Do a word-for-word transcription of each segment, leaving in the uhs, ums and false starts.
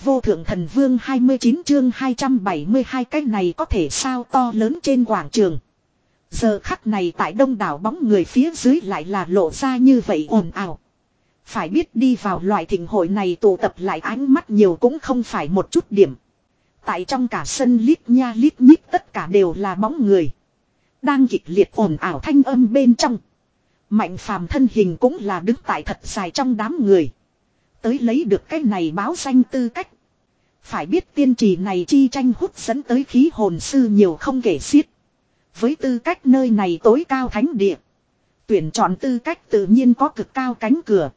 vô thượng thần vương hai mươi chín chương hai trăm bảy mươi hai cái này có thể sao to lớn trên quảng trường. Giờ khắc này tại đông đảo bóng người phía dưới lại là lộ ra như vậy ồn ào. Phải biết đi vào loại thịnh hội này tụ tập lại ánh mắt nhiều cũng không phải một chút điểm. Tại trong cả sân lít nha lít nhít tất cả đều là bóng người. Đang kịch liệt ồn ào thanh âm bên trong. Mạnh phàm thân hình cũng là đứng tại thật dài trong đám người. Tới lấy được cái này báo danh tư cách. Phải biết tiên trì này chi tranh hút dẫn tới khí hồn sư nhiều không kể xiết. Với tư cách nơi này tối cao thánh địa. Tuyển chọn tư cách tự nhiên có cực cao cánh cửa.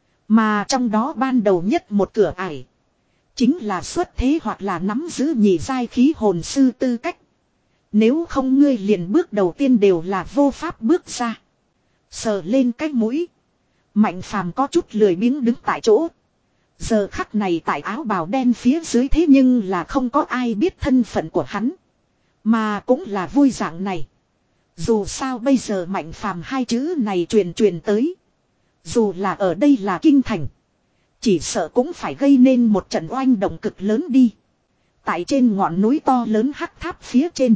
Mà trong đó ban đầu nhất một cửa ải. Chính là xuất thế hoặc là nắm giữ nhị giai khí hồn sư tư cách. Nếu không ngươi liền bước đầu tiên đều là vô pháp bước ra. Sờ lên cái mũi. Mạnh phàm có chút lười biếng đứng tại chỗ. Giờ khắc này tại áo bào đen phía dưới thế nhưng là không có ai biết thân phận của hắn. Mà cũng là vui dạng này. Dù sao bây giờ mạnh phàm hai chữ này truyền truyền tới. Dù là ở đây là kinh thành. Chỉ sợ cũng phải gây nên một trận oanh động cực lớn đi. Tại trên ngọn núi to lớn hắc tháp phía trên.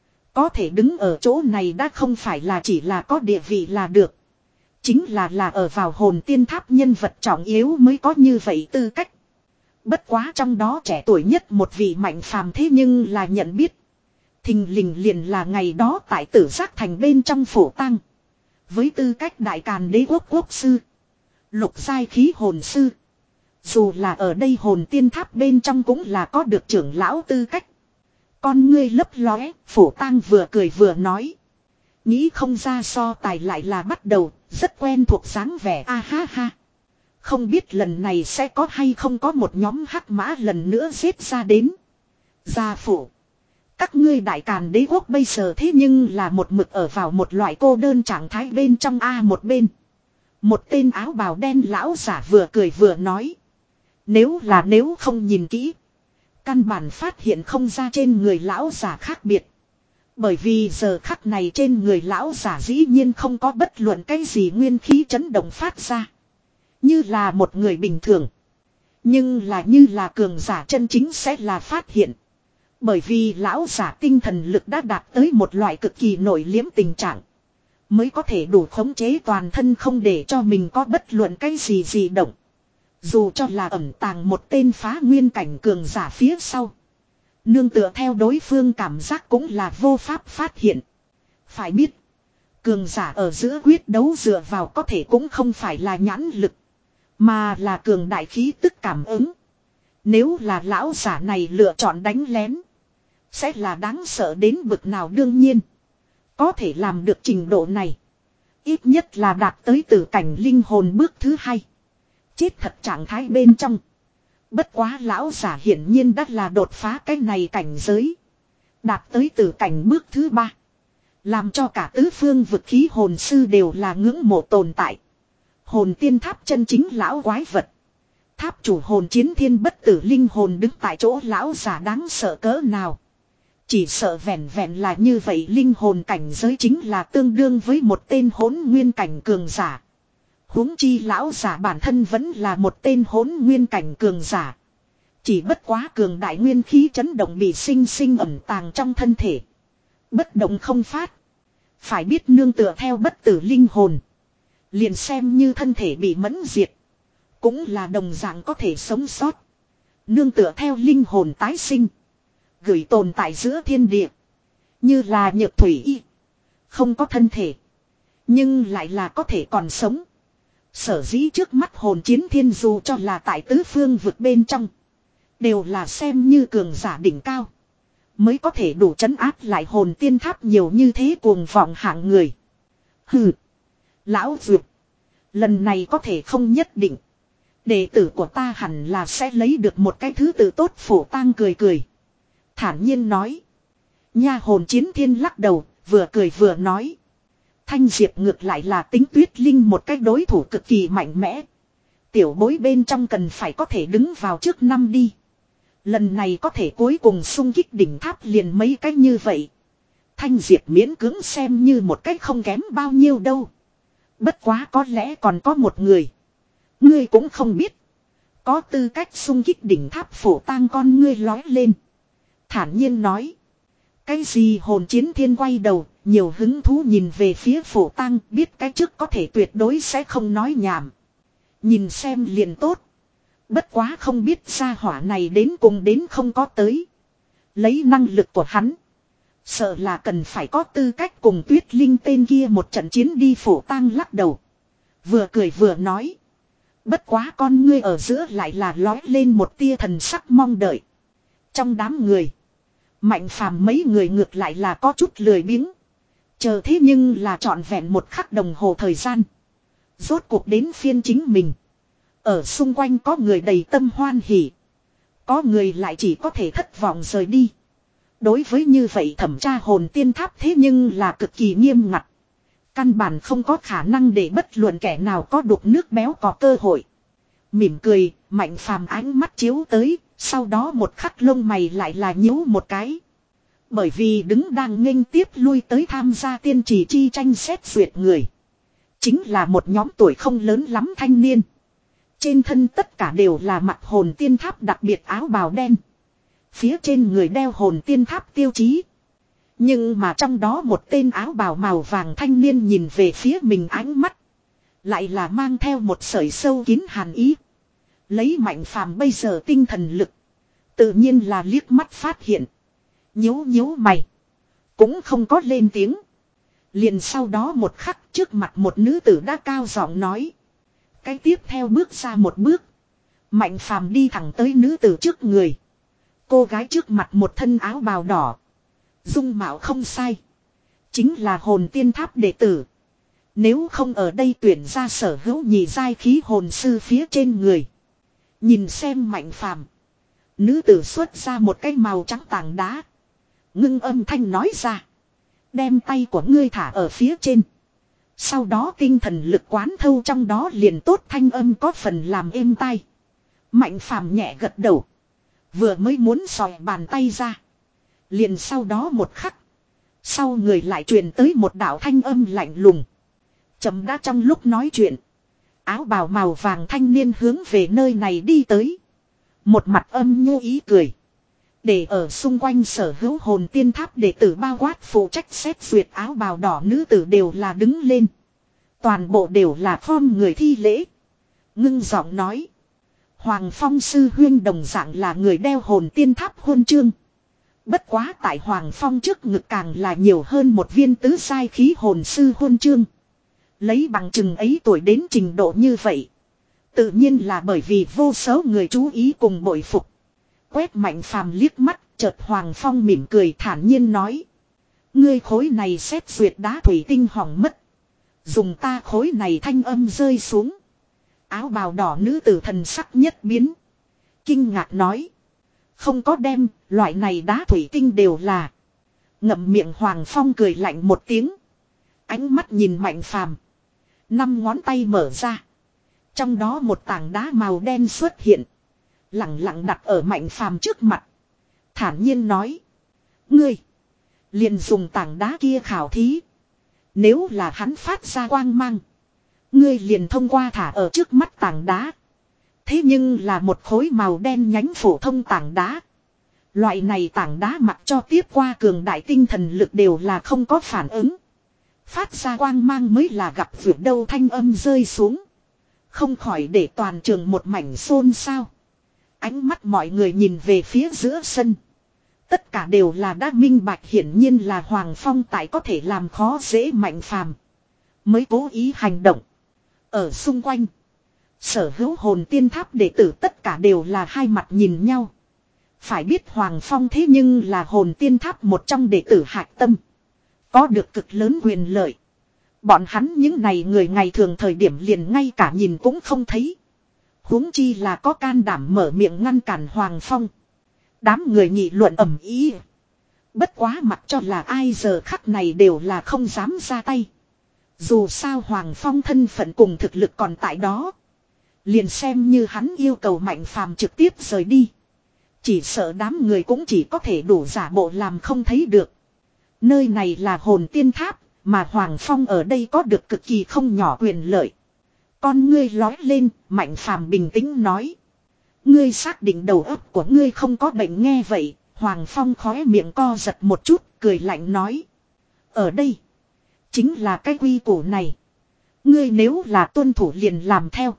Có thể đứng ở chỗ này đã không phải là chỉ là có địa vị là được. Chính là là ở vào hồn tiên tháp nhân vật trọng yếu mới có như vậy tư cách. Bất quá trong đó trẻ tuổi nhất một vị mạnh phàm thế nhưng là nhận biết. Thình lình liền là ngày đó tại Tử Giác Thành bên trong phổ tăng. Với tư cách đại càn đế quốc quốc sư. Lục giai khí hồn sư. Dù là ở đây hồn tiên tháp bên trong cũng là có được trưởng lão tư cách. Con ngươi lấp lóe, phổ tang vừa cười vừa nói. Nghĩ không ra so tài lại là bắt đầu, rất quen thuộc dáng vẻ a ha ha. Không biết lần này sẽ có hay không có một nhóm hắc mã lần nữa giết ra đến. Gia phụ. Các ngươi đại càn đế quốc bây giờ thế nhưng là một mực ở vào một loại cô đơn trạng thái bên trong A một bên. Một tên áo bào đen lão giả vừa cười vừa nói. Nếu là nếu không nhìn kỹ. Căn bản phát hiện không ra trên người lão giả khác biệt. Bởi vì giờ khắc này trên người lão giả dĩ nhiên không có bất luận cái gì nguyên khí chấn động phát ra. Như là một người bình thường. Nhưng là như là cường giả chân chính sẽ là phát hiện. Bởi vì lão giả tinh thần lực đã đạt tới một loại cực kỳ nổi liếm tình trạng. Mới có thể đủ khống chế toàn thân không để cho mình có bất luận cái gì gì động. Dù cho là ẩn tàng một tên phá nguyên cảnh cường giả phía sau. Nương tựa theo đối phương cảm giác cũng là vô pháp phát hiện. Phải biết. Cường giả ở giữa quyết đấu dựa vào có thể cũng không phải là nhãn lực. Mà là cường đại khí tức cảm ứng. Nếu là lão giả này lựa chọn đánh lén. Sẽ là đáng sợ đến bực nào đương nhiên. Có thể làm được trình độ này. Ít nhất là đạt tới tử cảnh linh hồn bước thứ hai. Chết thật trạng thái bên trong. Bất quá lão giả hiển nhiên đã là đột phá cái này cảnh giới. Đạt tới tử cảnh bước thứ ba. Làm cho cả tứ phương vực khí hồn sư đều là ngưỡng mộ tồn tại. Hồn tiên tháp chân chính lão quái vật. Tháp chủ hồn chiến thiên bất tử linh hồn đứng tại chỗ lão giả đáng sợ cỡ nào. Chỉ sợ vẹn vẹn là như vậy linh hồn cảnh giới chính là tương đương với một tên hỗn nguyên cảnh cường giả. Huống chi lão giả bản thân vẫn là một tên hỗn nguyên cảnh cường giả. Chỉ bất quá cường đại nguyên khí chấn động bị sinh sinh ẩn tàng trong thân thể. Bất động không phát. Phải biết nương tựa theo bất tử linh hồn. Liền xem như thân thể bị mẫn diệt. Cũng là đồng dạng có thể sống sót. Nương tựa theo linh hồn tái sinh. Gửi tồn tại giữa thiên địa. Như là nhược thủy y. Không có thân thể. Nhưng lại là có thể còn sống. Sở dĩ trước mắt hồn chiến thiên dù cho là tại tứ phương vực bên trong. Đều là xem như cường giả đỉnh cao. Mới có thể đủ trấn áp lại hồn tiên tháp nhiều như thế cuồng vọng hạng người. Hừ. Lão dược. Lần này có thể không nhất định. Đệ tử của ta hẳn là sẽ lấy được một cái thứ tự tốt. Phổ tang cười cười. Thản nhiên nói. Nha hồn chiến thiên lắc đầu. Vừa cười vừa nói. Thanh Diệp ngược lại là tính Tuyết Linh một cái đối thủ cực kỳ mạnh mẽ. Tiểu bối bên trong cần phải có thể đứng vào trước năm đi. Lần này có thể cuối cùng xung kích đỉnh tháp liền mấy cái như vậy. Thanh Diệp miễn cưỡng xem như một cái không kém bao nhiêu đâu. Bất quá có lẽ còn có một người. Ngươi cũng không biết. Có tư cách xung kích đỉnh tháp Phổ Tang con ngươi lói lên. Thản nhiên nói. Cái gì hồn chiến thiên quay đầu, nhiều hứng thú nhìn về phía Phổ Tang, biết cái trước có thể tuyệt đối sẽ không nói nhảm. Nhìn xem liền tốt. Bất quá không biết gia hỏa này đến cùng đến không có tới. Lấy năng lực của hắn. Sợ là cần phải có tư cách cùng Tuyết Linh tên kia một trận chiến đi. Phổ Tang lắc đầu. Vừa cười vừa nói. Bất quá con ngươi ở giữa lại là lói lên một tia thần sắc mong đợi. Trong đám người. Mạnh phàm mấy người ngược lại là có chút lười biếng. Chờ thế nhưng là trọn vẹn một khắc đồng hồ thời gian. Rốt cuộc đến phiên chính mình. Ở xung quanh có người đầy tâm hoan hỉ. Có người lại chỉ có thể thất vọng rời đi. Đối với như vậy thẩm tra hồn tiên tháp thế nhưng là cực kỳ nghiêm ngặt. Căn bản không có khả năng để bất luận kẻ nào có đục nước béo có cơ hội. Mỉm cười, Mạnh phàm ánh mắt chiếu tới, sau đó một khắc lông mày lại là nhíu một cái. Bởi vì đứng đang nghênh tiếp lui tới tham gia tiên trì chi tranh xét duyệt người. Chính là một nhóm tuổi không lớn lắm thanh niên. Trên thân tất cả đều là mặc hồn tiên tháp đặc biệt áo bào đen. Phía trên người đeo hồn tiên tháp tiêu chí. Nhưng mà trong đó một tên áo bào màu vàng thanh niên nhìn về phía mình ánh mắt. Lại là mang theo một sợi sâu kín hàn ý. Lấy Mạnh phàm bây giờ tinh thần lực. Tự nhiên là liếc mắt phát hiện. Nhíu nhíu mày. Cũng không có lên tiếng. Liền sau đó một khắc trước mặt một nữ tử đã cao giọng nói. Cái tiếp theo bước ra một bước. Mạnh phàm đi thẳng tới nữ tử trước người. Cô gái trước mặt một thân áo bào đỏ. Dung mạo không sai. Chính là hồn tiên tháp đệ tử. Nếu không ở đây tuyển ra sở hữu nhị giai khí hồn sư phía trên người. Nhìn xem Mạnh phàm. Nữ tử xuất ra một cái màu trắng tảng đá. Ngưng âm thanh nói ra. Đem tay của ngươi thả ở phía trên. Sau đó tinh thần lực quán thâu trong đó liền tốt, thanh âm có phần làm êm tai. Mạnh phàm nhẹ gật đầu. Vừa mới muốn xòe bàn tay ra. Liền sau đó một khắc. Sau người lại truyền tới một đạo thanh âm lạnh lùng. Chậm đã trong lúc nói chuyện. Áo bào màu vàng thanh niên hướng về nơi này đi tới. Một mặt âm nhu ý cười. Để ở xung quanh sở hữu hồn tiên tháp đệ tử bao quát phụ trách xét duyệt áo bào đỏ nữ tử đều là đứng lên. Toàn bộ đều là khom người thi lễ. Ngưng giọng nói. Hoàng Phong sư huyên đồng dạng là người đeo hồn tiên tháp huân chương. Bất quá tại Hoàng Phong trước ngực càng là nhiều hơn một viên tứ sai khí hồn sư huân chương. Lấy bằng chừng ấy tuổi đến trình độ như vậy. Tự nhiên là bởi vì vô số người chú ý cùng bội phục. Quét Mạnh phàm liếc mắt, chợt Hoàng Phong mỉm cười thản nhiên nói. Ngươi khối này xét duyệt đá thủy tinh hỏng mất. Dùng ta khối này thanh âm rơi xuống. Áo bào đỏ nữ tử thần sắc nhất biến. Kinh ngạc nói. Không có đem, loại này đá thủy tinh đều là. Ngậm miệng Hoàng Phong cười lạnh một tiếng. Ánh mắt nhìn Mạnh phàm. Năm ngón tay mở ra. Trong đó một tảng đá màu đen xuất hiện. Lặng lặng đặt ở Mạnh phàm trước mặt. Thản nhiên nói. Ngươi. Liền dùng tảng đá kia khảo thí. Nếu là hắn phát ra quang mang. Ngươi liền thông qua thả ở trước mắt tảng đá. Thế nhưng là một khối màu đen nhánh phổ thông tảng đá. Loại này tảng đá mặc cho tiếp qua cường đại tinh thần lực đều là không có phản ứng. Phát ra quang mang mới là gặp vượt đâu thanh âm rơi xuống. Không khỏi để toàn trường một mảnh xôn xao. Ánh mắt mọi người nhìn về phía giữa sân. Tất cả đều là đã minh bạch, hiển nhiên là Hoàng Phong tại có thể làm khó dễ Mạnh phàm. Mới cố ý hành động. Ở xung quanh. Sở hữu hồn tiên tháp đệ tử tất cả đều là hai mặt nhìn nhau. Phải biết Hoàng Phong thế nhưng là hồn tiên tháp một trong đệ tử hạch tâm. Có được cực lớn quyền lợi. Bọn hắn những này người ngày thường thời điểm liền ngay cả nhìn cũng không thấy. Huống chi là có can đảm mở miệng ngăn cản Hoàng Phong. Đám người nghị luận ầm ĩ. Bất quá mặc cho là ai giờ khắc này đều là không dám ra tay. Dù sao Hoàng Phong thân phận cùng thực lực còn tại đó. Liền xem như hắn yêu cầu Mạnh phàm trực tiếp rời đi. Chỉ sợ đám người cũng chỉ có thể đủ giả bộ làm không thấy được. Nơi này là hồn tiên tháp, mà Hoàng Phong ở đây có được cực kỳ không nhỏ quyền lợi. Con ngươi lói lên, Mạnh phàm bình tĩnh nói. Ngươi xác định đầu óc của ngươi không có bệnh nghe vậy, Hoàng Phong khóe miệng co giật một chút, cười lạnh nói. Ở đây, chính là cái quy củ này. Ngươi nếu là tuân thủ liền làm theo.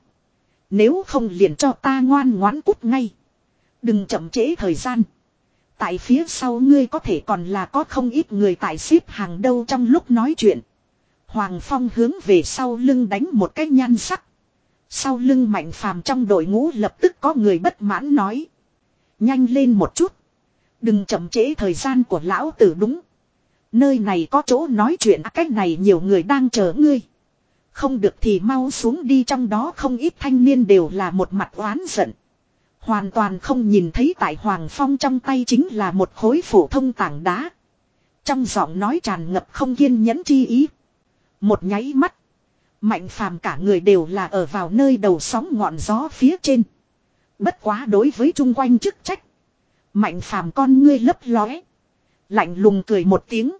Nếu không liền cho ta ngoan ngoãn cút ngay. Đừng chậm trễ thời gian. Tại phía sau ngươi có thể còn là có không ít người tại xếp hàng đâu. Trong lúc nói chuyện, Hoàng Phong hướng về sau lưng đánh một cái nhan sắc. Sau lưng Mạnh Phàm trong đội ngũ lập tức có người bất mãn nói. Nhanh lên một chút. Đừng chậm trễ thời gian của lão tử đúng. Nơi này có chỗ nói chuyện, cách này nhiều người đang chờ ngươi. Không được thì mau xuống đi. Trong đó không ít thanh niên đều là một mặt oán giận. Hoàn toàn không nhìn thấy tại Hoàng Phong trong tay chính là một khối phổ thông tảng đá. Trong giọng nói tràn ngập không kiên nhẫn chi ý. Một nháy mắt, Mạnh Phàm cả người đều là ở vào nơi đầu sóng ngọn gió phía trên. Bất quá đối với chung quanh chức trách, Mạnh Phàm con ngươi lấp lóe, lạnh lùng cười một tiếng.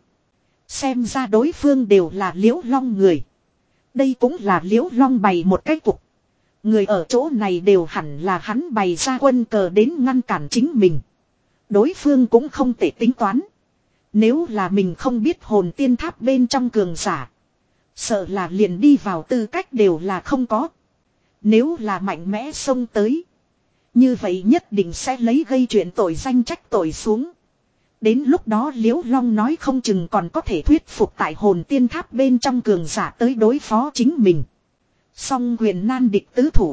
Xem ra đối phương đều là Liễu Long người. Đây cũng là Liễu Long bày một cái cục. Người ở chỗ này đều hẳn là hắn bày ra quân cờ đến ngăn cản chính mình. Đối phương cũng không thể tính toán. Nếu là mình không biết hồn tiên tháp bên trong cường giả, sợ là liền đi vào tư cách đều là không có. Nếu là mạnh mẽ xông tới, như vậy nhất định sẽ lấy gây chuyện tội danh trách tội xuống. Đến lúc đó Liễu Long nói không chừng còn có thể thuyết phục tại hồn tiên tháp bên trong cường giả tới đối phó chính mình. Song quyền nan địch tứ thủ.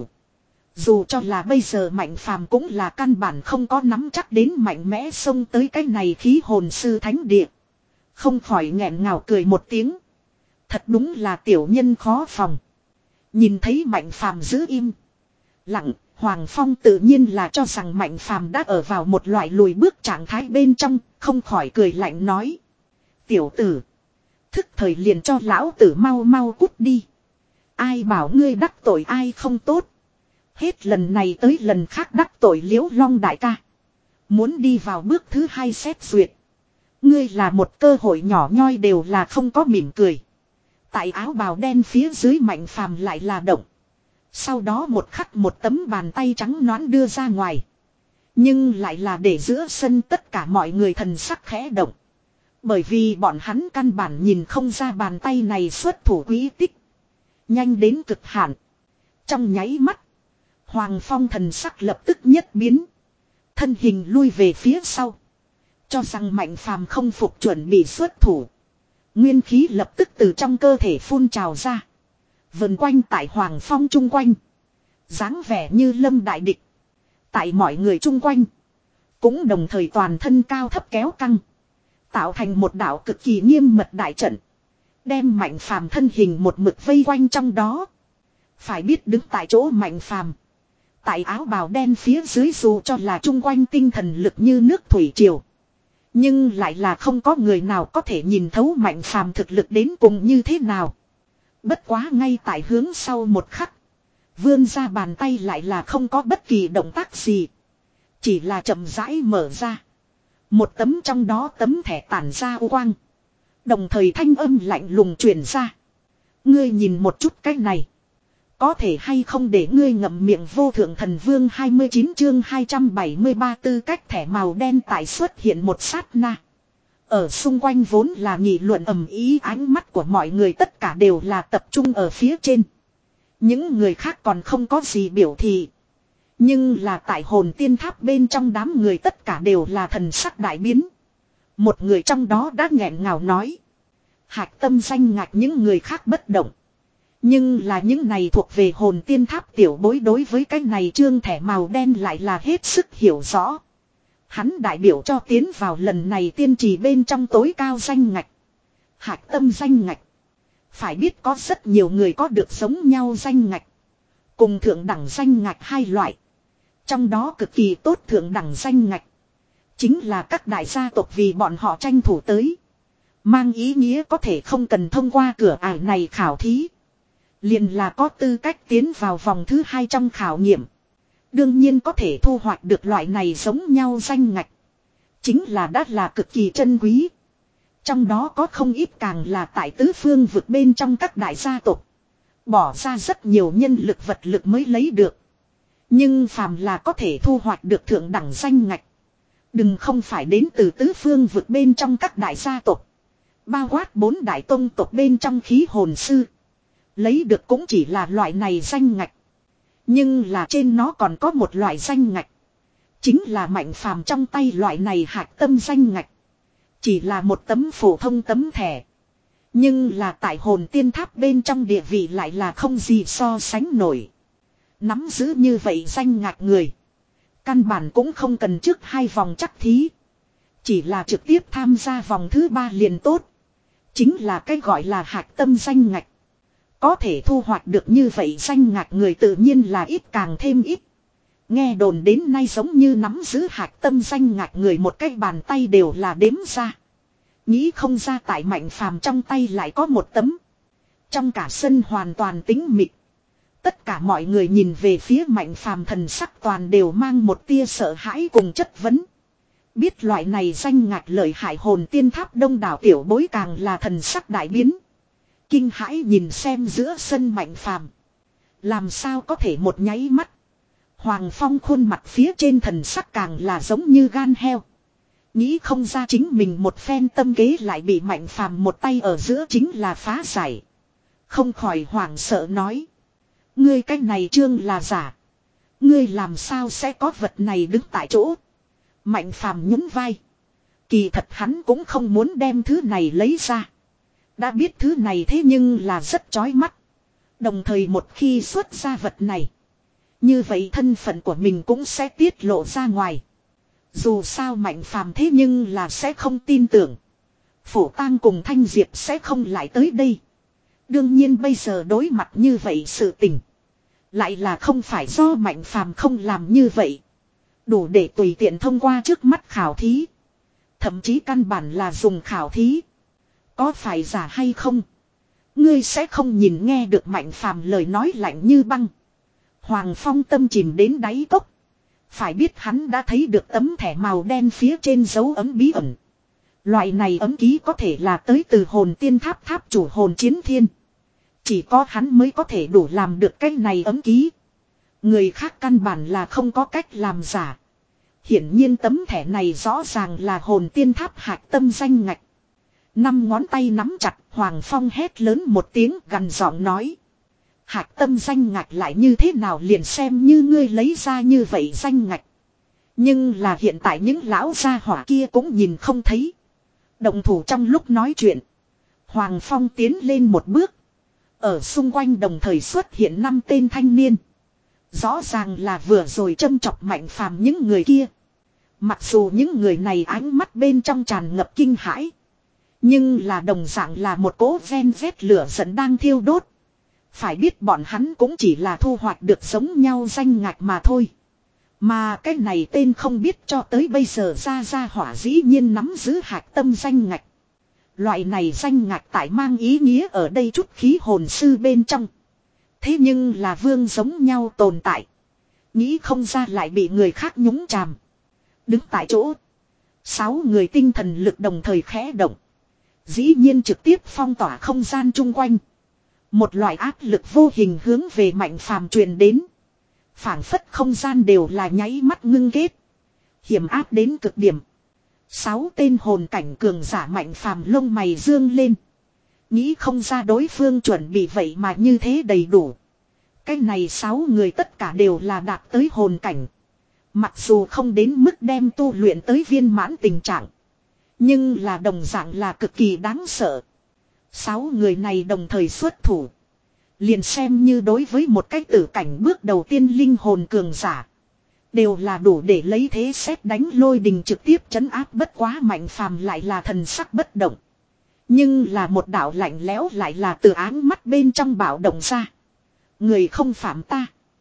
Dù cho là bây giờ Mạnh Phàm cũng là căn bản không có nắm chắc đến mạnh mẽ xông tới cái này khí hồn sư thánh địa. Không khỏi nghẹn ngào cười một tiếng. Thật đúng là tiểu nhân khó phòng. Nhìn thấy Mạnh Phàm giữ im lặng, Hoàng Phong tự nhiên là cho rằng Mạnh Phàm đã ở vào một loại lùi bước trạng thái bên trong, không khỏi cười lạnh nói. Tiểu tử, thức thời liền cho lão tử mau mau cút đi. Ai bảo ngươi đắc tội ai không tốt. Hết lần này tới lần khác đắc tội Liễu Long đại ca. Muốn đi vào bước thứ hai xét duyệt. Ngươi là một cơ hội nhỏ nhoi đều là không có mỉm cười. Tại áo bào đen phía dưới Mạnh Phàm lại là động. Sau đó một khắc một tấm bàn tay trắng nõn đưa ra ngoài. Nhưng lại là để giữa sân tất cả mọi người thần sắc khẽ động. Bởi vì bọn hắn căn bản nhìn không ra bàn tay này xuất thủ quý tích. Nhanh đến cực hạn. Trong nháy mắt, Hoàng Phong thần sắc lập tức nhất biến. Thân hình lui về phía sau. Cho rằng Mạnh Phàm không phục chuẩn bị xuất thủ. Nguyên khí lập tức từ trong cơ thể phun trào ra. Vần quanh tại Hoàng Phong chung quanh. Dáng vẻ như lâm đại địch. Tại mọi người chung quanh, cũng đồng thời toàn thân cao thấp kéo căng. Tạo thành một đạo cực kỳ nghiêm mật đại trận. Đem Mạnh Phàm thân hình một mực vây quanh trong đó. Phải biết đứng tại chỗ Mạnh Phàm, tại áo bào đen phía dưới dù cho là chung quanh tinh thần lực như nước thủy triều, nhưng lại là không có người nào có thể nhìn thấu Mạnh Phàm thực lực đến cùng như thế nào. Bất quá ngay tại hướng sau một khắc, vươn ra bàn tay lại là không có bất kỳ động tác gì. Chỉ là chậm rãi mở ra. Một tấm trong đó tấm thẻ tản ra u quang. Đồng thời thanh âm lạnh lùng truyền ra. Ngươi nhìn một chút cái này. Có thể hay không để ngươi ngậm miệng vô thượng thần vương hai mươi chín chương hai trăm bảy mươi ba tư cách thẻ màu đen tại xuất hiện một sát na. Ở xung quanh vốn là nghị luận ầm ý, ánh mắt của mọi người tất cả đều là tập trung ở phía trên. Những người khác còn không có gì biểu thị. Nhưng là tại hồn tiên tháp bên trong đám người tất cả đều là thần sắc đại biến. Một người trong đó đã nghẹn ngào nói. Hạch tâm danh ngạch những người khác bất động. Nhưng là những này thuộc về hồn tiên tháp tiểu bối đối với cái này trương thẻ màu đen lại là hết sức hiểu rõ. Hắn đại biểu cho tiến vào lần này tiên trì bên trong tối cao danh ngạch. Hạch tâm danh ngạch. Phải biết có rất nhiều người có được giống nhau danh ngạch. Cùng thượng đẳng danh ngạch hai loại. Trong đó cực kỳ tốt thượng đẳng danh ngạch. Chính là các đại gia tộc vì bọn họ tranh thủ tới. Mang ý nghĩa có thể không cần thông qua cửa ải này khảo thí. Liền là có tư cách tiến vào vòng thứ hai trong khảo nghiệm. Đương nhiên có thể thu hoạch được loại này giống nhau danh ngạch. Chính là đã là cực kỳ chân quý. Trong đó có không ít càng là tại tứ phương vực bên trong các đại gia tộc. Bỏ ra rất nhiều nhân lực vật lực mới lấy được. Nhưng phàm là có thể thu hoạch được thượng đẳng danh ngạch. Đừng không phải đến từ tứ phương vực bên trong các đại gia tộc. Bao quát bốn đại tông tộc bên trong khí hồn sư. Lấy được cũng chỉ là loại này danh ngạch. Nhưng là trên nó còn có một loại danh ngạch. Chính là Mạnh Phàm trong tay loại này hạt tâm danh ngạch. Chỉ là một tấm phổ thông tấm thẻ. Nhưng là tại hồn tiên tháp bên trong địa vị lại là không gì so sánh nổi. Nắm giữ như vậy danh ngạch người. Căn bản cũng không cần trước hai vòng chắc thí. Chỉ là trực tiếp tham gia vòng thứ ba liền tốt. Chính là cái gọi là hạt tâm danh ngạch. Có thể thu hoạch được như vậy danh ngạch người tự nhiên là ít càng thêm ít. Nghe đồn đến nay giống như nắm giữ hạt tâm danh ngạch người một cái bàn tay đều là đếm ra. Nghĩ không ra tại Mạnh Phàm trong tay lại có một tấm. Trong cả sân hoàn toàn tĩnh mịch. Tất cả mọi người nhìn về phía Mạnh Phàm, thần sắc toàn đều mang một tia sợ hãi cùng chất vấn. Biết loại này danh ngạch lợi hại hồn tiên tháp đông đảo tiểu bối càng là thần sắc đại biến. Kinh hãi nhìn xem giữa sân Mạnh Phàm. Làm sao có thể một nháy mắt. Hoàng Phong khuôn mặt phía trên thần sắc càng là giống như gan heo. Nghĩ không ra chính mình một phen tâm kế lại bị Mạnh Phàm một tay ở giữa chính là phá giải. Không khỏi hoảng sợ nói. Ngươi cái này trương là giả. Ngươi làm sao sẽ có vật này đứng tại chỗ. Mạnh Phàm nhún vai. Kỳ thật hắn cũng không muốn đem thứ này lấy ra. Đã biết thứ này thế nhưng là rất chói mắt. Đồng thời một khi xuất ra vật này. Như vậy thân phận của mình cũng sẽ tiết lộ ra ngoài. Dù sao Mạnh Phàm thế nhưng là sẽ không tin tưởng. Phổ Tang cùng Thanh Diệp sẽ không lại tới đây. Đương nhiên bây giờ đối mặt như vậy sự tình. Lại là không phải do Mạnh Phàm không làm như vậy. Đủ để tùy tiện thông qua trước mắt khảo thí. Thậm chí căn bản là dùng khảo thí. Có phải giả hay không? Ngươi sẽ không nhìn nghe được Mạnh Phàm lời nói lạnh như băng. Hoàng Phong tâm chìm đến đáy cốc. Phải biết hắn đã thấy được tấm thẻ màu đen phía trên dấu ấm bí ẩn. Loại này ấm ký có thể là tới từ hồn tiên tháp tháp chủ hồn chiến thiên. Chỉ có hắn mới có thể đủ làm được cái này ấm ký. Người khác căn bản là không có cách làm giả. Hiển nhiên tấm thẻ này rõ ràng là hồn tiên tháp hạt tâm danh ngạch. Năm ngón tay nắm chặt, Hoàng Phong hét lớn một tiếng gằn giọng nói. Hạt tâm danh ngạch lại như thế nào liền xem như ngươi lấy ra như vậy danh ngạch. Nhưng là hiện tại những lão gia hỏa kia cũng nhìn không thấy. Động thủ trong lúc nói chuyện. Hoàng Phong tiến lên một bước. Ở xung quanh đồng thời xuất hiện năm tên thanh niên. Rõ ràng là vừa rồi châm chọc Mạnh Phàm những người kia. Mặc dù những người này ánh mắt bên trong tràn ngập kinh hãi. Nhưng là đồng dạng là một cỗ ven vét lửa giận đang thiêu đốt. Phải biết bọn hắn cũng chỉ là thu hoạch được giống nhau danh ngạch mà thôi. Mà cái này tên không biết cho tới bây giờ ra ra hỏa dĩ nhiên nắm giữ hạt tâm danh ngạch. Loại này danh ngạch tại mang ý nghĩa ở đây chút khí hồn sư bên trong. Thế nhưng là vương giống nhau tồn tại. Nghĩ không ra lại bị người khác nhúng chàm. Đứng tại chỗ. Sáu người tinh thần lực đồng thời khẽ động. Dĩ nhiên trực tiếp phong tỏa không gian chung quanh. Một loại áp lực vô hình hướng về Mạnh Phàm truyền đến. Phảng phất không gian đều là nháy mắt ngưng kết. Hiểm áp đến cực điểm. Sáu tên hồn cảnh cường giả Mạnh Phàm lông mày dương lên. Nghĩ không ra đối phương chuẩn bị vậy mà như thế đầy đủ. Cái này sáu người tất cả đều là đạt tới hồn cảnh. Mặc dù không đến mức đem tu luyện tới viên mãn tình trạng. Nhưng là đồng dạng là cực kỳ đáng sợ. Sáu người này đồng thời xuất thủ. Liền xem như đối với một cái tử cảnh bước đầu tiên linh hồn cường giả. Đều là đủ để lấy thế xét đánh lôi đình trực tiếp trấn áp, bất quá Mạnh Phàm lại là thần sắc bất động. Nhưng là một đạo lạnh lẽo lại là từ áng mắt bên trong bạo động ra. Người không phạm ta.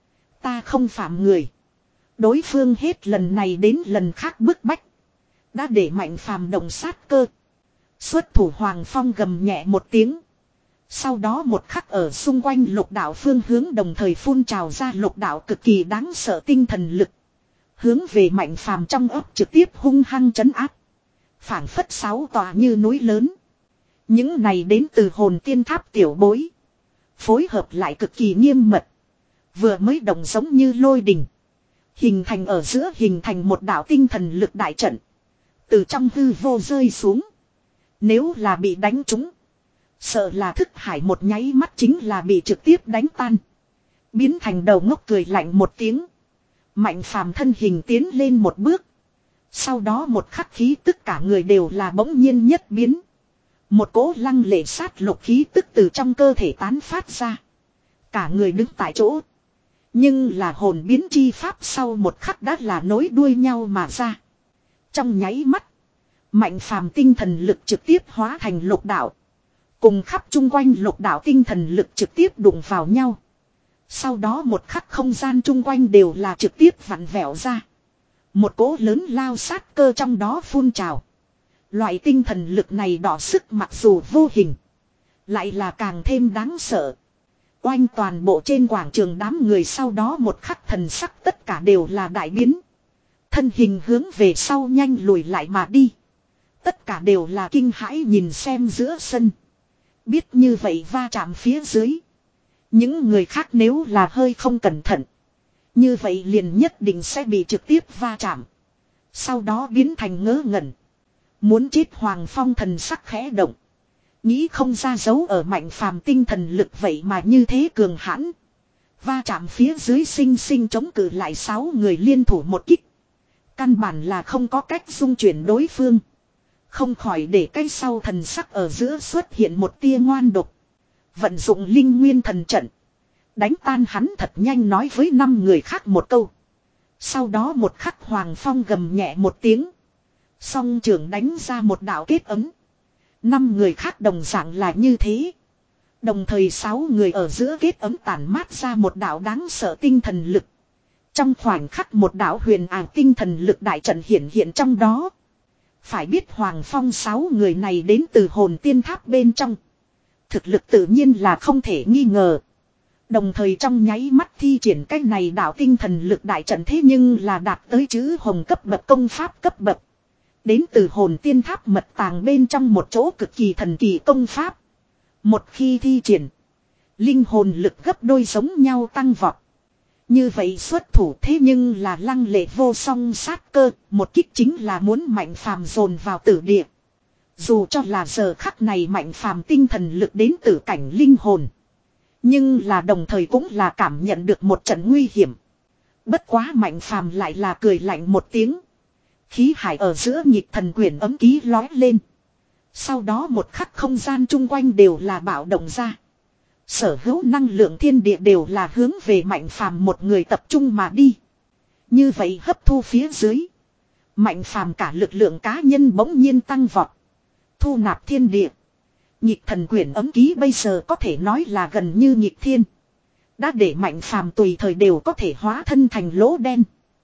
Ta không phạm người. Đối phương hết lần này đến lần khác bức bách. Đã để Mạnh Phàm động sát cơ. Xuất thủ Hoàng Phong gầm nhẹ một tiếng. Sau đó một khắc ở xung quanh lục đạo phương hướng đồng thời phun trào ra lục đạo cực kỳ đáng sợ tinh thần lực. Hướng về Mạnh Phàm trong ấp trực tiếp hung hăng trấn áp. Phảng phất sáu tòa như núi lớn. Những này đến từ hồn tiên tháp tiểu bối. Phối hợp lại cực kỳ nghiêm mật. Vừa mới đồng giống như lôi đình. Hình thành ở giữa hình thành một đạo tinh thần lực đại trận. Từ trong hư vô rơi xuống. Nếu là bị đánh trúng. Sợ là thức hải một nháy mắt chính là bị trực tiếp đánh tan. Biến thành đầu ngốc cười lạnh một tiếng. Mạnh phàm thân hình tiến lên một bước. Sau đó một khắc khí tất cả người đều là bỗng nhiên nhất biến. Một cỗ lăng lệ sát lục khí tức từ trong cơ thể tán phát ra. Cả người đứng tại chỗ. Nhưng là hồn biến chi pháp sau một khắc đã là nối đuôi nhau mà ra. Trong nháy mắt. Mạnh phàm tinh thần lực trực tiếp hóa thành lục đạo. Cùng khắp chung quanh lục đạo tinh thần lực trực tiếp đụng vào nhau. Sau đó một khắc không gian chung quanh đều là trực tiếp vặn vẹo ra. Một cỗ lớn lao sát cơ trong đó phun trào. Loại tinh thần lực này đỏ sức mặc dù vô hình. Lại là càng thêm đáng sợ. Oanh toàn bộ trên quảng trường đám người sau đó một khắc thần sắc tất cả đều là đại biến. Thân hình hướng về sau nhanh lùi lại mà đi. Tất cả đều là kinh hãi nhìn xem giữa sân. Biết như vậy va chạm phía dưới. Những người khác nếu là hơi không cẩn thận. Như vậy liền nhất định sẽ bị trực tiếp va chạm. Sau đó biến thành ngớ ngẩn. Muốn chết Hoàng Phong thần sắc khẽ động. Nghĩ không ra dấu ở Mạnh phàm tinh thần lực vậy mà như thế cường hãn. Va chạm phía dưới sinh sinh chống cự lại sáu người liên thủ một kích. Căn bản là không có cách dung chuyển đối phương. Không khỏi để cái sau thần sắc ở giữa xuất hiện một tia ngoan độc. Vận dụng linh nguyên thần trận. Đánh tan hắn thật nhanh nói với năm người khác một câu. Sau đó một khắc Hoàng Phong gầm nhẹ một tiếng. Song trưởng đánh ra một đạo kết ấm. Năm người khác đồng dạng là như thế. Đồng thời sáu người ở giữa kết ấm tản mát ra một đạo đáng sợ tinh thần lực. Trong khoảnh khắc một đạo huyền ảo tinh thần lực đại trận hiện hiện trong đó. Phải biết Hoàng Phong sáu người này đến từ hồn tiên tháp bên trong. Thực lực tự nhiên là không thể nghi ngờ. Đồng thời trong nháy mắt thi triển cách này đạo tinh thần lực đại trận thế nhưng là đạt tới chữ hồng cấp bậc công pháp cấp bậc. Đến từ hồn tiên tháp mật tàng bên trong một chỗ cực kỳ thần kỳ công pháp. Một khi thi triển. Linh hồn lực gấp đôi giống nhau tăng vọt. Như vậy xuất thủ thế nhưng là lăng lệ vô song sát cơ. Một kích chính là muốn Mạnh phàm dồn vào tử địa. Dù cho là giờ khắc này Mạnh phàm tinh thần lực đến từ cảnh linh hồn. Nhưng là đồng thời cũng là cảm nhận được một trận nguy hiểm. Bất quá Mạnh phàm lại là cười lạnh một tiếng. Khí hải ở giữa nhịp thần quyển ấm ký lói lên. Sau đó một khắc không gian chung quanh đều là bạo động ra. Sở hữu năng lượng thiên địa đều là hướng về Mạnh phàm một người tập trung mà đi. Như vậy hấp thu phía dưới. Mạnh phàm cả lực lượng cá nhân bỗng nhiên tăng vọt. Thu nạp thiên địa. Nhịp thần quyển ấm ký bây giờ có thể nói là gần như nhịp thiên. Đã để Mạnh phàm tùy thời đều có thể hóa thân thành lỗ đen.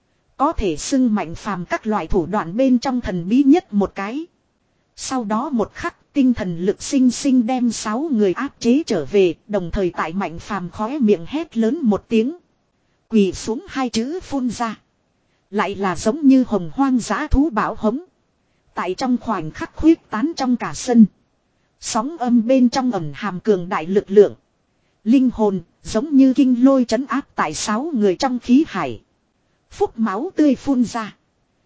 Có thể xưng Mạnh phàm các loại thủ đoạn bên trong thần bí nhất một cái. Sau đó một khắc tinh thần lực sinh sinh đem sáu người áp chế trở về. Đồng thời tại Mạnh phàm khóe miệng hét lớn một tiếng. Quỳ xuống hai chữ phun ra. Lại là giống như hồng hoang dã thú bão hống. Tại trong khoảnh khắc khuyết tán trong cả sân. Sóng âm bên trong ẩn hàm cường đại lực lượng. Linh hồn giống như kinh lôi trấn áp tại sáu người trong khí hải. Phúc máu tươi phun ra.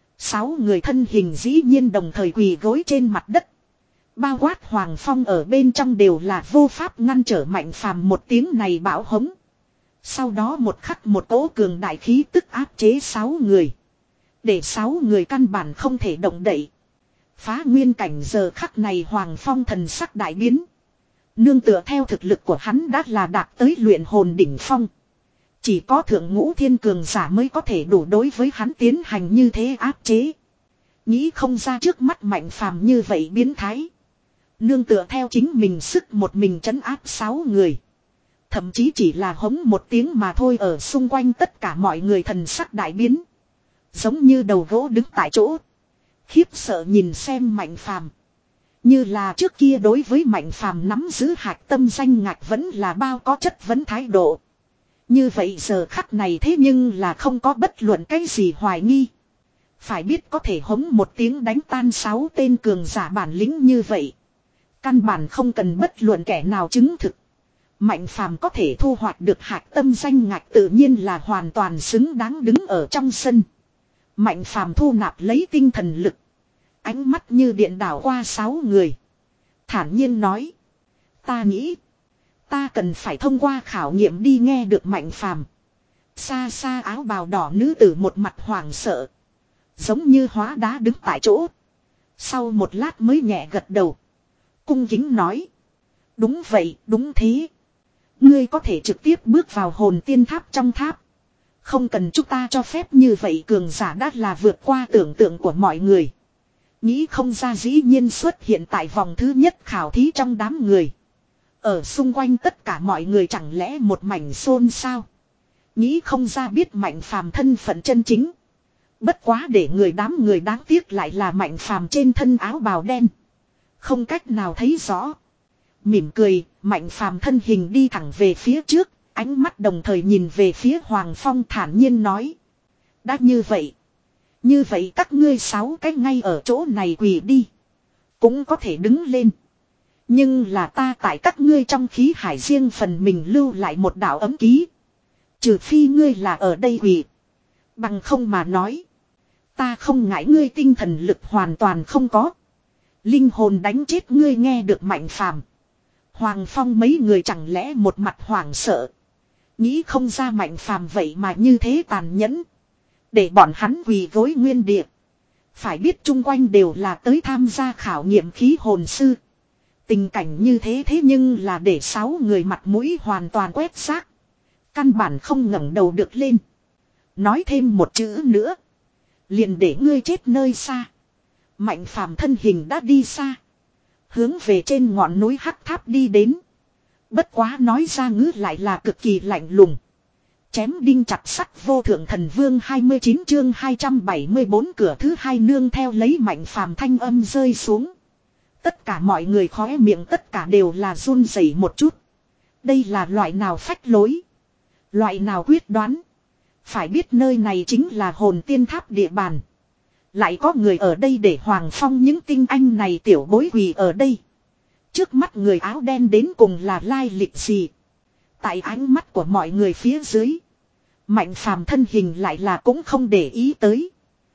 Sáu người thân hình dĩ nhiên đồng thời quỳ gối trên mặt đất. Bao quát Hoàng Phong ở bên trong đều là vô pháp ngăn trở Mạnh phàm một tiếng này bão hống. Sau đó một khắc một cỗ cường đại khí tức áp chế sáu người. Để sáu người căn bản không thể động đậy. Phá nguyên cảnh giờ khắc này Hoàng Phong thần sắc đại biến. Nương tựa theo thực lực của hắn đã là đạt tới luyện hồn đỉnh phong. Chỉ có thượng ngũ thiên cường giả mới có thể đủ đối với hắn tiến hành như thế áp chế. Nghĩ không ra trước mắt Mạnh phàm như vậy biến thái. Nương tựa theo chính mình sức một mình trấn áp sáu người. Thậm chí chỉ là hống một tiếng mà thôi ở xung quanh tất cả mọi người thần sắc đại biến. Giống như đầu gỗ đứng tại chỗ. Khiếp sợ nhìn xem Mạnh phàm. Như là trước kia đối với Mạnh phàm nắm giữ hạch tâm danh ngạch vẫn là bao có chất vấn thái độ. Như vậy giờ khắc này thế nhưng là không có bất luận cái gì hoài nghi. Phải biết có thể hống một tiếng đánh tan sáu tên cường giả bản lĩnh như vậy. Căn bản không cần bất luận kẻ nào chứng thực. Mạnh phàm có thể thu hoạch được hạc tâm danh ngạch tự nhiên là hoàn toàn xứng đáng đứng ở trong sân. Mạnh phàm thu nạp lấy tinh thần lực. Ánh mắt như điện đảo qua sáu người. Thản nhiên nói. Ta nghĩ. Ta cần phải thông qua khảo nghiệm đi nghe được mạnh phàm. Xa xa áo bào đỏ nữ tử một mặt hoảng sợ. Giống như hóa đá đứng tại chỗ. Sau một lát mới nhẹ gật đầu. Cung kính nói. Đúng vậy, đúng thế. Ngươi có thể trực tiếp bước vào hồn tiên tháp trong tháp. Không cần chúng ta cho phép như vậy, cường giả đã là vượt qua tưởng tượng của mọi người. Nghĩ không ra dĩ nhiên xuất hiện tại vòng thứ nhất khảo thí trong đám người. Ở xung quanh tất cả mọi người chẳng lẽ một mảnh xôn xao. Nghĩ không ra biết mạnh phàm thân phận chân chính. Bất quá để người đám người đáng tiếc lại là mạnh phàm trên thân áo bào đen. Không cách nào thấy rõ. Mỉm cười, mạnh phàm thân hình đi thẳng về phía trước, ánh mắt đồng thời nhìn về phía Hoàng Phong thản nhiên nói. Đã như vậy. Như vậy các ngươi sáu cái ngay ở chỗ này quỳ đi. Cũng có thể đứng lên. Nhưng là ta tại các ngươi trong khí hải riêng phần mình lưu lại một đạo ấm ký. Trừ phi ngươi là ở đây quỳ. Bằng không mà nói. Ta không ngại ngươi tinh thần lực hoàn toàn không có. Linh hồn đánh chết ngươi nghe được mạnh phàm. Hoàng Phong mấy người chẳng lẽ một mặt hoảng sợ. Nghĩ không ra mạnh phàm vậy mà như thế tàn nhẫn. Để bọn hắn quỳ gối nguyên địa. Phải biết chung quanh đều là tới tham gia khảo nghiệm khí hồn sư. Tình cảnh như thế thế nhưng là để sáu người mặt mũi hoàn toàn quét xác. Căn bản không ngẩng đầu được lên. Nói thêm một chữ nữa. Liền để ngươi chết nơi xa. Mạnh phàm thân hình đã đi xa. Hướng về trên ngọn núi hắc tháp đi đến. Bất quá nói ra ngữ lại là cực kỳ lạnh lùng. Chém đinh chặt sắt vô thượng thần vương hai mươi chín chương hai trăm bảy mươi bốn cửa thứ hai nương theo lấy mạnh phàm thanh âm rơi xuống. Tất cả mọi người khóe miệng tất cả đều là run rẩy một chút. Đây là loại nào phách lối. Loại nào quyết đoán. Phải biết nơi này chính là hồn tiên tháp địa bàn. Lại có người ở đây để Hoàng Phong những tinh anh này tiểu bối quỳ ở đây. Trước mắt người áo đen đến cùng là lai lịch gì. Tại ánh mắt của mọi người phía dưới. Mạnh phàm thân hình lại là cũng không để ý tới.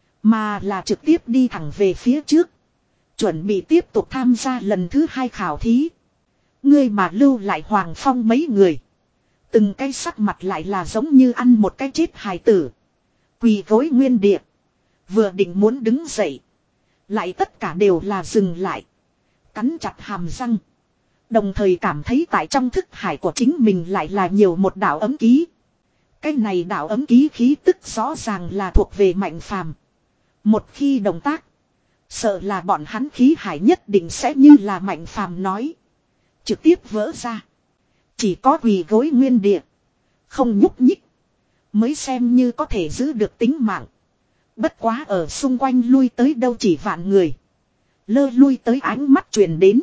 Mà là trực tiếp đi thẳng về phía trước. Chuẩn bị tiếp tục tham gia lần thứ hai khảo thí. Ngươi mà lưu lại Hoàng Phong mấy người. Từng cái sắc mặt lại là giống như ăn một cái chết hài tử. Quỳ gối nguyên địa. Vừa định muốn đứng dậy. Lại tất cả đều là dừng lại. Cắn chặt hàm răng. Đồng thời cảm thấy tại trong thức hải của chính mình lại là nhiều một đạo ấm ký. Cái này đạo ấm ký khí tức rõ ràng là thuộc về mạnh phàm. Một khi động tác. Sợ là bọn hắn khí hải nhất định sẽ như là mạnh phàm nói. Trực tiếp vỡ ra. Chỉ có quỳ gối nguyên địa. Không nhúc nhích. Mới xem như có thể giữ được tính mạng. Bất quá ở xung quanh lui tới đâu chỉ vạn người. Lơ lui tới ánh mắt truyền đến.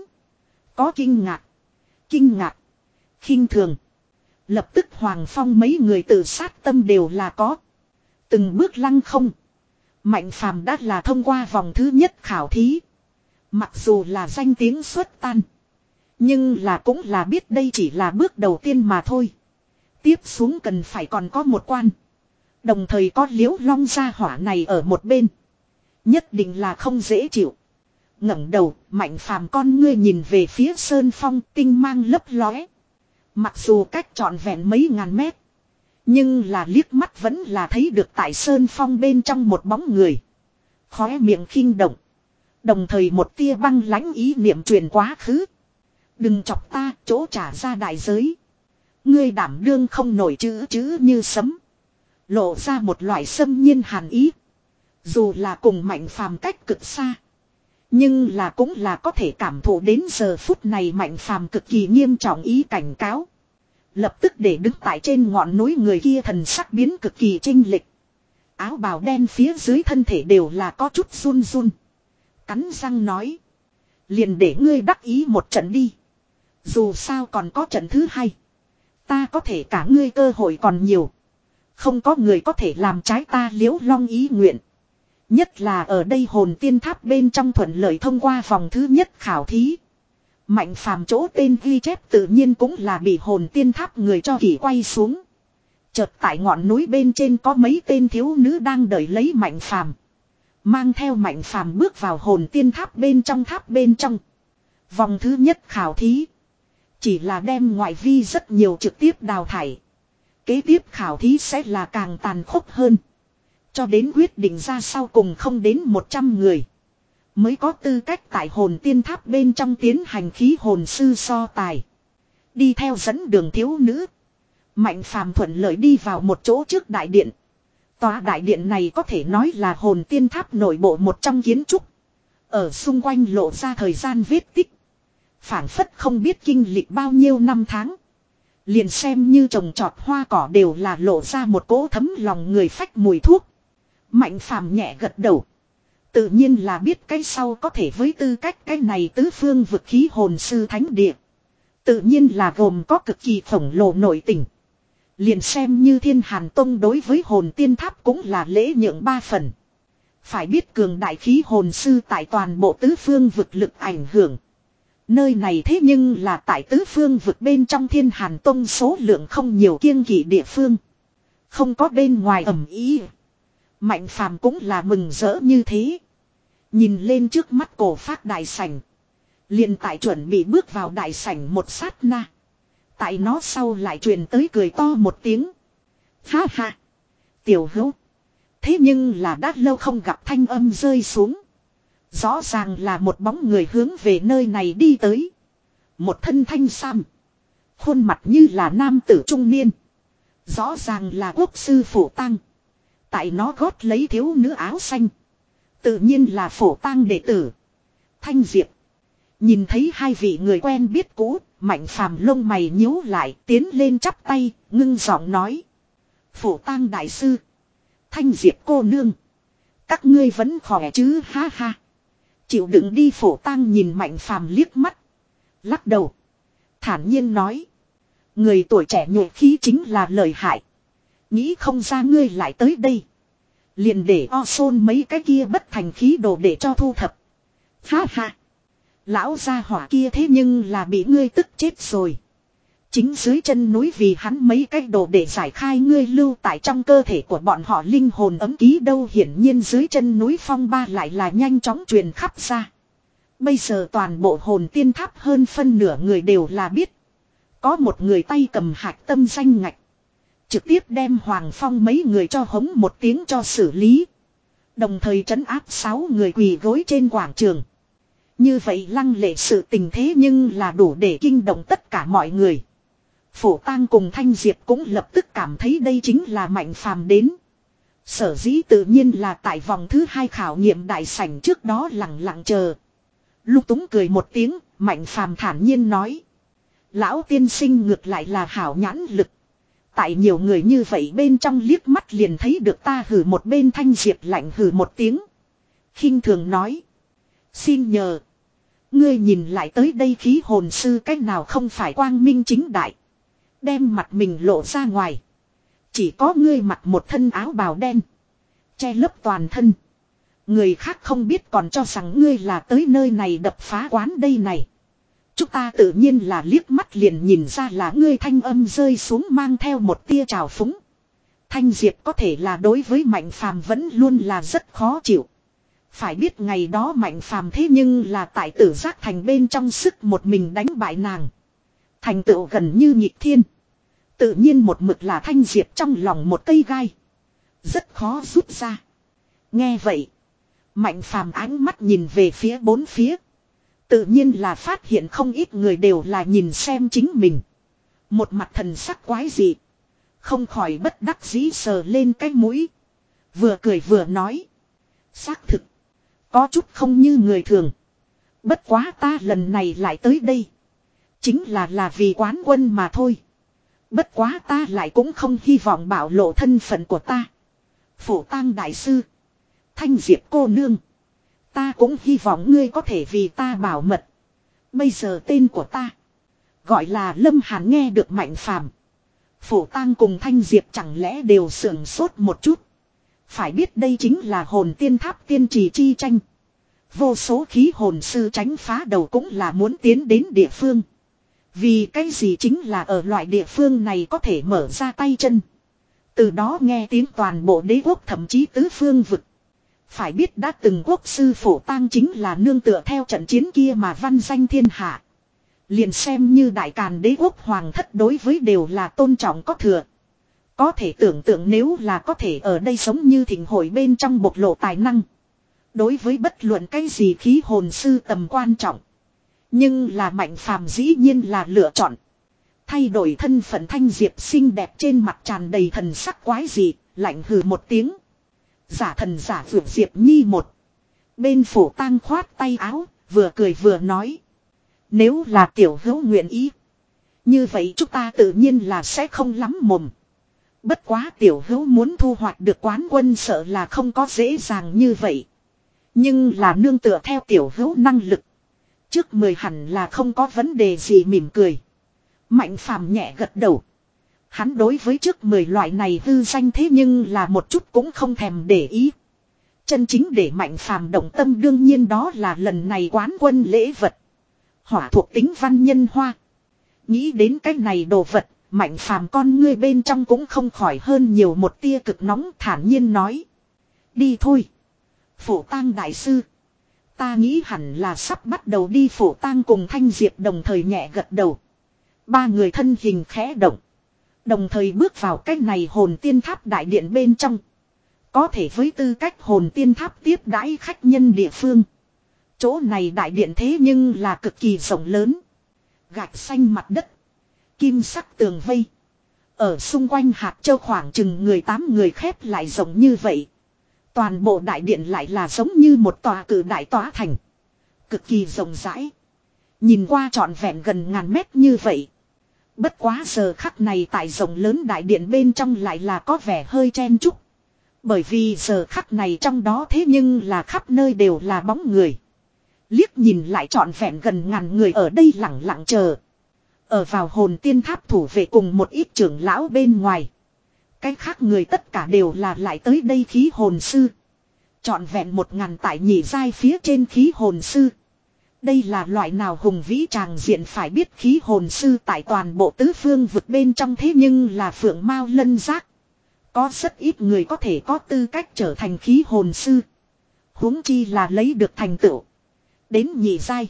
Có kinh ngạc. Kinh ngạc. Khinh thường. Lập tức Hoàng Phong mấy người tự sát tâm đều là có. Từng bước lăng không. Mạnh phàm đã là thông qua vòng thứ nhất khảo thí. Mặc dù là danh tiếng xuất tan. Nhưng là cũng là biết đây chỉ là bước đầu tiên mà thôi. Tiếp xuống cần phải còn có một quan. Đồng thời có Liễu Long gia hỏa này ở một bên. Nhất định là không dễ chịu. Ngẩng đầu, mạnh phàm con ngươi nhìn về phía Sơn Phong tinh mang lấp lóe. Mặc dù cách trọn vẹn mấy ngàn mét. Nhưng là liếc mắt vẫn là thấy được tại Sơn Phong bên trong một bóng người. Khóe miệng khinh động. Đồng thời một tia băng lãnh ý niệm truyền quá khứ. Đừng chọc ta, chỗ trả ra đại giới. Ngươi đảm đương không nổi chữ chữ như sấm. Lộ ra một loại xâm nhiên hàn ý. Dù là cùng mạnh phàm cách cực xa. Nhưng là cũng là có thể cảm thụ đến giờ phút này mạnh phàm cực kỳ nghiêm trọng ý cảnh cáo. Lập tức để đứng tại trên ngọn núi người kia thần sắc biến cực kỳ chênh lịch. Áo bào đen phía dưới thân thể đều là có chút run run. Cắn răng nói. Liền để ngươi đắc ý một trận đi. Dù sao còn có trận thứ hai. Ta có thể cả ngươi cơ hội còn nhiều. Không có người có thể làm trái ta Liễu Long ý nguyện. Nhất là ở đây hồn tiên tháp bên trong thuận lợi thông qua vòng thứ nhất khảo thí. Mạnh phàm chỗ tên ghi chép tự nhiên cũng là bị hồn tiên tháp người cho kỷ quay xuống. Chợt tại ngọn núi bên trên có mấy tên thiếu nữ đang đợi lấy mạnh phàm. Mang theo mạnh phàm bước vào hồn tiên tháp bên trong tháp bên trong. Vòng thứ nhất khảo thí. Chỉ là đem ngoại vi rất nhiều trực tiếp đào thải. Kế tiếp khảo thí sẽ là càng tàn khốc hơn. Cho đến quyết định ra sau cùng không đến một trăm người. Mới có tư cách tại hồn tiên tháp bên trong tiến hành khí hồn sư so tài. Đi theo dẫn đường thiếu nữ. Mạnh phàm thuận lợi đi vào một chỗ trước đại điện. Tòa đại điện này có thể nói là hồn tiên tháp nội bộ một trong kiến trúc. Ở xung quanh lộ ra thời gian vết tích. Phảng phất không biết kinh lịch bao nhiêu năm tháng. Liền xem như trồng trọt hoa cỏ đều là lộ ra một cỗ thấm lòng người phách mùi thuốc. Mạnh phàm nhẹ gật đầu. Tự nhiên là biết cái sau có thể với tư cách cái này tứ phương vực khí hồn sư thánh địa. Tự nhiên là gồm có cực kỳ khổng lồ nội tình. Liền xem như Thiên Hàn Tông đối với hồn tiên tháp cũng là lễ nhượng ba phần. Phải biết cường đại khí hồn sư tại toàn bộ tứ phương vực lực ảnh hưởng. Nơi này thế nhưng là tại tứ phương vực bên trong Thiên Hàn Tông số lượng không nhiều kiêng kỵ địa phương. Không có bên ngoài ẩm ý. Mạnh phàm cũng là mừng rỡ như thế. Nhìn lên trước mắt cổ phát đại sảnh. Liền tại chuẩn bị bước vào đại sảnh một sát na. Tại nó sau lại truyền tới cười to một tiếng. Ha ha. Tiểu hữu. Thế nhưng là đã lâu không gặp thanh âm rơi xuống. Rõ ràng là một bóng người hướng về nơi này đi tới. Một thân thanh sam. Khuôn mặt như là nam tử trung niên. Rõ ràng là quốc sư Phổ Tăng. Tại nó gót lấy thiếu nữ áo xanh. Tự nhiên là Phổ Tăng đệ tử. Thanh Diệp. Nhìn thấy hai vị người quen biết cũ. Mạnh phàm lông mày nhíu lại, tiến lên chắp tay, ngưng giọng nói. Phổ Tăng đại sư. Thanh Diệp cô nương. Các ngươi vẫn khỏe chứ, ha ha. Chịu đựng đi. Phổ Tăng nhìn Mạnh phàm liếc mắt. Lắc đầu. Thản nhiên nói. Người tuổi trẻ nhuệ khí chính là lợi hại. Nghĩ không ra ngươi lại tới đây. Liền để o xôn mấy cái kia bất thành khí đồ để cho thu thập. Ha ha. Lão gia hỏa kia thế nhưng là bị ngươi tức chết rồi. Chính dưới chân núi vì hắn mấy cái đồ để giải khai ngươi lưu tại trong cơ thể của bọn họ linh hồn ấm ký đâu, hiển nhiên dưới chân núi phong ba lại là nhanh chóng truyền khắp ra. Bây giờ toàn bộ hồn tiên tháp hơn phân nửa người đều là biết. Có một người tay cầm hạc tâm danh ngạch. Trực tiếp đem Hoàng Phong mấy người cho hống một tiếng cho xử lý. Đồng thời trấn áp sáu người quỳ gối trên quảng trường. Như vậy lăng lệ sự tình thế nhưng là đủ để kinh động tất cả mọi người. Phổ Tăng cùng Thanh Diệp cũng lập tức cảm thấy đây chính là Mạnh phàm đến. Sở dĩ tự nhiên là tại vòng thứ hai khảo nghiệm đại sảnh trước đó lặng lặng chờ. Lục Túng cười một tiếng, Mạnh phàm thản nhiên nói. Lão tiên sinh ngược lại là hảo nhãn lực. Tại nhiều người như vậy bên trong liếc mắt liền thấy được ta. Hử một bên. Thanh Diệp lạnh hử một tiếng. Khinh thường nói. Xin nhờ. Ngươi nhìn lại tới đây khí hồn sư cách nào không phải quang minh chính đại. Đem mặt mình lộ ra ngoài. Chỉ có ngươi mặc một thân áo bào đen. Che lấp toàn thân. Người khác không biết còn cho rằng ngươi là tới nơi này đập phá quán đây này. Chúng ta tự nhiên là liếc mắt liền nhìn ra là ngươi. Thanh âm rơi xuống mang theo một tia trào phúng. Thanh Diệp có thể là đối với Mạnh phàm vẫn luôn là rất khó chịu. Phải biết ngày đó Mạnh phàm thế nhưng là tại Tử Giác Thành bên trong sức một mình đánh bại nàng. Thành tựu gần như nhịp thiên. Tự nhiên một mực là Thanh Diệp trong lòng một cây gai. Rất khó rút ra. Nghe vậy. Mạnh phàm ánh mắt nhìn về phía bốn phía. Tự nhiên là phát hiện không ít người đều là nhìn xem chính mình. Một mặt thần sắc quái dị. Không khỏi bất đắc dĩ sờ lên cái mũi. Vừa cười vừa nói. Xác thực. Có chút không như người thường. Bất quá ta lần này lại tới đây. Chính là là vì quán quân mà thôi. Bất quá ta lại cũng không hy vọng bạo lộ thân phận của ta. Phổ Tăng đại sư. Thanh Diệp cô nương. Ta cũng hy vọng ngươi có thể vì ta bảo mật. Bây giờ tên của ta. Gọi là Lâm Hàn. Nghe được Mạnh phàm. Phổ Tăng cùng Thanh Diệp chẳng lẽ đều sưởng sốt một chút. Phải biết đây chính là hồn tiên tháp tiên trì chi tranh. Vô số khí hồn sư tránh phá đầu cũng là muốn tiến đến địa phương. Vì cái gì chính là ở loại địa phương này có thể mở ra tay chân. Từ đó nghe tiếng toàn bộ đế quốc thậm chí tứ phương vực. Phải biết đã từng quốc sư Phổ Tang chính là nương tựa theo trận chiến kia mà văn danh thiên hạ. Liền xem như đại càn đế quốc hoàng thất đối với đều là tôn trọng có thừa. Có thể tưởng tượng nếu là có thể ở đây giống như thịnh hội bên trong bộc lộ tài năng. Đối với bất luận cái gì khí hồn sư tầm quan trọng. Nhưng là Mạnh Phàm dĩ nhiên là lựa chọn. Thay đổi thân phận Thanh Diệp xinh đẹp trên mặt tràn đầy thần sắc quái dị, lạnh hừ một tiếng. Giả thần giả vượt Diệp Nhi một. Bên Phổ Tang khoát tay áo, vừa cười vừa nói. Nếu là tiểu hữu nguyện ý. Như vậy chúng ta tự nhiên là sẽ không lắm mồm. Bất quá tiểu hữu muốn thu hoạch được quán quân sợ là không có dễ dàng như vậy. Nhưng là nương tựa theo tiểu hữu năng lực. Trước mười hẳn là không có vấn đề gì mỉm cười. Mạnh Phàm nhẹ gật đầu. Hắn đối với trước mười loại này hư danh thế nhưng là một chút cũng không thèm để ý. Chân chính để Mạnh Phàm động tâm đương nhiên đó là lần này quán quân lễ vật. Hỏa thuộc tính văn nhân hoa. Nghĩ đến cái này đồ vật, Mạnh Phàm con ngươi bên trong cũng không khỏi hơn nhiều một tia cực nóng thản nhiên nói. Đi thôi. Phổ Tang đại sư. Ta nghĩ hẳn là sắp bắt đầu đi. Phổ Tang cùng Thanh Diệp đồng thời nhẹ gật đầu. Ba người thân hình khẽ động. Đồng thời bước vào cái này hồn tiên tháp đại điện bên trong. Có thể với tư cách hồn tiên tháp tiếp đãi khách nhân địa phương. Chỗ này đại điện thế nhưng là cực kỳ rộng lớn. Gạch xanh mặt đất. Kim sắc tường vây. Ở xung quanh hạt châu khoảng chừng người tám người khép lại rộng như vậy. Toàn bộ đại điện lại là giống như một tòa cử đại tòa thành. Cực kỳ rộng rãi. Nhìn qua trọn vẹn gần ngàn mét như vậy. Bất quá giờ khắc này tại rộng lớn đại điện bên trong lại là có vẻ hơi chen chúc. Bởi vì giờ khắc này trong đó thế nhưng là khắp nơi đều là bóng người. Liếc nhìn lại trọn vẹn gần ngàn người ở đây lặng lặng chờ. Ở vào hồn tiên tháp thủ vệ cùng một ít trưởng lão bên ngoài. Cái khác người tất cả đều là lại tới đây khí hồn sư. Trọn vẹn một ngàn tại nhị giai phía trên khí hồn sư. Đây là loại nào hùng vĩ tràng diện phải biết khí hồn sư tại toàn bộ tứ phương vực bên trong thế nhưng là phượng mao lân giác. Có rất ít người có thể có tư cách trở thành khí hồn sư. Huống chi là lấy được thành tựu. Đến nhị giai.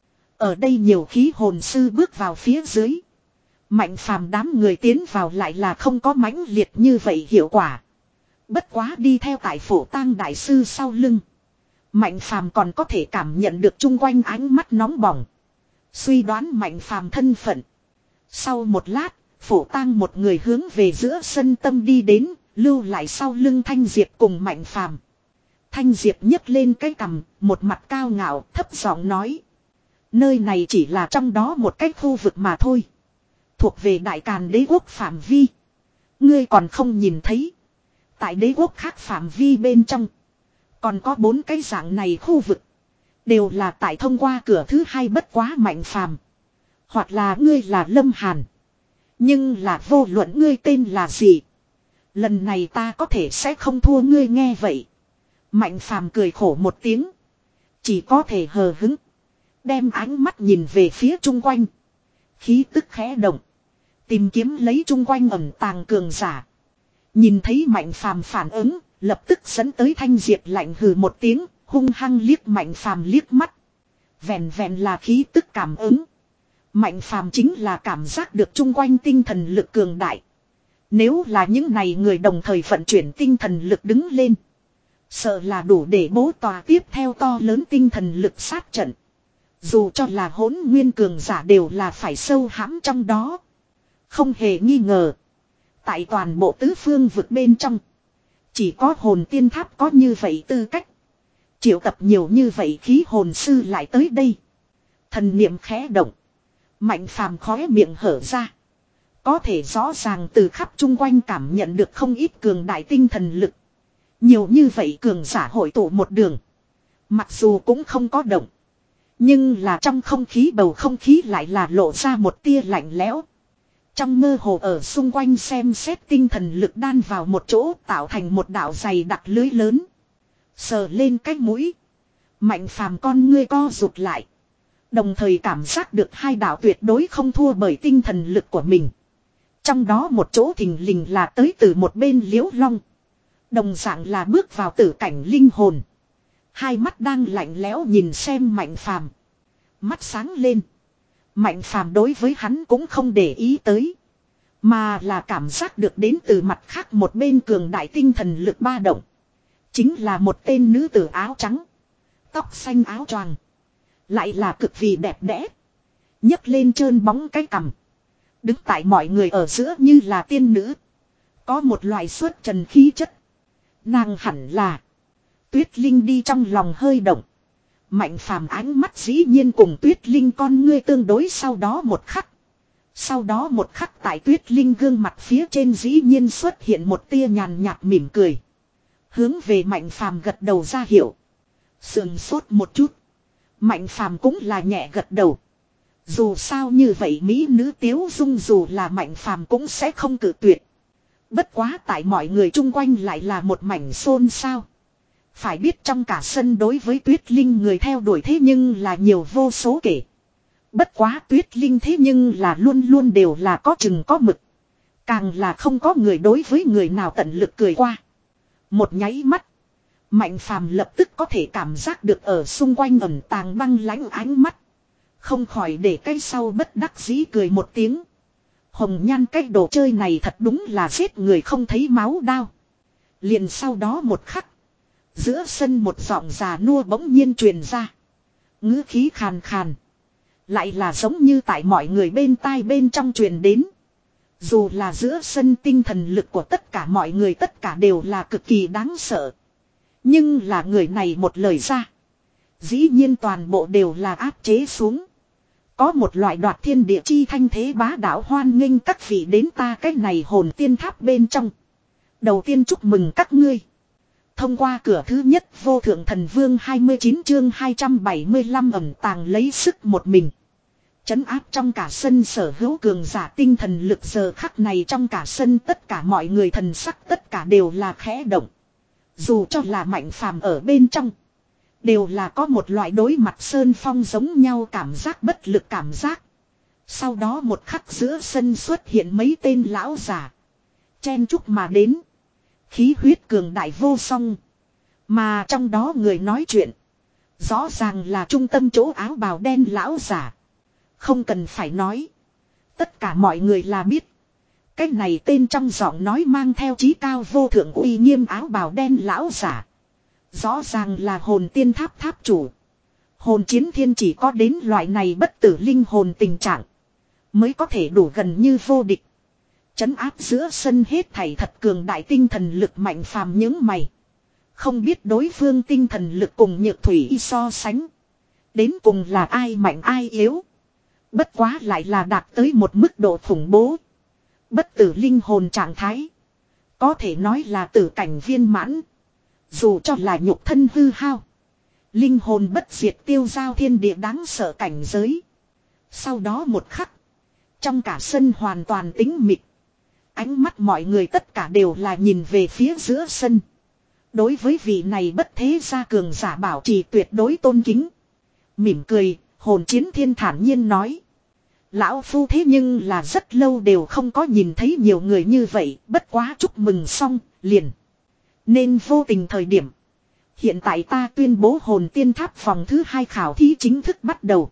Ở đây nhiều khí hồn sư bước vào phía dưới. Mạnh Phàm đám người tiến vào lại là không có mãnh liệt như vậy hiệu quả. Bất quá đi theo tại Phổ Tang đại sư sau lưng. Mạnh Phàm còn có thể cảm nhận được chung quanh ánh mắt nóng bỏng. Suy đoán Mạnh Phàm thân phận. Sau một lát, Phổ Tang một người hướng về giữa sân tâm đi đến, lưu lại sau lưng Thanh Diệp cùng Mạnh Phàm. Thanh Diệp nhấc lên cái cằm, một mặt cao ngạo, thấp giọng nói. Nơi này chỉ là trong đó một cái khu vực mà thôi. Thuộc về Đại Càn đế quốc phạm vi. Ngươi còn không nhìn thấy. Tại đế quốc khác phạm vi bên trong. Còn có bốn cái dạng này khu vực. Đều là tại thông qua cửa thứ hai bất quá Mạnh Phàm. Hoặc là ngươi là Lâm Hàn. Nhưng là vô luận ngươi tên là gì. Lần này ta có thể sẽ không thua ngươi nghe vậy. Mạnh Phàm cười khổ một tiếng. Chỉ có thể hờ hứng. Đem ánh mắt nhìn về phía chung quanh. Khí tức khẽ động. Tìm kiếm lấy chung quanh ẩn tàng cường giả. Nhìn thấy Mạnh Phàm phản ứng. Lập tức dẫn tới Thanh Diệp lạnh hừ một tiếng. Hung hăng liếc Mạnh Phàm liếc mắt. Vẹn vẹn là khí tức cảm ứng. Mạnh Phàm chính là cảm giác được chung quanh tinh thần lực cường đại. Nếu là những này người đồng thời vận chuyển tinh thần lực đứng lên. Sợ là đủ để bố tòa tiếp theo to lớn tinh thần lực sát trận. Dù cho là hỗn nguyên cường giả đều là phải sâu hãm trong đó. Không hề nghi ngờ. Tại toàn bộ tứ phương vực bên trong. Chỉ có hồn tiên tháp có như vậy tư cách. Triệu tập nhiều như vậy khí hồn sư lại tới đây. Thần niệm khẽ động. Mạnh Phàm khóe miệng hở ra. Có thể rõ ràng từ khắp chung quanh cảm nhận được không ít cường đại tinh thần lực. Nhiều như vậy cường giả hội tụ một đường. Mặc dù cũng không có động. Nhưng là trong không khí bầu không khí lại là lộ ra một tia lạnh lẽo. Trong mơ hồ ở xung quanh xem xét tinh thần lực đan vào một chỗ tạo thành một đạo dày đặc lưới lớn. Sờ lên cái mũi. Mạnh phàm con ngươi co rụt lại. Đồng thời cảm giác được hai đạo tuyệt đối không thua bởi tinh thần lực của mình. Trong đó một chỗ thình lình là tới từ một bên Liễu Long. Đồng dạng là bước vào tử cảnh linh hồn. Hai mắt đang lạnh lẽo nhìn xem Mạnh phàm. Mắt sáng lên. Mạnh phàm đối với hắn cũng không để ý tới. Mà là cảm giác được đến từ mặt khác một bên cường đại tinh thần lực ba động. Chính là một tên nữ tử áo trắng. Tóc xanh áo choàng. Lại là cực kỳ đẹp đẽ. nhấc lên trơn bóng cái cằm. Đứng tại mọi người ở giữa như là tiên nữ. Có một loại xuất trần khí chất. Nàng hẳn là Tuyết Linh đi trong lòng hơi động. Mạnh phàm ánh mắt dĩ nhiên cùng Tuyết Linh con ngươi tương đối sau đó một khắc. Sau đó một khắc tại Tuyết Linh gương mặt phía trên dĩ nhiên xuất hiện một tia nhàn nhạt mỉm cười. Hướng về Mạnh phàm gật đầu ra hiệu. Sườn sốt một chút. Mạnh phàm cũng là nhẹ gật đầu. Dù sao như vậy mỹ nữ Tiếu Dung dù là Mạnh phàm cũng sẽ không cự tuyệt. Bất quá tại mọi người chung quanh lại là một mảnh xôn xao. Phải biết trong cả sân đối với Tuyết Linh người theo đuổi thế nhưng là nhiều vô số kể. Bất quá Tuyết Linh thế nhưng là luôn luôn đều là có chừng có mực. Càng là không có người đối với người nào tận lực cười qua. Một nháy mắt. Mạnh phàm lập tức có thể cảm giác được ở xung quanh ẩn tàng băng lãnh ánh mắt. Không khỏi để cái sau bất đắc dĩ cười một tiếng. Hồng nhan cái đồ chơi này thật đúng là giết người không thấy máu đao. Liền sau đó một khắc. Giữa sân một giọng già nua bỗng nhiên truyền ra. Ngữ khí khàn khàn. Lại là giống như tại mọi người bên tai bên trong truyền đến. Dù là giữa sân tinh thần lực của tất cả mọi người tất cả đều là cực kỳ đáng sợ. Nhưng là người này một lời ra. Dĩ nhiên toàn bộ đều là áp chế xuống. Có một loại đoạt thiên địa chi thanh thế bá đạo hoan nghênh các vị đến ta cái này hồn tiên tháp bên trong. Đầu tiên chúc mừng các ngươi. Thông qua cửa thứ nhất vô thượng thần vương hai mươi chín chương hai trăm bảy mươi lăm ẩn tàng lấy sức một mình. Chấn áp trong cả sân sở hữu cường giả tinh thần lực giờ khắc này trong cả sân tất cả mọi người thần sắc tất cả đều là khẽ động. Dù cho là Mạnh phàm ở bên trong. Đều là có một loại đối mặt sơn phong giống nhau cảm giác bất lực cảm giác. Sau đó một khắc giữa sân xuất hiện mấy tên lão già. Chen chúc mà đến. Khí huyết cường đại vô song. Mà trong đó người nói chuyện. Rõ ràng là trung tâm chỗ áo bào đen lão giả. Không cần phải nói. Tất cả mọi người là biết. Cái này tên trong giọng nói mang theo chí cao vô thượng uy nghiêm áo bào đen lão giả. Rõ ràng là hồn tiên tháp tháp chủ. Hồn chiến thiên chỉ có đến loại này bất tử linh hồn tình trạng. Mới có thể đủ gần như vô địch. Chấn áp giữa sân hết thảy thật cường đại tinh thần lực Mạnh phàm những mày. Không biết đối phương tinh thần lực cùng nhược thủy y so sánh. Đến cùng là ai mạnh ai yếu. Bất quá lại là đạt tới một mức độ khủng bố. Bất tử linh hồn trạng thái. Có thể nói là tử cảnh viên mãn. Dù cho là nhục thân hư hao. Linh hồn bất diệt tiêu giao thiên địa đáng sợ cảnh giới. Sau đó một khắc. Trong cả sân hoàn toàn tĩnh mịch. Ánh mắt mọi người tất cả đều là nhìn về phía giữa sân. Đối với vị này bất thế gia cường giả bảo trì tuyệt đối tôn kính. Mỉm cười, hồn chiến thiên thản nhiên nói. Lão phu thế nhưng là rất lâu đều không có nhìn thấy nhiều người như vậy, bất quá chúc mừng xong, liền. Nên vô tình thời điểm. Hiện tại ta tuyên bố hồn tiên tháp vòng thứ hai khảo thí chính thức bắt đầu.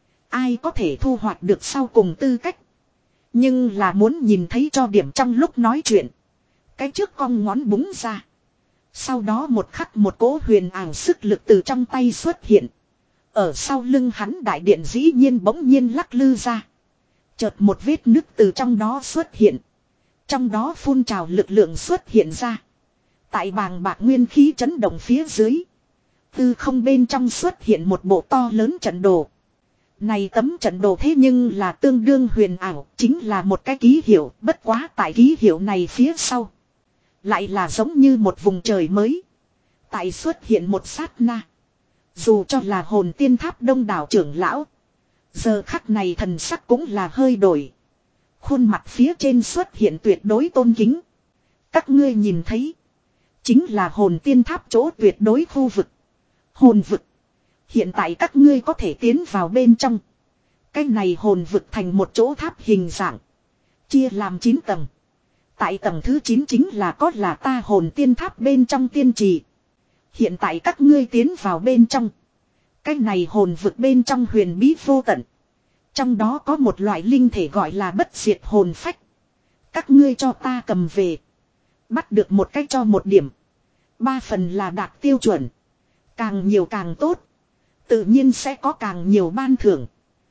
Ai có thể thu hoạch được sau cùng tư cách. Nhưng là muốn nhìn thấy cho điểm trong lúc nói chuyện. Cái trước cong ngón búng ra. Sau đó một khắc một cỗ huyền ảo sức lực từ trong tay xuất hiện. Ở sau lưng hắn đại điện dĩ nhiên bỗng nhiên lắc lư ra. Chợt một vết nứt từ trong đó xuất hiện. Trong đó phun trào lực lượng xuất hiện ra. Tại bàng bạc nguyên khí chấn động phía dưới. Từ không bên trong xuất hiện một bộ to lớn trận đồ. Này tấm trận đồ thế nhưng là tương đương huyền ảo. Chính là một cái ký hiệu. Bất quá tại ký hiệu này phía sau. Lại là giống như một vùng trời mới. Tại xuất hiện một sát na. Dù cho là hồn tiên tháp đông đảo trưởng lão. Giờ khắc này thần sắc cũng là hơi đổi. Khuôn mặt phía trên xuất hiện tuyệt đối tôn kính. Các ngươi nhìn thấy. Chính là hồn tiên tháp chỗ tuyệt đối khu vực. Hồn vực. Hiện tại các ngươi có thể tiến vào bên trong. Cái này hồn vực thành một chỗ tháp hình dạng. Chia làm chín tầng. Tại tầng thứ chín chính là có là ta hồn tiên tháp bên trong tiên trì. Hiện tại các ngươi tiến vào bên trong. Cái này hồn vực bên trong huyền bí vô tận. Trong đó có một loại linh thể gọi là bất diệt hồn phách. Các ngươi cho ta cầm về. Bắt được một cách cho một điểm. Ba phần là đạt tiêu chuẩn. Càng nhiều càng tốt. Tự nhiên sẽ có càng nhiều ban thưởng.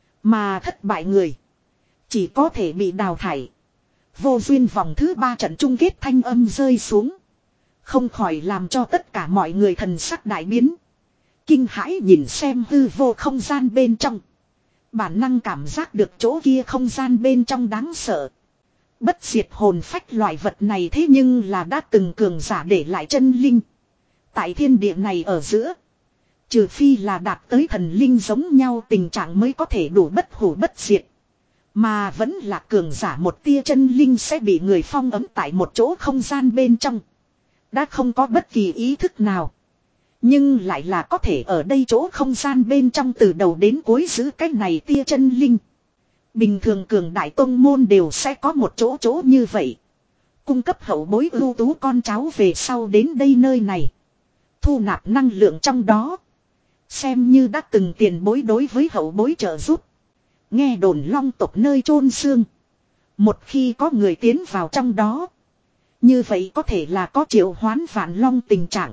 Mà thất bại người. Chỉ có thể bị đào thải. Vô duyên vòng thứ ba trận chung kết thanh âm rơi xuống. Không khỏi làm cho tất cả mọi người thần sắc đại biến. Kinh hãi nhìn xem hư vô không gian bên trong. Bản năng cảm giác được chỗ kia không gian bên trong đáng sợ. Bất diệt hồn phách loại vật này thế nhưng là đã từng cường giả để lại chân linh. Tại thiên địa này ở giữa. Trừ phi là đạt tới thần linh giống nhau tình trạng mới có thể đủ bất hủ bất diệt. Mà vẫn là cường giả một tia chân linh sẽ bị người phong ấm tại một chỗ không gian bên trong. Đã không có bất kỳ ý thức nào. Nhưng lại là có thể ở đây chỗ không gian bên trong từ đầu đến cuối giữ cái này tia chân linh. Bình thường cường đại tông môn đều sẽ có một chỗ chỗ như vậy. Cung cấp hậu bối ưu tú con cháu về sau đến đây nơi này. Thu nạp năng lượng trong đó. Xem như đã từng tiền bối đối với hậu bối trợ giúp. Nghe đồn long tộc nơi chôn xương. Một khi có người tiến vào trong đó. Như vậy có thể là có triệu hoán vạn long tình trạng.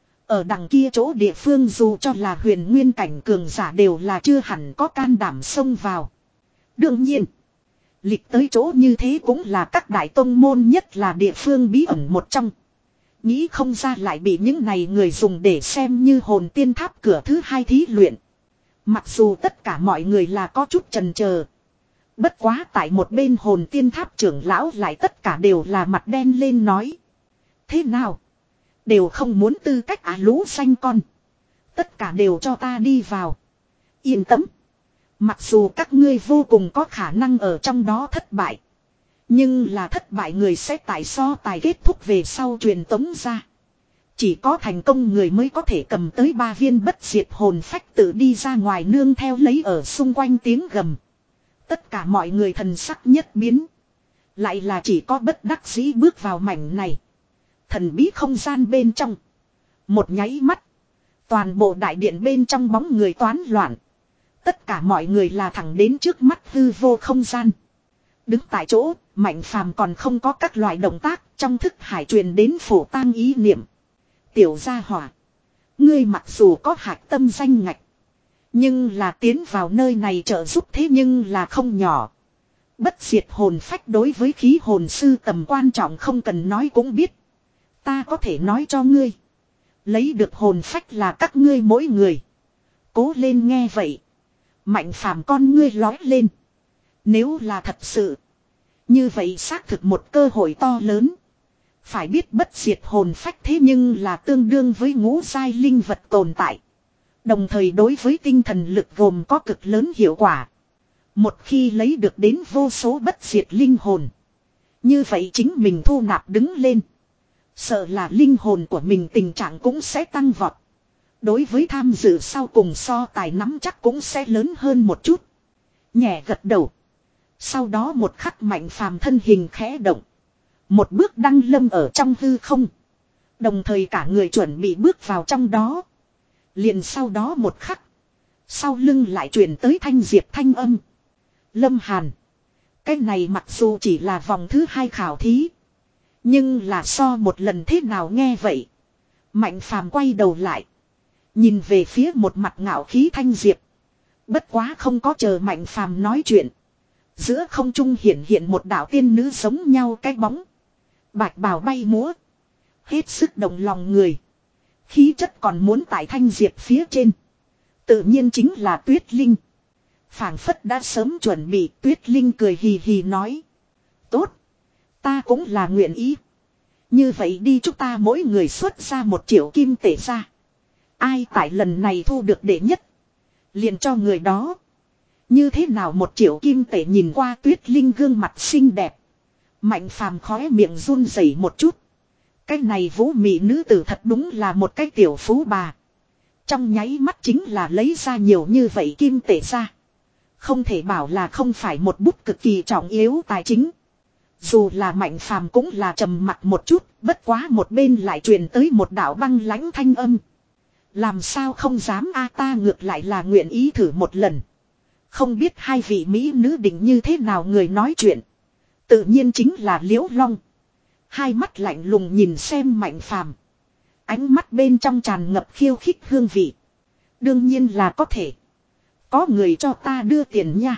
Ở đằng kia chỗ địa phương dù cho là huyền nguyên cảnh cường giả đều là chưa hẳn có can đảm xông vào. Đương nhiên. Lịch tới chỗ như thế cũng là các đại tông môn nhất là địa phương bí ẩn một trong. Nghĩ không ra lại bị những này người dùng để xem như hồn tiên tháp cửa thứ hai thí luyện. Mặc dù tất cả mọi người là có chút chần chờ. Bất quá tại một bên hồn tiên tháp trưởng lão lại tất cả đều là mặt đen lên nói. Thế nào? Đều không muốn tư cách á lũ xanh con. Tất cả đều cho ta đi vào. Yên tâm. Mặc dù các ngươi vô cùng có khả năng ở trong đó thất bại. Nhưng là thất bại người sẽ tại so tài kết thúc về sau truyền tống ra. Chỉ có thành công người mới có thể cầm tới ba viên bất diệt hồn phách tự đi ra ngoài nương theo lấy ở xung quanh tiếng gầm. Tất cả mọi người thần sắc nhất biến. Lại là chỉ có bất đắc dĩ bước vào mảnh này. Thần bí không gian bên trong. Một nháy mắt. Toàn bộ đại điện bên trong bóng người toán loạn. Tất cả mọi người là thẳng đến trước mắt hư vô không gian. Đứng tại chỗ, Mạnh Phàm còn không có các loại động tác, trong thức hải truyền đến phổ tang ý niệm. Tiểu gia hỏa. Ngươi mặc dù có hạt tâm danh ngạch. Nhưng là tiến vào nơi này trợ giúp thế nhưng là không nhỏ. Bất diệt hồn phách đối với khí hồn sư tầm quan trọng không cần nói cũng biết. Ta có thể nói cho ngươi. Lấy được hồn phách là các ngươi mỗi người. Cố lên nghe vậy. Mạnh Phàm con ngươi lói lên. Nếu là thật sự. Như vậy xác thực một cơ hội to lớn. Phải biết bất diệt hồn phách thế nhưng là tương đương với ngũ giai linh vật tồn tại. Đồng thời đối với tinh thần lực gồm có cực lớn hiệu quả. Một khi lấy được đến vô số bất diệt linh hồn. Như vậy chính mình thu nạp đứng lên. Sợ là linh hồn của mình tình trạng cũng sẽ tăng vọt. Đối với tham dự sau cùng so tài nắm chắc cũng sẽ lớn hơn một chút. Nhẹ gật đầu. Sau đó một khắc Mạnh Phàm thân hình khẽ động. Một bước đăng lâm ở trong hư không. Đồng thời cả người chuẩn bị bước vào trong đó. Liền sau đó một khắc. Sau lưng lại truyền tới thanh diệp thanh âm. Lâm Hàn. Cái này mặc dù chỉ là vòng thứ hai khảo thí. Nhưng là so một lần thế nào nghe vậy. Mạnh Phàm quay đầu lại. Nhìn về phía một mặt ngạo khí thanh diệp. Bất quá không có chờ Mạnh Phàm nói chuyện. Giữa không trung hiện hiện một đạo tiên nữ giống nhau cái bóng. Bạch bào bay múa. Hết sức động lòng người. Khí chất còn muốn tại thanh diệp phía trên. Tự nhiên chính là Tuyết Linh. Phảng phất đã sớm chuẩn bị, Tuyết Linh cười hì hì nói. Tốt. Ta cũng là nguyện ý. Như vậy đi chúng ta mỗi người xuất ra một triệu kim tệ ra. Ai tại lần này thu được đệ nhất. Liền cho người đó. Như thế nào một triệu kim tệ nhìn qua Tuyết Linh gương mặt xinh đẹp. Mạnh Phàm khóe miệng run rẩy một chút. Cái này vũ mị nữ tử thật đúng là một cái tiểu phú bà. Trong nháy mắt chính là lấy ra nhiều như vậy kim tệ ra. Không thể bảo là không phải một bút cực kỳ trọng yếu tài chính. Dù là Mạnh Phàm cũng là trầm mặc một chút, bất quá một bên lại truyền tới một đạo băng lãnh thanh âm. Làm sao không dám a ta ngược lại là nguyện ý thử một lần. Không biết hai vị mỹ nữ định như thế nào người nói chuyện. Tự nhiên chính là Liễu Long. Hai mắt lạnh lùng nhìn xem Mạnh Phàm. Ánh mắt bên trong tràn ngập khiêu khích hương vị. Đương nhiên là có thể. Có người cho ta đưa tiền nha.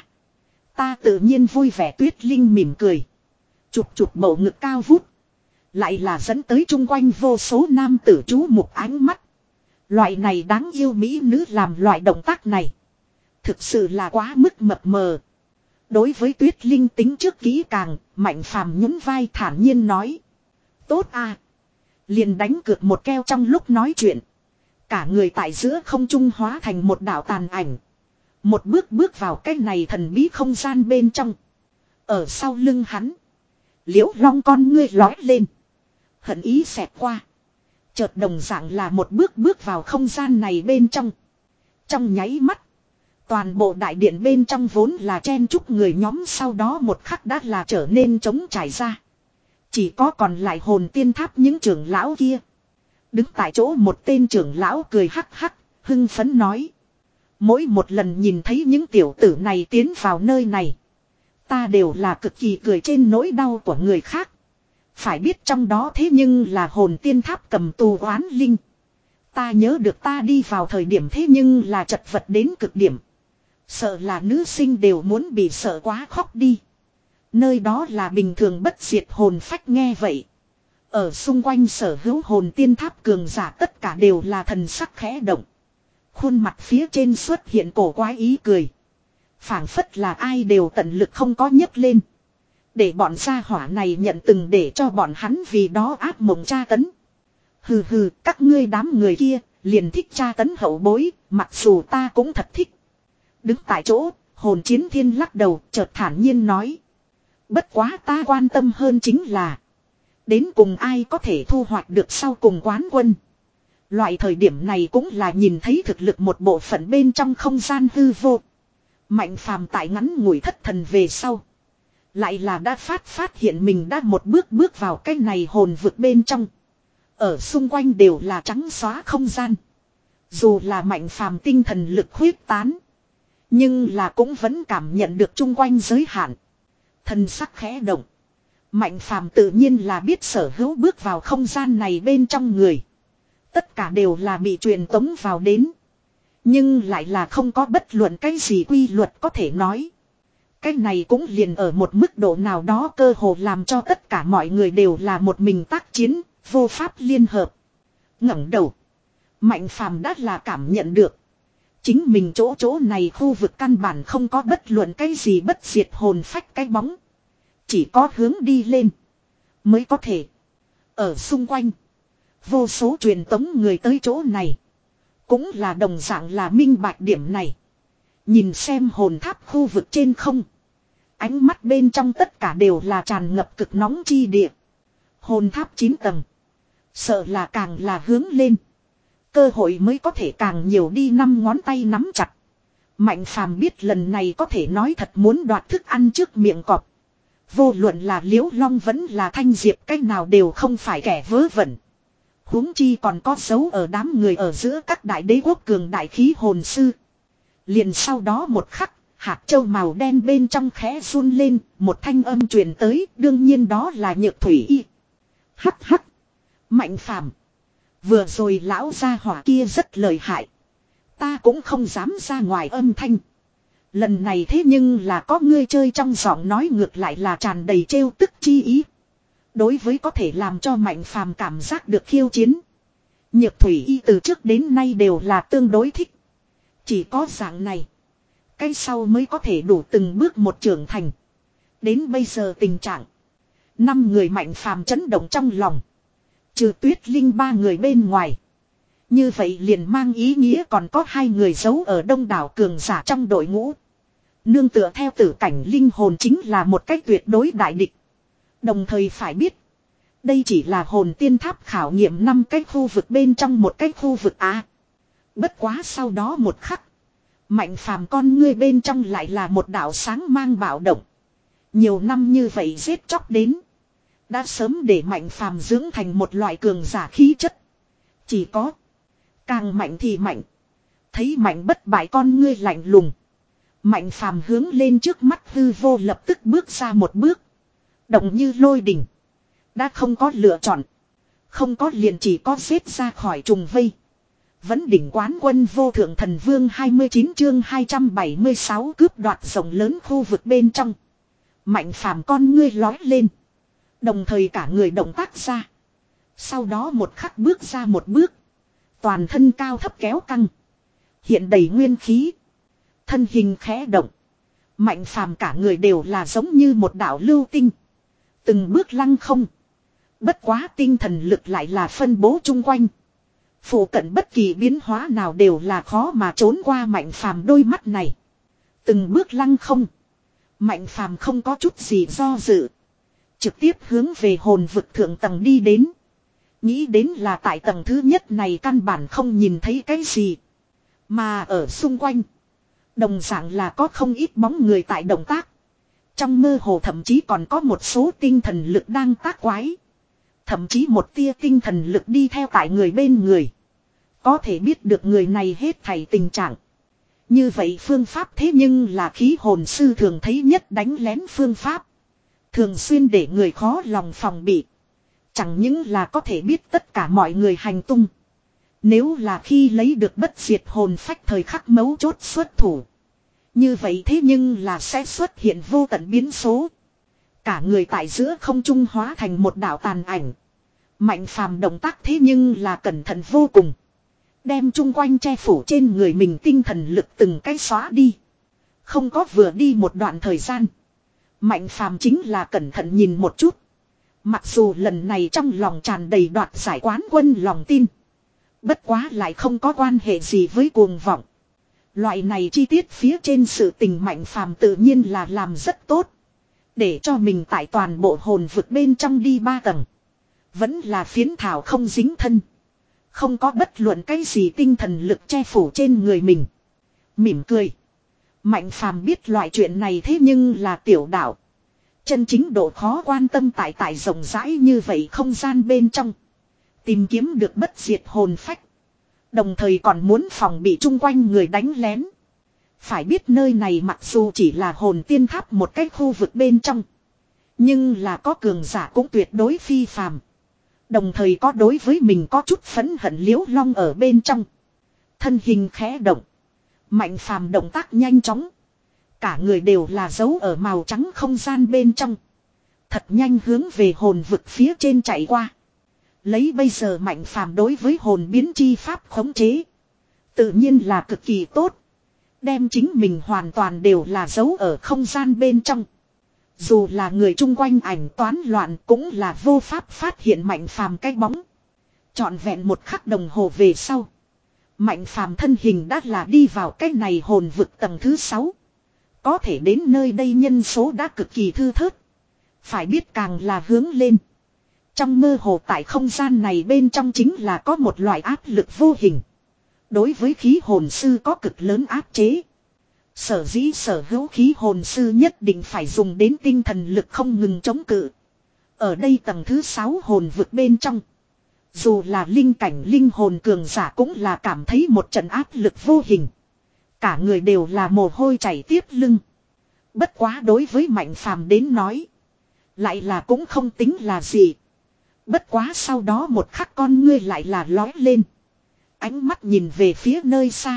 Ta tự nhiên vui vẻ. Tuyết Linh mỉm cười. Chụp chụp bầu ngực cao vút. Lại là dẫn tới chung quanh vô số nam tử chú mục ánh mắt. Loại này đáng yêu mỹ nữ làm loại động tác này. Thực sự là quá mức mập mờ. Đối với Tuyết Linh tính trước kỹ càng, Mạnh Phàm nhún vai thản nhiên nói. Tốt à. Liền đánh cược một keo trong lúc nói chuyện. Cả người tại giữa không trung hóa thành một đạo tàn ảnh. Một bước bước vào cái này thần bí không gian bên trong. Ở sau lưng hắn. Liễu Long con ngươi lói lên. Hận ý xẹt qua. Chợt đồng dạng là một bước bước vào không gian này bên trong. Trong nháy mắt. Toàn bộ đại điện bên trong vốn là chen chúc người nhóm sau đó một khắc đã là trở nên trống trải ra. Chỉ có còn lại hồn tiên tháp những trưởng lão kia. Đứng tại chỗ một tên trưởng lão cười hắc hắc, hưng phấn nói. Mỗi một lần nhìn thấy những tiểu tử này tiến vào nơi này. Ta đều là cực kỳ cười trên nỗi đau của người khác. Phải biết trong đó thế nhưng là hồn tiên tháp cầm tù oán linh. Ta nhớ được ta đi vào thời điểm thế nhưng là chật vật đến cực điểm. Sợ là nữ sinh đều muốn bị sợ quá khóc đi. Nơi đó là bình thường bất diệt hồn phách nghe vậy. Ở xung quanh sở hữu hồn tiên tháp cường giả tất cả đều là thần sắc khẽ động. Khuôn mặt phía trên xuất hiện cổ quái ý cười. Phảng phất là ai đều tận lực không có nhấc lên. Để bọn gia hỏa này nhận từng để cho bọn hắn vì đó áp mộng tra tấn. Hừ hừ, các ngươi đám người kia, liền thích tra tấn hậu bối, mặc dù ta cũng thật thích. Đứng tại chỗ, hồn chiến thiên lắc đầu, chợt thản nhiên nói. Bất quá ta quan tâm hơn chính là. Đến cùng ai có thể thu hoạch được sau cùng quán quân. Loại thời điểm này cũng là nhìn thấy thực lực một bộ phận bên trong không gian hư vô. Mạnh Phàm tại ngắn ngủi thất thần về sau. Lại là đã phát phát hiện mình đã một bước bước vào cái này hồn vực bên trong. Ở xung quanh đều là trắng xóa không gian. Dù là Mạnh Phàm tinh thần lực khuyết tán. Nhưng là cũng vẫn cảm nhận được chung quanh giới hạn. Thần sắc khẽ động. Mạnh Phàm tự nhiên là biết sở hữu bước vào không gian này bên trong người. Tất cả đều là bị truyền tống vào đến. Nhưng lại là không có bất luận cái gì quy luật có thể nói. Cái này cũng liền ở một mức độ nào đó cơ hồ làm cho tất cả mọi người đều là một mình tác chiến, vô pháp liên hợp. Ngẩng đầu. Mạnh Phàm đã là cảm nhận được. Chính mình chỗ chỗ này khu vực căn bản không có bất luận cái gì bất diệt hồn phách cái bóng. Chỉ có hướng đi lên. Mới có thể. Ở xung quanh. Vô số truyền tống người tới chỗ này. Cũng là đồng dạng là minh bạch điểm này. Nhìn xem hồn tháp khu vực trên không. Ánh mắt bên trong tất cả đều là tràn ngập cực nóng chi địa. Hồn tháp chín tầng. Sợ là càng là hướng lên. Cơ hội mới có thể càng nhiều đi năm ngón tay nắm chặt. Mạnh Phàm biết lần này có thể nói thật muốn đoạt thức ăn trước miệng cọp. Vô luận là Liễu Long vẫn là Thanh Diệp cách nào đều không phải kẻ vớ vẩn. Huống chi còn có dấu ở đám người ở giữa các đại đế quốc cường đại khí hồn sư. Liền sau đó một khắc, hạt châu màu đen bên trong khẽ run lên, một thanh âm truyền tới, đương nhiên đó là Nhược Thủy Y. Hắc hắc. Mạnh Phàm, vừa rồi lão gia hỏa kia rất lợi hại. Ta cũng không dám ra ngoài âm thanh. Lần này thế nhưng là có ngươi chơi trong giọng nói ngược lại là tràn đầy trêu tức chi ý. Đối với có thể làm cho Mạnh Phàm cảm giác được khiêu chiến. Nhược Thủy Y từ trước đến nay đều là tương đối thích. Chỉ có dạng này. Cái sau mới có thể đủ từng bước một trưởng thành. Đến bây giờ tình trạng. Năm người Mạnh Phàm chấn động trong lòng. Trừ Tuyết Linh ba người bên ngoài. Như vậy liền mang ý nghĩa còn có hai người giấu ở đông đảo cường giả trong đội ngũ. Nương tựa theo tử cảnh linh hồn chính là một cách tuyệt đối đại địch. Đồng thời phải biết. Đây chỉ là hồn tiên tháp khảo nghiệm năm cái khu vực bên trong một cái khu vực Á. Bất quá sau đó một khắc. Mạnh phàm con ngươi bên trong lại là một đạo sáng mang bạo động. Nhiều năm như vậy giết chóc đến. Đã sớm để mạnh phàm dưỡng thành một loại cường giả khí chất. Chỉ có. Càng mạnh thì mạnh. Thấy mạnh bất bại con ngươi lạnh lùng. Mạnh phàm hướng lên trước mắt hư vô lập tức bước ra một bước. Động như lôi đỉnh. Đã không có lựa chọn. Không có liền chỉ có xếp ra khỏi trùng vây. Vẫn đỉnh quán quân vô thượng thần vương hai mươi chín chương hai trăm bảy mươi sáu cướp đoạt rộng lớn khu vực bên trong. Mạnh phàm con ngươi lói lên. Đồng thời cả người động tác ra. Sau đó một khắc bước ra một bước. Toàn thân cao thấp kéo căng. Hiện đầy nguyên khí. Thân hình khẽ động. Mạnh phàm cả người đều là giống như một đạo lưu tinh. Từng bước lăng không. Bất quá tinh thần lực lại là phân bố chung quanh. Phụ cận bất kỳ biến hóa nào đều là khó mà trốn qua mạnh phàm đôi mắt này. Từng bước lăng không. Mạnh phàm không có chút gì do dự. Trực tiếp hướng về hồn vực thượng tầng đi đến. Nghĩ đến là tại tầng thứ nhất này căn bản không nhìn thấy cái gì. Mà ở xung quanh. Đồng dạng là có không ít bóng người tại động tác. Trong mơ hồ thậm chí còn có một số tinh thần lực đang tác quái. Thậm chí một tia tinh thần lực đi theo tại người bên người. Có thể biết được người này hết thảy tình trạng. Như vậy phương pháp thế nhưng là khí hồn sư thường thấy nhất đánh lén phương pháp. Thường xuyên để người khó lòng phòng bị. Chẳng những là có thể biết tất cả mọi người hành tung. Nếu là khi lấy được bất diệt hồn phách thời khắc mấu chốt xuất thủ. Như vậy thế nhưng là sẽ xuất hiện vô tận biến số. Cả người tại giữa không trung hóa thành một đạo tàn ảnh. Mạnh phàm động tác thế nhưng là cẩn thận vô cùng. Đem chung quanh che phủ trên người mình tinh thần lực từng cái xóa đi. Không có vừa đi một đoạn thời gian. Mạnh phàm chính là cẩn thận nhìn một chút. Mặc dù lần này trong lòng tràn đầy đoạt giải quán quân lòng tin. Bất quá lại không có quan hệ gì với cuồng vọng. Loại này chi tiết phía trên sự tình mạnh phàm tự nhiên là làm rất tốt. Để cho mình tại toàn bộ hồn vực bên trong đi ba tầng. Vẫn là phiến thảo không dính thân. Không có bất luận cái gì tinh thần lực che phủ trên người mình. Mỉm cười. Mạnh phàm biết loại chuyện này thế nhưng là tiểu đạo. Chân chính độ khó quan tâm tại tại rộng rãi như vậy không gian bên trong. Tìm kiếm được bất diệt hồn phách. Đồng thời còn muốn phòng bị chung quanh người đánh lén. Phải biết nơi này mặc dù chỉ là hồn tiên tháp một cái khu vực bên trong. Nhưng là có cường giả cũng tuyệt đối phi phàm. Đồng thời có đối với mình có chút phẫn hận liễu long ở bên trong. Thân hình khẽ động. Mạnh phàm động tác nhanh chóng. Cả người đều là dấu ở màu trắng không gian bên trong. Thật nhanh hướng về hồn vực phía trên chạy qua. Lấy bây giờ mạnh phàm đối với hồn biến chi pháp khống chế. Tự nhiên là cực kỳ tốt. Đem chính mình hoàn toàn đều là dấu ở không gian bên trong. Dù là người chung quanh ảnh toán loạn cũng là vô pháp phát hiện mạnh phàm cái bóng. Trọn vẹn một khắc đồng hồ về sau. Mạnh phàm thân hình đã là đi vào cái này hồn vực tầng thứ sáu. Có thể đến nơi đây nhân số đã cực kỳ thư thớt. Phải biết càng là hướng lên. Trong mơ hồ tại không gian này bên trong chính là có một loại áp lực vô hình. Đối với khí hồn sư có cực lớn áp chế. Sở dĩ sở hữu khí hồn sư nhất định phải dùng đến tinh thần lực không ngừng chống cự. Ở đây tầng thứ sáu hồn vực bên trong. Dù là linh cảnh linh hồn cường giả cũng là cảm thấy một trận áp lực vô hình. Cả người đều là mồ hôi chảy tiếp lưng. Bất quá đối với mạnh phàm đến nói. Lại là cũng không tính là gì. Bất quá sau đó một khắc con ngươi lại là lói lên. Ánh mắt nhìn về phía nơi xa.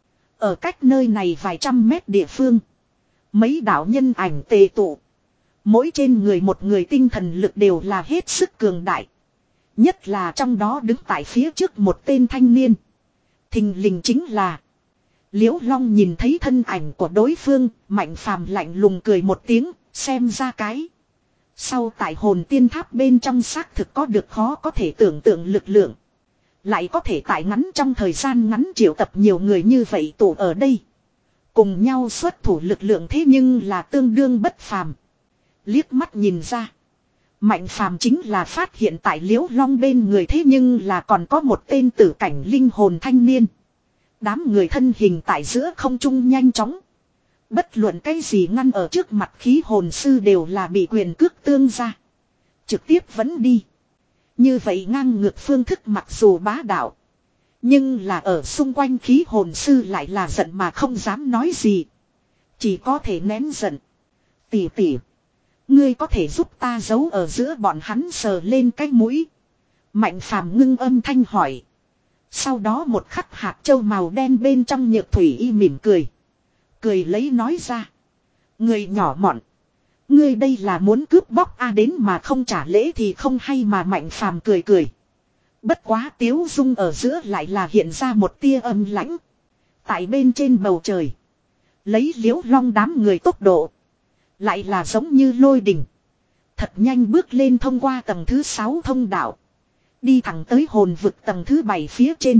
Ở cách nơi này vài trăm mét địa phương. Mấy đạo nhân ảnh tề tụ. Mỗi trên người một người tinh thần lực đều là hết sức cường đại. Nhất là trong đó đứng tại phía trước một tên thanh niên. Thình lình chính là. Liễu Long nhìn thấy thân ảnh của đối phương. Mạnh phàm lạnh lùng cười một tiếng. Xem ra cái. Sau tại hồn tiên tháp bên trong xác thực có được khó có thể tưởng tượng lực lượng. Lại có thể tại ngắn trong thời gian ngắn triệu tập nhiều người như vậy tụ ở đây. Cùng nhau xuất thủ lực lượng thế nhưng là tương đương bất phàm. Liếc mắt nhìn ra. Mạnh phàm chính là phát hiện tại Liễu Long bên người thế nhưng là còn có một tên tử cảnh linh hồn thanh niên. Đám người thân hình tại giữa không trung nhanh chóng. Bất luận cái gì ngăn ở trước mặt khí hồn sư đều là bị quyền cước tương ra. Trực tiếp vẫn đi. Như vậy ngang ngược phương thức mặc dù bá đạo. Nhưng là ở xung quanh khí hồn sư lại là giận mà không dám nói gì. Chỉ có thể nén giận. Tỷ tỷ. Ngươi có thể giúp ta giấu ở giữa bọn hắn sờ lên cái mũi. Mạnh phàm ngưng âm thanh hỏi. Sau đó một khắc hạt châu màu đen bên trong nhược thủy y mỉm cười. Cười lấy nói ra. Người nhỏ mọn. Ngươi đây là muốn cướp bóc a đến mà không trả lễ thì không hay mà mạnh phàm cười cười. Bất quá tiếu dung ở giữa lại là hiện ra một tia âm lãnh. Tại bên trên bầu trời. Lấy liễu long đám người tốc độ. Lại là giống như lôi đỉnh. Thật nhanh bước lên thông qua tầng thứ sáu thông đạo. Đi thẳng tới hồn vực tầng thứ bảy phía trên.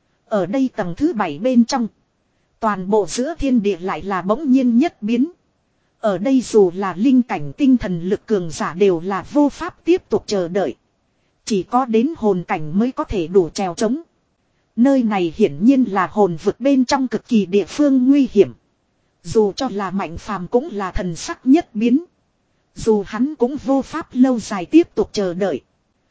Ở đây tầng thứ bảy bên trong. Toàn bộ giữa thiên địa lại là bỗng nhiên nhất biến. Ở đây dù là linh cảnh tinh thần lực cường giả đều là vô pháp tiếp tục chờ đợi. Chỉ có đến hồn cảnh mới có thể đủ trèo trống. Nơi này hiển nhiên là hồn vực bên trong cực kỳ địa phương nguy hiểm. Dù cho là mạnh phàm cũng là thần sắc nhất biến. Dù hắn cũng vô pháp lâu dài tiếp tục chờ đợi.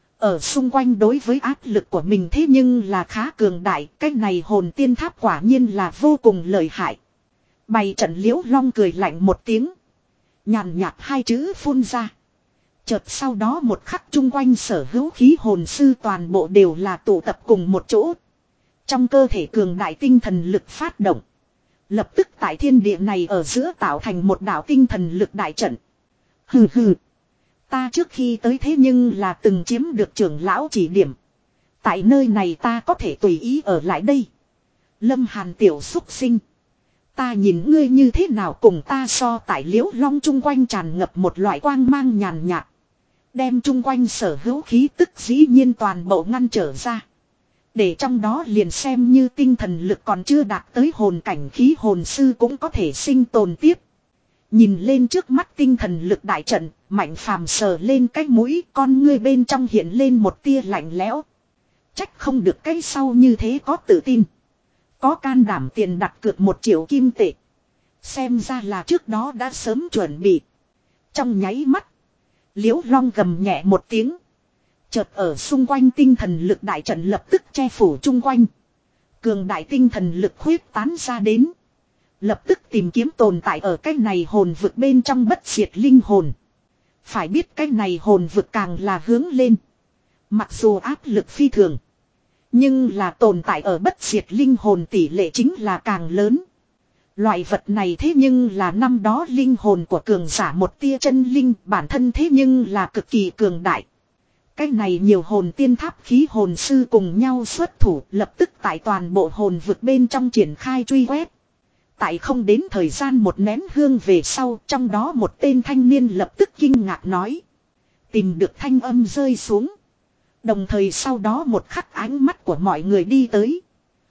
Ở xung quanh đối với áp lực của mình thế nhưng là khá cường đại. Cái này hồn tiên tháp quả nhiên là vô cùng lợi hại. Bày trận liễu long cười lạnh một tiếng. Nhàn nhạt hai chữ phun ra. Chợt sau đó một khắc chung quanh sở hữu khí hồn sư toàn bộ đều là tụ tập cùng một chỗ. Trong cơ thể cường đại tinh thần lực phát động. Lập tức tại thiên địa này ở giữa tạo thành một đạo tinh thần lực đại trận. Hừ hừ. Ta trước khi tới thế nhưng là từng chiếm được trưởng lão chỉ điểm. Tại nơi này ta có thể tùy ý ở lại đây. Lâm Hàn tiểu xúc sinh. Ta nhìn ngươi như thế nào cùng ta so tại liễu long chung quanh tràn ngập một loại quang mang nhàn nhạt. Đem chung quanh sở hữu khí tức dĩ nhiên toàn bộ ngăn trở ra. Để trong đó liền xem như tinh thần lực còn chưa đạt tới hồn cảnh khí hồn sư cũng có thể sinh tồn tiếp. Nhìn lên trước mắt tinh thần lực đại trận, mạnh phàm sờ lên cái mũi, con ngươi bên trong hiện lên một tia lạnh lẽo. Trách không được cái sau như thế có tự tin. Có can đảm tiền đặt cược một triệu kim tệ. Xem ra là trước đó đã sớm chuẩn bị. Trong nháy mắt, liễu long gầm nhẹ một tiếng. Chợt ở xung quanh tinh thần lực đại trận lập tức che phủ chung quanh. Cường đại tinh thần lực khuyết tán ra đến. Lập tức tìm kiếm tồn tại ở cái này hồn vực bên trong bất diệt linh hồn. Phải biết cái này hồn vực càng là hướng lên. Mặc dù áp lực phi thường. Nhưng là tồn tại ở bất diệt linh hồn tỷ lệ chính là càng lớn. Loại vật này thế nhưng là năm đó linh hồn của cường giả một tia chân linh bản thân thế nhưng là cực kỳ cường đại. Cái này nhiều hồn tiên tháp khí hồn sư cùng nhau xuất thủ lập tức tại toàn bộ hồn vực bên trong triển khai truy quét. Tại không đến thời gian một nén hương về sau trong đó một tên thanh niên lập tức kinh ngạc nói. Tìm được thanh âm rơi xuống. Đồng thời sau đó một khắc ánh mắt của mọi người đi tới.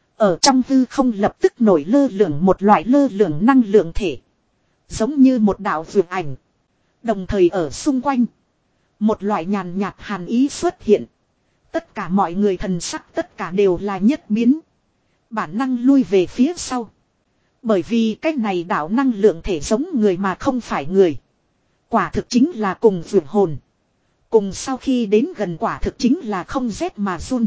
Ở trong hư không lập tức nổi lơ lửng một loại lơ lửng năng lượng thể. Giống như một đạo vượt ảnh. Đồng thời ở xung quanh. Một loại nhàn nhạt hàn ý xuất hiện. Tất cả mọi người thần sắc tất cả đều là nhất biến. Bản năng lui về phía sau. Bởi vì cái này đạo năng lượng thể giống người mà không phải người. Quả thực chính là cùng vượt hồn. Cùng sau khi đến gần quả thực chính là không rét mà run.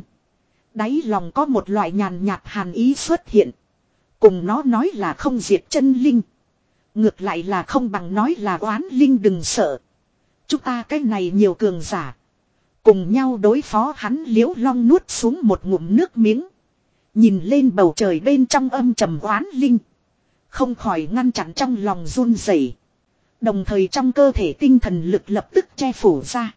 Đáy lòng có một loại nhàn nhạt hàn ý xuất hiện. Cùng nó nói là không diệt chân linh. Ngược lại là không bằng nói là oán linh đừng sợ. Chúng ta cái này nhiều cường giả. Cùng nhau đối phó hắn liễu long nuốt xuống một ngụm nước miếng. Nhìn lên bầu trời bên trong âm trầm oán linh. Không khỏi ngăn chặn trong lòng run rẩy. Đồng thời trong cơ thể tinh thần lực lập tức che phủ ra.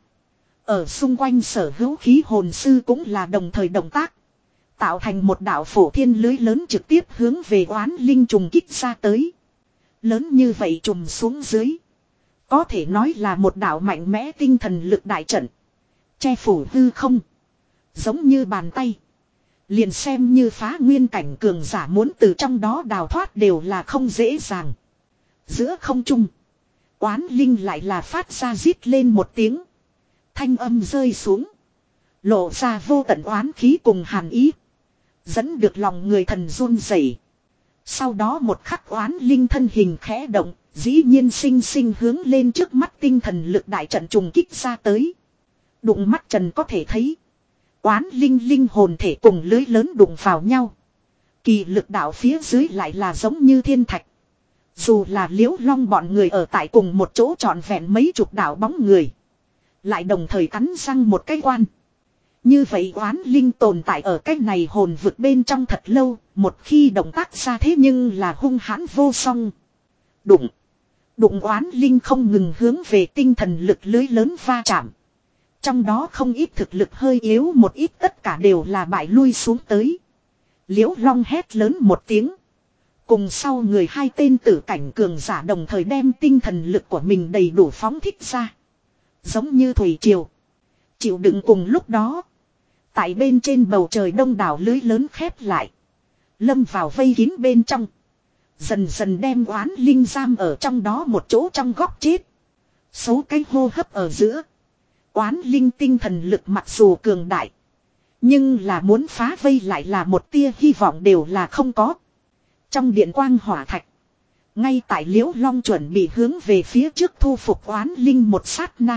Ở xung quanh sở hữu khí hồn sư cũng là đồng thời động tác. Tạo thành một đạo phổ thiên lưới lớn trực tiếp hướng về oán linh trùng kích ra tới. Lớn như vậy trùm xuống dưới. Có thể nói là một đạo mạnh mẽ tinh thần lực đại trận. Che phủ hư không. Giống như bàn tay. Liền xem như phá nguyên cảnh cường giả muốn từ trong đó đào thoát đều là không dễ dàng. Giữa không trung. Oán linh lại là phát ra rít lên một tiếng. Thanh âm rơi xuống. Lộ ra vô tận oán khí cùng hàn ý. Dẫn được lòng người thần run rẩy. Sau đó một khắc oán linh thân hình khẽ động, dĩ nhiên sinh sinh hướng lên trước mắt tinh thần lực đại trận trùng kích ra tới. Đụng mắt trần có thể thấy. Oán linh linh hồn thể cùng lưới lớn đụng vào nhau. Kỳ lực đạo phía dưới lại là giống như thiên thạch. Dù là Liễu Long bọn người ở tại cùng một chỗ trọn vẹn mấy chục đạo bóng người. Lại đồng thời cắn răng một cái quan. Như vậy oán linh tồn tại ở cái này hồn vực bên trong thật lâu. Một khi động tác ra thế nhưng là hung hãn vô song. Đụng. Đụng oán linh không ngừng hướng về tinh thần lực lưới lớn va chạm. Trong đó không ít thực lực hơi yếu, một ít tất cả đều là bại lui xuống tới. Liễu Long hét lớn một tiếng. Cùng sau người hai tên tử cảnh cường giả đồng thời đem tinh thần lực của mình đầy đủ phóng thích ra. Giống như thủy triều. Chịu đựng cùng lúc đó. Tại bên trên bầu trời đông đảo lưới lớn khép lại. Lâm vào vây kín bên trong. Dần dần đem oán linh giam ở trong đó một chỗ trong góc chết. Số cái hô hấp ở giữa. Oán linh tinh thần lực mặc dù cường đại. Nhưng là muốn phá vây lại là một tia hy vọng đều là không có. Trong điện quang hỏa thạch. Ngay tại Liễu Long chuẩn bị hướng về phía trước thu phục oán linh một sát na.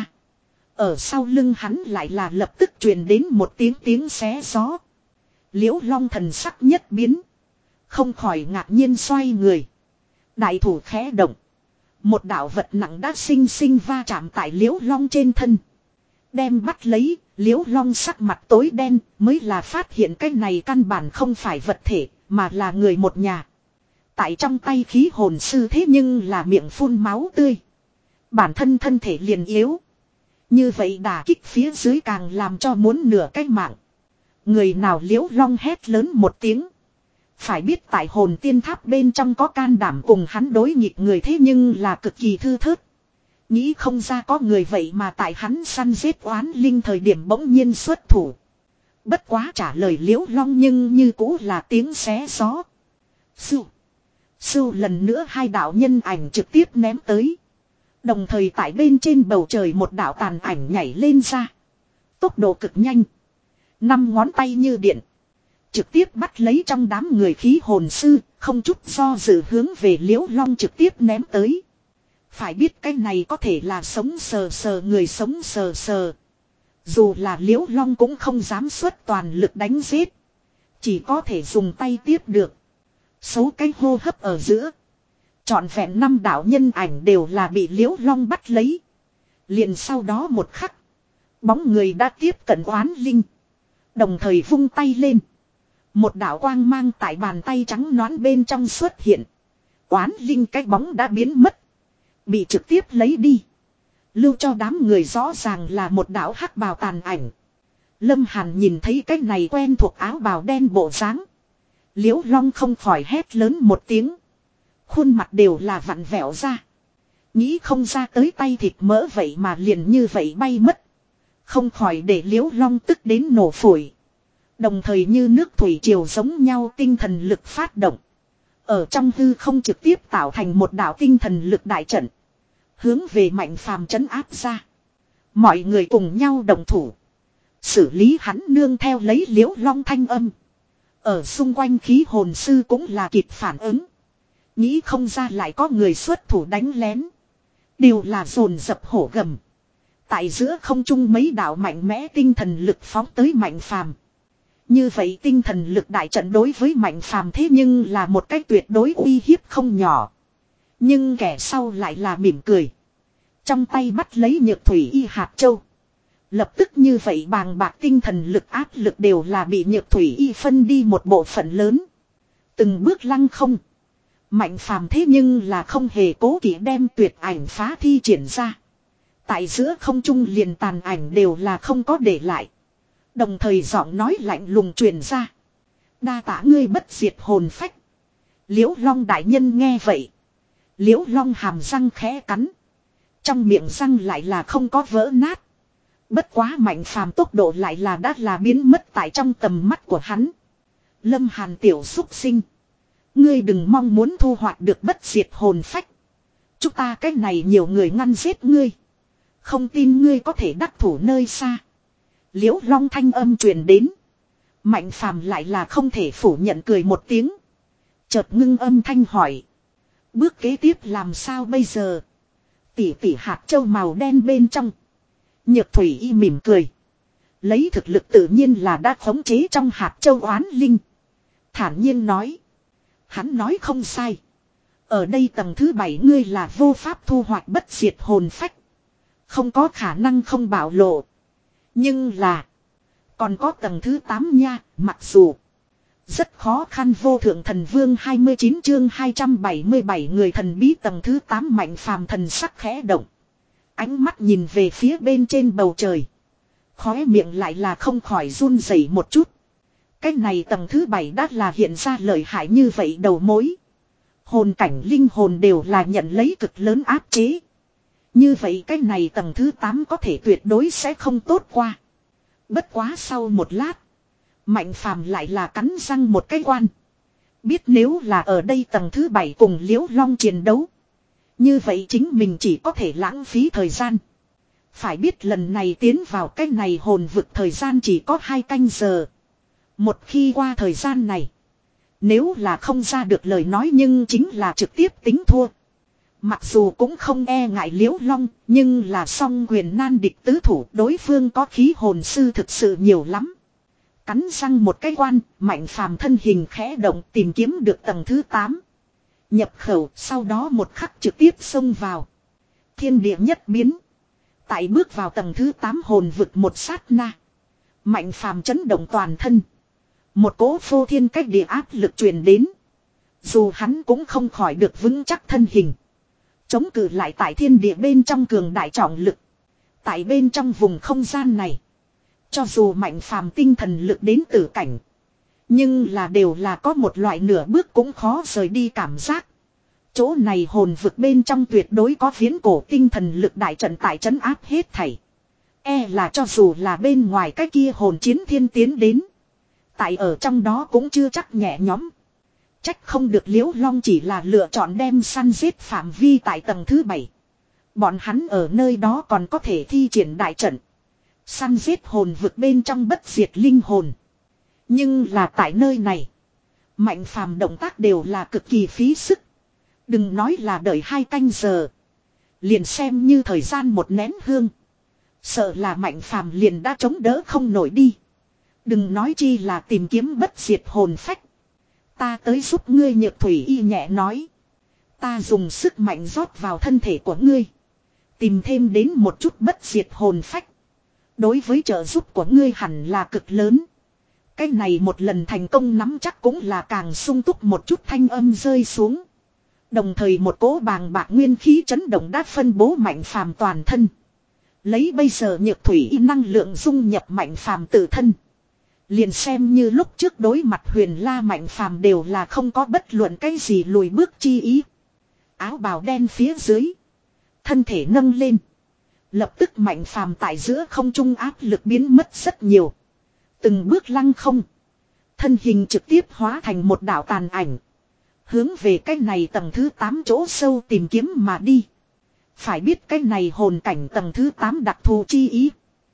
Ở sau lưng hắn lại là lập tức truyền đến một tiếng tiếng xé gió. Liễu Long thần sắc nhất biến. Không khỏi ngạc nhiên xoay người. Đại thủ khẽ động. Một đạo vật nặng đã sinh sinh va chạm tại Liễu Long trên thân. Đem bắt lấy, Liễu Long sắc mặt tối đen mới là phát hiện cái này căn bản không phải vật thể mà là người một nhà. Tại trong tay khí hồn sư thế nhưng là miệng phun máu tươi. Bản thân thân thể liền yếu. Như vậy đả kích phía dưới càng làm cho muốn nửa cái mạng. Người nào Liễu Long hét lớn một tiếng. Phải biết tại hồn tiên tháp bên trong có can đảm cùng hắn đối nghịch người thế nhưng là cực kỳ thư thớt. Nghĩ không ra có người vậy mà tại hắn săn giết oán linh thời điểm bỗng nhiên xuất thủ. Bất quá trả lời Liễu Long nhưng như cũ là tiếng xé gió. Sưu. Sưu lần nữa hai đạo nhân ảnh trực tiếp ném tới. Đồng thời tại bên trên bầu trời một đạo tàn ảnh nhảy lên ra. Tốc độ cực nhanh. Năm ngón tay như điện. Trực tiếp bắt lấy trong đám người khí hồn sư. Không chút do dự hướng về Liễu Long trực tiếp ném tới. Phải biết cái này có thể là sống sờ sờ người sống sờ sờ. Dù là Liễu Long cũng không dám xuất toàn lực đánh giết. Chỉ có thể dùng tay tiếp được. Số cái hô hấp ở giữa. Trọn vẹn năm đạo nhân ảnh đều là bị Liễu Long bắt lấy. Liền sau đó một khắc. Bóng người đã tiếp cận oán linh. Đồng thời vung tay lên. Một đạo quang mang tại bàn tay trắng nõn bên trong xuất hiện. Oán linh cái bóng đã biến mất. Bị trực tiếp lấy đi. Lưu cho đám người rõ ràng là một đạo hắc bào tàn ảnh. Lâm Hàn nhìn thấy cái này quen thuộc áo bào đen bộ dáng. Liễu Long không khỏi hét lớn một tiếng. Khuôn mặt đều là vặn vẹo ra. Nghĩ không ra tới tay thịt mỡ vậy mà liền như vậy bay mất. Không khỏi để Liễu Long tức đến nổ phổi. Đồng thời như nước thủy triều giống nhau tinh thần lực phát động. Ở trong hư không trực tiếp tạo thành một đạo tinh thần lực đại trận. Hướng về Mạnh Phàm trấn áp ra. Mọi người cùng nhau đồng thủ. Xử lý hắn nương theo lấy Liễu Long thanh âm. Ở xung quanh khí hồn sư cũng là kịp phản ứng. Nghĩ không ra lại có người xuất thủ đánh lén. Đều là dồn dập hổ gầm. Tại giữa không trung mấy đạo mạnh mẽ tinh thần lực phóng tới Mạnh Phàm. Như vậy tinh thần lực đại trận đối với Mạnh Phàm thế nhưng là một cách tuyệt đối uy hiếp không nhỏ. Nhưng kẻ sau lại là mỉm cười. Trong tay bắt lấy nhược thủy y hạt châu. Lập tức như vậy bàng bạc tinh thần lực áp lực đều là bị nhược thủy y phân đi một bộ phận lớn. Từng bước lăng không. Mạnh Phàm thế nhưng là không hề cố kỵ đem tuyệt ảnh phá thi triển ra. Tại giữa không trung liền tàn ảnh đều là không có để lại. Đồng thời giọng nói lạnh lùng truyền ra. Đa tả ngươi bất diệt hồn phách. Liễu Long đại nhân nghe vậy. Liễu Long hàm răng khẽ cắn. Trong miệng răng lại là không có vỡ nát. Bất quá Mạnh Phàm tốc độ lại là đã là biến mất tại trong tầm mắt của hắn. Lâm Hàn tiểu xúc sinh. Ngươi đừng mong muốn thu hoạch được bất diệt hồn phách. Chúng ta cái này nhiều người ngăn giết ngươi. Không tin ngươi có thể đắc thủ nơi xa. Liễu Long thanh âm truyền đến. Mạnh phàm lại là không thể phủ nhận cười một tiếng. Chợt ngưng âm thanh hỏi. Bước kế tiếp làm sao bây giờ? Tỉ tỉ hạt châu màu đen bên trong. Nhược thủy y mỉm cười. Lấy thực lực tự nhiên là đã khống chế trong hạt châu oán linh. Thản nhiên nói. Hắn nói không sai. Ở đây tầng thứ bảy ngươi là vô pháp thu hoạch bất diệt hồn phách. Không có khả năng không bảo lộ. Nhưng là. Còn có tầng thứ tám nha. Mặc dù. Rất khó khăn vô thượng thần vương hai mươi chín chương hai trăm bảy mươi bảy người thần bí tầng thứ tám mạnh phàm thần sắc khẽ động. Ánh mắt nhìn về phía bên trên bầu trời. Khóe miệng lại là không khỏi run rẩy một chút. Cái này tầng thứ bảy đã là hiện ra lợi hại như vậy đầu mối. Hồn cảnh linh hồn đều là nhận lấy cực lớn áp chế. Như vậy cái này tầng thứ tám có thể tuyệt đối sẽ không tốt qua. Bất quá sau một lát. Mạnh phàm lại là cắn răng một cái quan. Biết nếu là ở đây tầng thứ bảy cùng Liễu Long chiến đấu. Như vậy chính mình chỉ có thể lãng phí thời gian. Phải biết lần này tiến vào cái này hồn vực thời gian chỉ có hai canh giờ. Một khi qua thời gian này. Nếu là không ra được lời nói nhưng chính là trực tiếp tính thua. Mặc dù cũng không e ngại Liễu Long. Nhưng là song quyền nan địch tứ thủ. Đối phương có khí hồn sư thực sự nhiều lắm. Cắn răng một cái quan. Mạnh phàm thân hình khẽ động tìm kiếm được tầng thứ tám. Nhập khẩu sau đó một khắc trực tiếp xông vào. Thiên địa nhất biến. Tại bước vào tầng thứ tám hồn vực một sát na. Mạnh phàm chấn động toàn thân. Một cỗ phô thiên cách địa áp lực truyền đến. Dù hắn cũng không khỏi được vững chắc thân hình. Chống cự lại tại thiên địa bên trong cường đại trọng lực. Tại bên trong vùng không gian này. Cho dù mạnh phàm tinh thần lực đến tử cảnh. Nhưng là đều là có một loại nửa bước cũng khó rời đi cảm giác. Chỗ này hồn vực bên trong tuyệt đối có viễn cổ tinh thần lực đại trận tại trấn áp hết thảy. E là cho dù là bên ngoài cái kia hồn chiến thiên tiến đến. Tại ở trong đó cũng chưa chắc nhẹ nhõm. Trách không được Liễu Long chỉ là lựa chọn đem săn giết phạm vi tại tầng thứ bảy. Bọn hắn ở nơi đó còn có thể thi triển đại trận. Săn giết hồn vực bên trong bất diệt linh hồn. Nhưng là tại nơi này. Mạnh phàm động tác đều là cực kỳ phí sức. Đừng nói là đợi hai canh giờ. Liền xem như thời gian một nén hương. Sợ là mạnh phàm liền đã chống đỡ không nổi đi. Đừng nói chi là tìm kiếm bất diệt hồn phách. Ta tới giúp ngươi Nhược thủy y nhẹ nói. Ta dùng sức mạnh rót vào thân thể của ngươi. Tìm thêm đến một chút bất diệt hồn phách. Đối với trợ giúp của ngươi hẳn là cực lớn. Cái này một lần thành công nắm chắc cũng là càng sung túc một chút thanh âm rơi xuống. Đồng thời một cỗ bàng bạc nguyên khí chấn động đã phân bố mạnh phàm toàn thân. Lấy bây giờ Nhược thủy y năng lượng dung nhập mạnh phàm tự thân. Liền xem như lúc trước đối mặt Huyền La mạnh phàm đều là không có bất luận cái gì lùi bước chi ý. Áo bào đen phía dưới. Thân thể nâng lên. Lập tức mạnh phàm tại giữa không trung áp lực biến mất rất nhiều. Từng bước lăng không. Thân hình trực tiếp hóa thành một đạo tàn ảnh. Hướng về cái này tầng thứ tám chỗ sâu tìm kiếm mà đi. Phải biết cái này hồn cảnh tầng thứ tám đặc thù chi ý.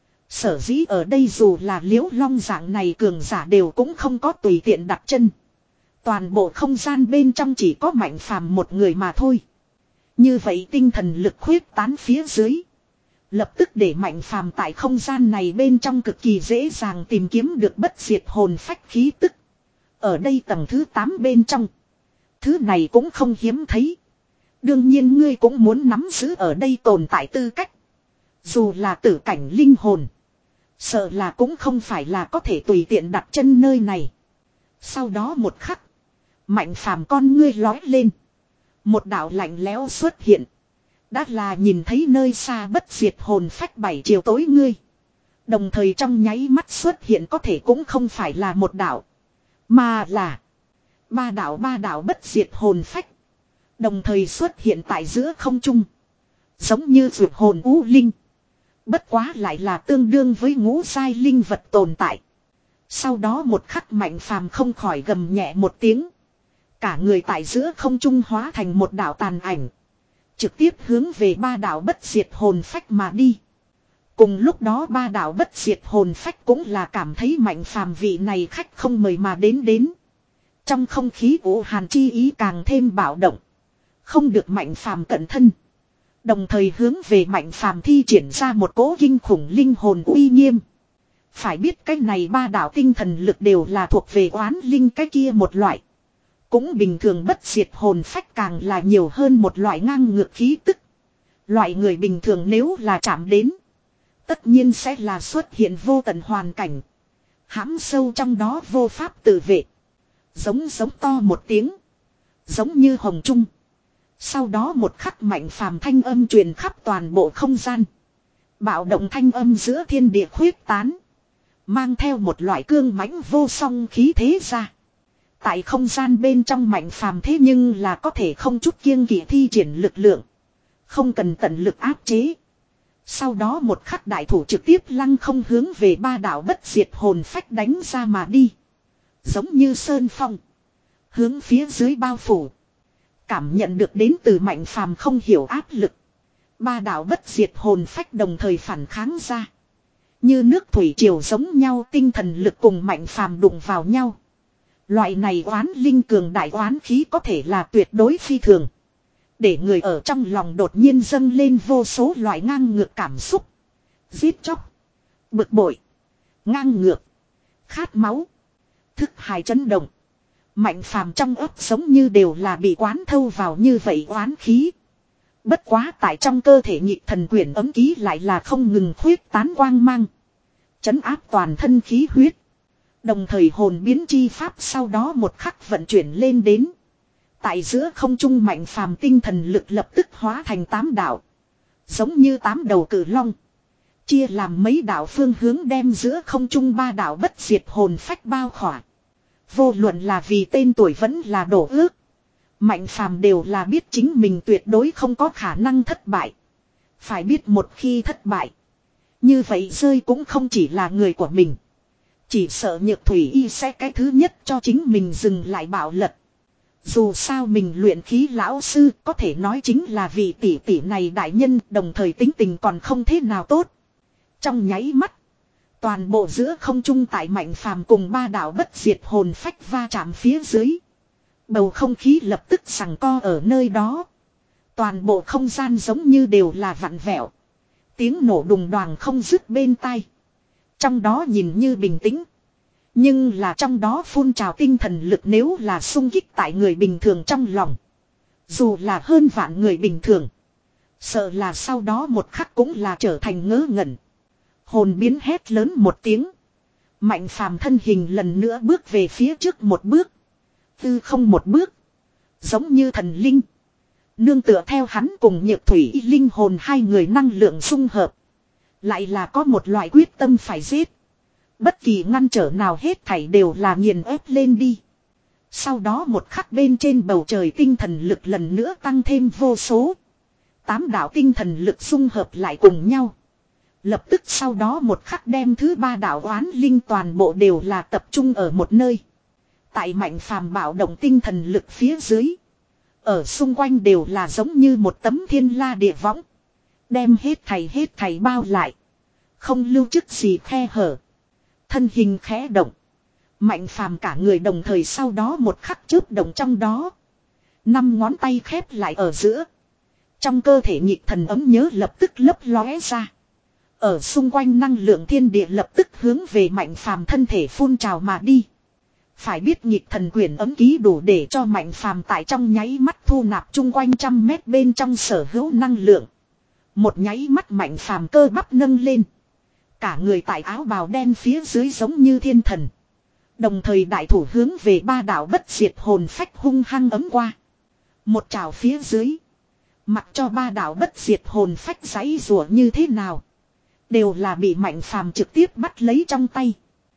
Sở dĩ ở đây dù là Liễu Long dạng này cường giả đều cũng không có tùy tiện đặt chân. Toàn bộ không gian bên trong chỉ có mạnh phàm một người mà thôi. Như vậy tinh thần lực khuyết tán phía dưới. Lập tức để mạnh phàm tại không gian này bên trong cực kỳ dễ dàng tìm kiếm được bất diệt hồn phách khí tức. Ở đây tầng thứ tám bên trong. Thứ này cũng không hiếm thấy. Đương nhiên ngươi cũng muốn nắm giữ ở đây tồn tại tư cách. Dù là tử cảnh linh hồn. Sợ là cũng không phải là có thể tùy tiện đặt chân nơi này. Sau đó một khắc. Mạnh phàm con ngươi lói lên. Một đạo lạnh lẽo xuất hiện. Đã là nhìn thấy nơi xa bất diệt hồn phách bảy chiều tối ngươi. Đồng thời trong nháy mắt xuất hiện có thể cũng không phải là một đạo. Mà là. Ba đạo ba đạo bất diệt hồn phách. Đồng thời xuất hiện tại giữa không trung. Giống như vượt hồn u linh. Bất quá lại là tương đương với ngũ giai linh vật tồn tại. Sau đó một khắc mạnh phàm không khỏi gầm nhẹ một tiếng. Cả người tại giữa không trung hóa thành một đạo tàn ảnh. Trực tiếp hướng về ba đạo bất diệt hồn phách mà đi. Cùng lúc đó ba đạo bất diệt hồn phách cũng là cảm thấy Mạnh Phàm vị này khách không mời mà đến đến. Trong không khí u hàn chi ý càng thêm bạo động. Không được Mạnh Phàm cẩn thân. Đồng thời hướng về Mạnh Phàm thi triển ra một cỗ kinh khủng linh hồn uy nghiêm. Phải biết cái này ba đạo tinh thần lực đều là thuộc về oán linh cái kia một loại. Cũng bình thường bất diệt hồn phách càng là nhiều hơn một loại ngang ngược khí tức. Loại người bình thường nếu là chạm đến. Tất nhiên sẽ là xuất hiện vô tận hoàn cảnh. Hãm sâu trong đó vô pháp tự vệ. Giống giống to một tiếng. Giống như hồng trung. Sau đó một khắc Mạnh Phàm thanh âm truyền khắp toàn bộ không gian. Bạo động thanh âm giữa thiên địa khuyết tán. Mang theo một loại cương mãnh vô song khí thế ra. Tại không gian bên trong Mạnh Phàm thế nhưng là có thể không chút kiêng kỵ thi triển lực lượng. Không cần tận lực áp chế. Sau đó một khắc đại thủ trực tiếp lăng không hướng về ba đạo bất diệt hồn phách đánh ra mà đi. Giống như sơn phong. Hướng phía dưới bao phủ. Cảm nhận được đến từ Mạnh Phàm không hiểu áp lực. Ba đạo bất diệt hồn phách đồng thời phản kháng ra. Như nước thủy triều giống nhau tinh thần lực cùng Mạnh Phàm đụng vào nhau. Loại này oán linh cường đại oán khí có thể là tuyệt đối phi thường. Để người ở trong lòng đột nhiên dâng lên vô số loại ngang ngược cảm xúc. Giết chóc. Bực bội. Ngang ngược. Khát máu. Thức hài chấn động. Mạnh Phàm trong ấp giống như đều là bị quán thâu vào như vậy oán khí. Bất quá tại trong cơ thể nhị thần quyển ấm ký lại là không ngừng khuyết tán quang mang. Chấn áp toàn thân khí huyết. Đồng thời hồn biến chi pháp sau đó một khắc vận chuyển lên đến. Tại giữa không trung Mạnh Phàm tinh thần lực lập tức hóa thành tám đạo. Giống như tám đầu cử long. Chia làm mấy đạo phương hướng đem giữa không trung ba đạo bất diệt hồn phách bao khỏa. Vô luận là vì tên tuổi vẫn là đổ ước. Mạnh Phàm đều là biết chính mình tuyệt đối không có khả năng thất bại. Phải biết một khi thất bại. Như vậy rơi cũng không chỉ là người của mình. Chỉ sợ Nhược Thủy Y sẽ cái thứ nhất cho chính mình dừng lại bạo lật. Dù sao mình luyện khí lão sư có thể nói chính là vị tỷ tỷ này đại nhân đồng thời tính tình còn không thế nào tốt. Trong nháy mắt. Toàn bộ giữa không trung tại Mạnh Phàm cùng ba đạo bất diệt hồn phách va chạm phía dưới. Bầu không khí lập tức sằng co ở nơi đó. Toàn bộ không gian giống như đều là vặn vẹo. Tiếng nổ đùng đoàng không dứt bên tai. Trong đó nhìn như bình tĩnh. Nhưng là trong đó phun trào tinh thần lực nếu là xung kích tại người bình thường trong lòng. Dù là hơn vạn người bình thường. Sợ là sau đó một khắc cũng là trở thành ngớ ngẩn. Hồn biến hét lớn một tiếng. Mạnh Phàm thân hình lần nữa bước về phía trước một bước. Tư không một bước. Giống như thần linh. Nương tựa theo hắn cùng Nhược Thủy Y linh hồn hai người năng lượng xung hợp. Lại là có một loại quyết tâm phải giết. Bất kỳ ngăn trở nào hết thảy đều là nghiền ép lên đi. Sau đó một khắc bên trên bầu trời tinh thần lực lần nữa tăng thêm vô số. Tám đạo tinh thần lực xung hợp lại cùng nhau. Lập tức sau đó một khắc đem thứ ba đạo oán linh toàn bộ đều là tập trung ở một nơi. Tại Mạnh Phàm bạo động tinh thần lực phía dưới. Ở xung quanh đều là giống như một tấm thiên la địa võng. Đem hết thầy hết thầy bao lại. Không lưu chức gì khe hở. Thân hình khẽ động. Mạnh Phàm cả người đồng thời sau đó một khắc chớp động trong đó. Năm ngón tay khép lại ở giữa. Trong cơ thể nhị thần ấm nhớ lập tức lấp lóe ra. Ở xung quanh năng lượng thiên địa lập tức hướng về Mạnh Phàm thân thể phun trào mà đi. Phải biết nhịp thần quyển ấm ký đủ để cho Mạnh Phàm tại trong nháy mắt thu nạp chung quanh trăm mét bên trong sở hữu năng lượng. Một nháy mắt Mạnh Phàm cơ bắp nâng lên. Cả người tại áo bào đen phía dưới giống như thiên thần. Đồng thời đại thủ hướng về ba đạo bất diệt hồn phách hung hăng ấm qua. Một trào phía dưới. Mặc cho ba đạo bất diệt hồn phách giãy rủa như thế nào. Đều là bị Mạnh Phàm trực tiếp bắt lấy trong tay.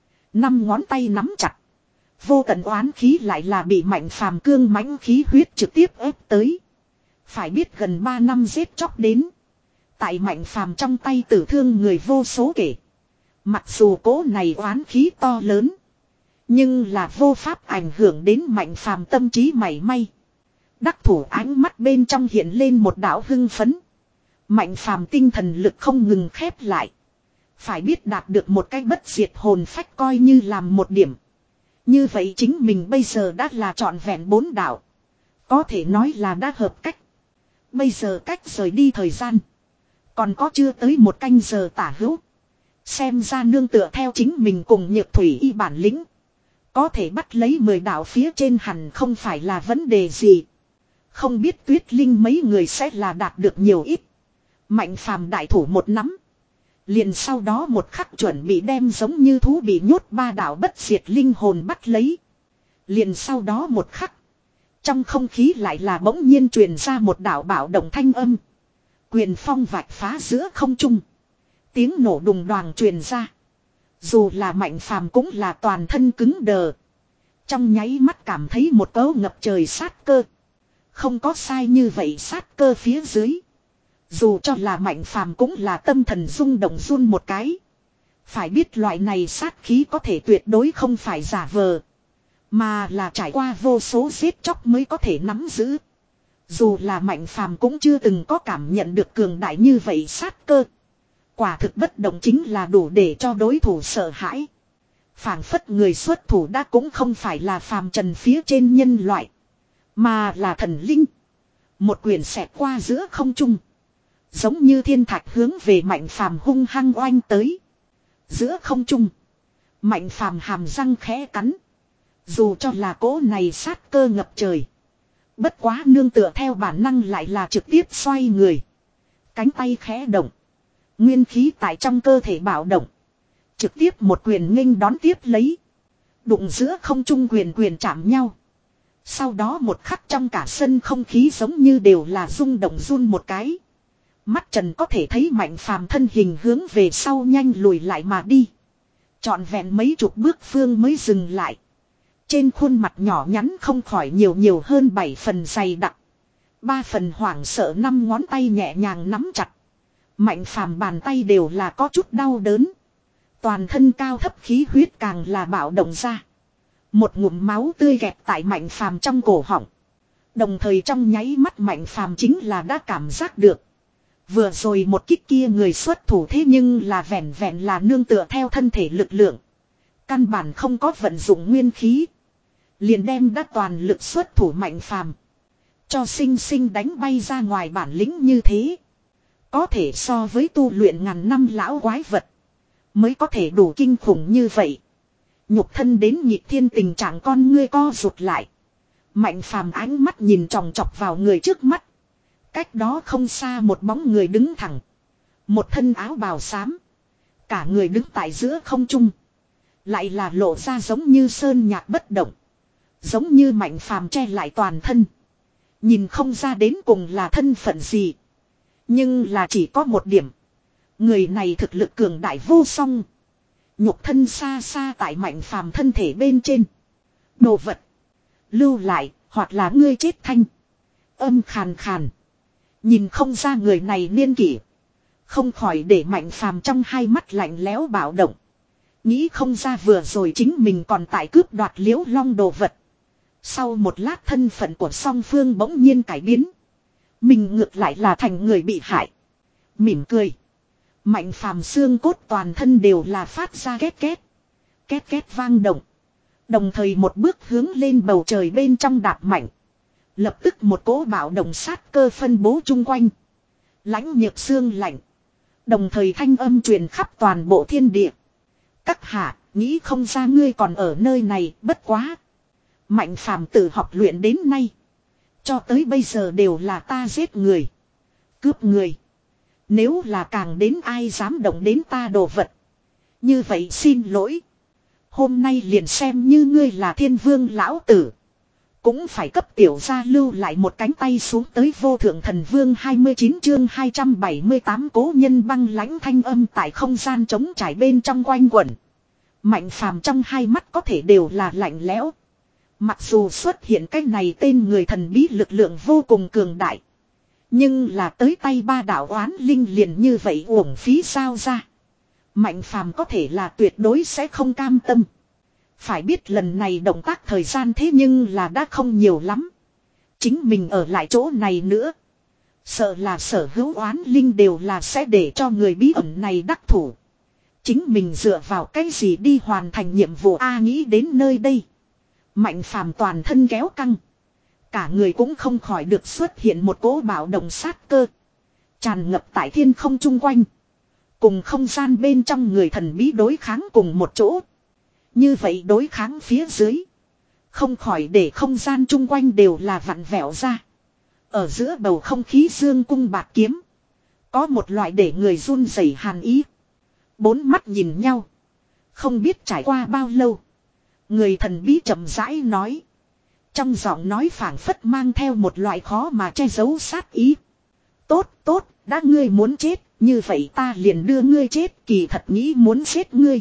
Năm ngón tay nắm chặt. Vô tận oán khí lại là bị Mạnh Phàm cương mãnh khí huyết trực tiếp ép tới. Phải biết gần ba năm giết chóc đến. Tại Mạnh Phàm trong tay tử thương người vô số kể. Mặc dù cố này oán khí to lớn. Nhưng là vô pháp ảnh hưởng đến Mạnh Phàm tâm trí mảy may. Đắc thủ ánh mắt bên trong hiện lên một đạo hưng phấn. Mạnh Phàm tinh thần lực không ngừng khép lại. Phải biết đạt được một cái bất diệt hồn phách coi như làm một điểm. Như vậy chính mình bây giờ đã là trọn vẹn bốn đạo. Có thể nói là đã hợp cách. Bây giờ cách rời đi thời gian. Còn có chưa tới một canh giờ tả hữu. Xem ra nương tựa theo chính mình cùng Nhược Thủy y bản lĩnh. Có thể bắt lấy mười đạo phía trên hẳn không phải là vấn đề gì. Không biết Tuyết Linh mấy người sẽ là đạt được nhiều ít. Mạnh phàm đại thủ một nắm. Liền sau đó một khắc chuẩn bị đem giống như thú bị nhốt ba đạo bất diệt linh hồn bắt lấy. Liền sau đó một khắc. Trong không khí lại là bỗng nhiên truyền ra một đạo bạo động thanh âm. Quyền phong vạch phá giữa không trung. Tiếng nổ đùng đoàng truyền ra. Dù là Mạnh phàm cũng là toàn thân cứng đờ. Trong nháy mắt cảm thấy một cấu ngập trời sát cơ. Không có sai như vậy, sát cơ phía dưới. Dù cho là Mạnh phàm cũng là tâm thần rung động run một cái. Phải biết loại này sát khí có thể tuyệt đối không phải giả vờ. Mà là trải qua vô số giết chóc mới có thể nắm giữ. Dù là Mạnh phàm cũng chưa từng có cảm nhận được cường đại như vậy sát cơ. Quả thực bất động chính là đủ để cho đối thủ sợ hãi. Phảng phất người xuất thủ đã cũng không phải là phàm trần phía trên nhân loại. Mà là thần linh. Một quyền xẹt qua giữa không trung. Giống như thiên thạch hướng về Mạnh phàm hung hăng oanh tới. Giữa không trung. Mạnh phàm hàm răng khẽ cắn. Dù cho là cỗ này sát cơ ngập trời. Bất quá nương tựa theo bản năng lại là trực tiếp xoay người. Cánh tay khẽ động. Nguyên khí tại trong cơ thể bạo động. Trực tiếp một quyền nghênh đón tiếp lấy. Đụng giữa không trung quyền quyền chạm nhau. Sau đó một khắc trong cả sân không khí giống như đều là rung động run một cái. Mắt trần có thể thấy Mạnh phàm thân hình hướng về sau nhanh lùi lại mà đi. Trọn vẹn mấy chục bước phương mới dừng lại. Trên khuôn mặt nhỏ nhắn không khỏi nhiều nhiều hơn bảy phần dày đặc. Ba phần hoảng sợ, năm ngón tay nhẹ nhàng nắm chặt. Mạnh phàm bàn tay đều là có chút đau đớn. Toàn thân cao thấp khí huyết càng là bạo động ra. Một ngụm máu tươi gẹt tại Mạnh phàm trong cổ họng. Đồng thời trong nháy mắt Mạnh phàm chính là đã cảm giác được. Vừa rồi một kích kia người xuất thủ thế nhưng là vẹn vẹn là nương tựa theo thân thể lực lượng. Căn bản không có vận dụng nguyên khí. Liền đem đã toàn lực xuất thủ Mạnh phàm. Cho sinh sinh đánh bay ra ngoài bản lĩnh như thế. Có thể so với tu luyện ngàn năm lão quái vật. Mới có thể đủ kinh khủng như vậy. Nhục thân đến nhịp thiên tình trạng con ngươi co rụt lại. Mạnh phàm ánh mắt nhìn tròng trọc vào người trước mắt. Cách đó không xa một bóng người đứng thẳng. Một thân áo bào xám. Cả người đứng tại giữa không trung. Lại là lộ ra giống như sơn nhạc bất động. Giống như Mạnh phàm che lại toàn thân. Nhìn không ra đến cùng là thân phận gì. Nhưng là chỉ có một điểm. Người này thực lực cường đại vô song. Nhục thân xa xa tại Mạnh phàm thân thể bên trên. Đồ vật. Lưu lại, hoặc là ngươi chết thanh. Âm khàn khàn. Nhìn không ra người này niên kỷ. Không khỏi để Mạnh phàm trong hai mắt lạnh lẽo bạo động. Nghĩ không ra vừa rồi chính mình còn tại cướp đoạt Liễu Long đồ vật. Sau một lát thân phận của song phương bỗng nhiên cải biến. Mình ngược lại là thành người bị hại. Mỉm cười. Mạnh phàm xương cốt toàn thân đều là phát ra két két. Két két vang động. Đồng thời một bước hướng lên bầu trời bên trong đạp mạnh. Lập tức một cỗ bạo động sát cơ phân bố chung quanh. Lãnh nhược xương lạnh. Đồng thời thanh âm truyền khắp toàn bộ thiên địa. Các hạ, nghĩ không ra ngươi còn ở nơi này, bất quá. Mạnh phàm tự học luyện đến nay. Cho tới bây giờ đều là ta giết người. Cướp người. Nếu là càng đến ai dám động đến ta đồ vật. Như vậy xin lỗi. Hôm nay liền xem như ngươi là thiên vương lão tử. Cũng phải cấp tiểu gia lưu lại một cánh tay xuống tới vô thượng thần vương hai mươi chín chương hai trăm bảy mươi tám cố nhân băng lãnh thanh âm tại không gian trống trải bên trong quanh quẩn. Mạnh phàm trong hai mắt có thể đều là lạnh lẽo. Mặc dù xuất hiện cái này tên người thần bí lực lượng vô cùng cường đại. Nhưng là tới tay ba đạo oán linh liền như vậy uổng phí sao ra. Mạnh phàm có thể là tuyệt đối sẽ không cam tâm. Phải biết lần này động tác thời gian thế nhưng là đã không nhiều lắm. Chính mình ở lại chỗ này nữa. Sợ là sở hữu oán linh đều là sẽ để cho người bí ẩn này đắc thủ. Chính mình dựa vào cái gì đi hoàn thành nhiệm vụ A nghĩ đến nơi đây. Mạnh phàm toàn thân kéo căng. Cả người cũng không khỏi được xuất hiện một cỗ bạo động sát cơ. Tràn ngập tại thiên không chung quanh. Cùng không gian bên trong người thần bí đối kháng cùng một chỗ. Như vậy đối kháng phía dưới. Không khỏi để không gian chung quanh đều là vặn vẹo ra. Ở giữa bầu không khí dương cung bạc kiếm. Có một loại để người run rẩy hàn ý. Bốn mắt nhìn nhau. Không biết trải qua bao lâu. Người thần bí chậm rãi nói. Trong giọng nói phảng phất mang theo một loại khó mà che giấu sát ý. Tốt, tốt, đã ngươi muốn chết, như vậy ta liền đưa ngươi chết, kỳ thật nghĩ muốn giết ngươi.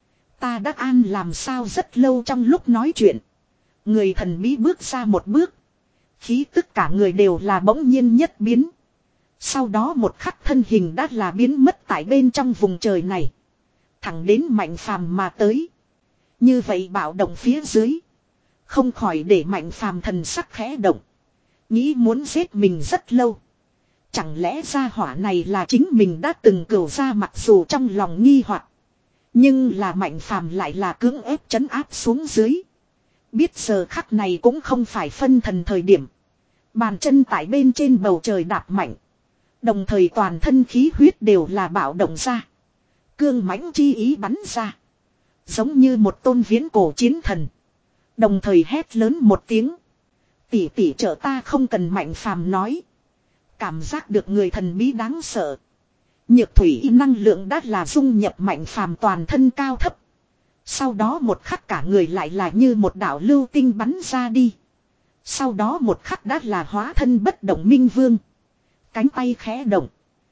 Ta đã an làm sao rất lâu trong lúc nói chuyện. Người thần bí bước ra một bước. Khí tức cả người đều là bỗng nhiên nhất biến. Sau đó một khắc thân hình đã là biến mất tại bên trong vùng trời này. Thẳng đến Mạnh Phàm mà tới. Như vậy bạo động phía dưới. Không khỏi để Mạnh Phàm thần sắc khẽ động. Nghĩ muốn giết mình rất lâu. Chẳng lẽ gia hỏa này là chính mình đã từng cửu ra mặc dù trong lòng nghi hoặc. Nhưng là Mạnh Phàm lại là cưỡng ép trấn áp xuống dưới. Biết giờ khắc này cũng không phải phân thần thời điểm. Bàn chân tại bên trên bầu trời đạp mạnh. Đồng thời toàn thân khí huyết đều là bạo động ra. Cương mãnh chi ý bắn ra. Giống như một tôn viễn cổ chiến thần. Đồng thời hét lớn một tiếng. Tỷ tỷ trợ ta không cần Mạnh Phàm nói. Cảm giác được người thần bí đáng sợ. Nhược thủy năng lượng đã là dung nhập Mạnh Phàm toàn thân cao thấp. Sau đó một khắc cả người lại là như một đạo lưu tinh bắn ra đi. Sau đó một khắc đã là hóa thân bất động minh vương. Cánh tay khẽ động.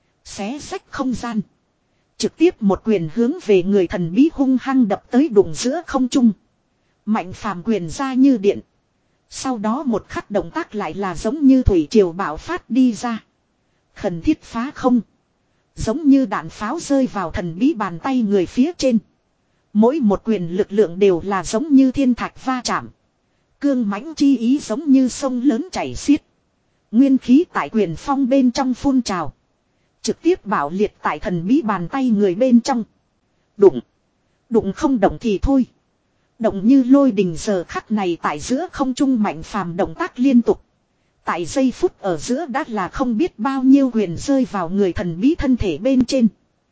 Xé rách không gian. Trực tiếp một quyền hướng về người thần bí hung hăng đập tới đụng giữa không trung. Mạnh Phàm quyền ra như điện. Sau đó một khắc động tác lại là giống như thủy triều bạo phát đi ra. Khẩn thiết phá không. Giống như đạn pháo rơi vào thần bí bàn tay người phía trên. Mỗi một quyền lực lượng đều là giống như thiên thạch va chạm. Cương mãnh chi ý giống như sông lớn chảy xiết. Nguyên khí tại quyền phong bên trong phun trào. Trực tiếp bảo liệt tại thần bí bàn tay người bên trong. Đụng. Đụng không động thì thôi. Động như lôi đình giờ khắc này tại giữa không trung Mạnh Phàm động tác liên tục. Tại giây phút ở giữa đã là không biết bao nhiêu quyền rơi vào người thần bí thân thể bên trên.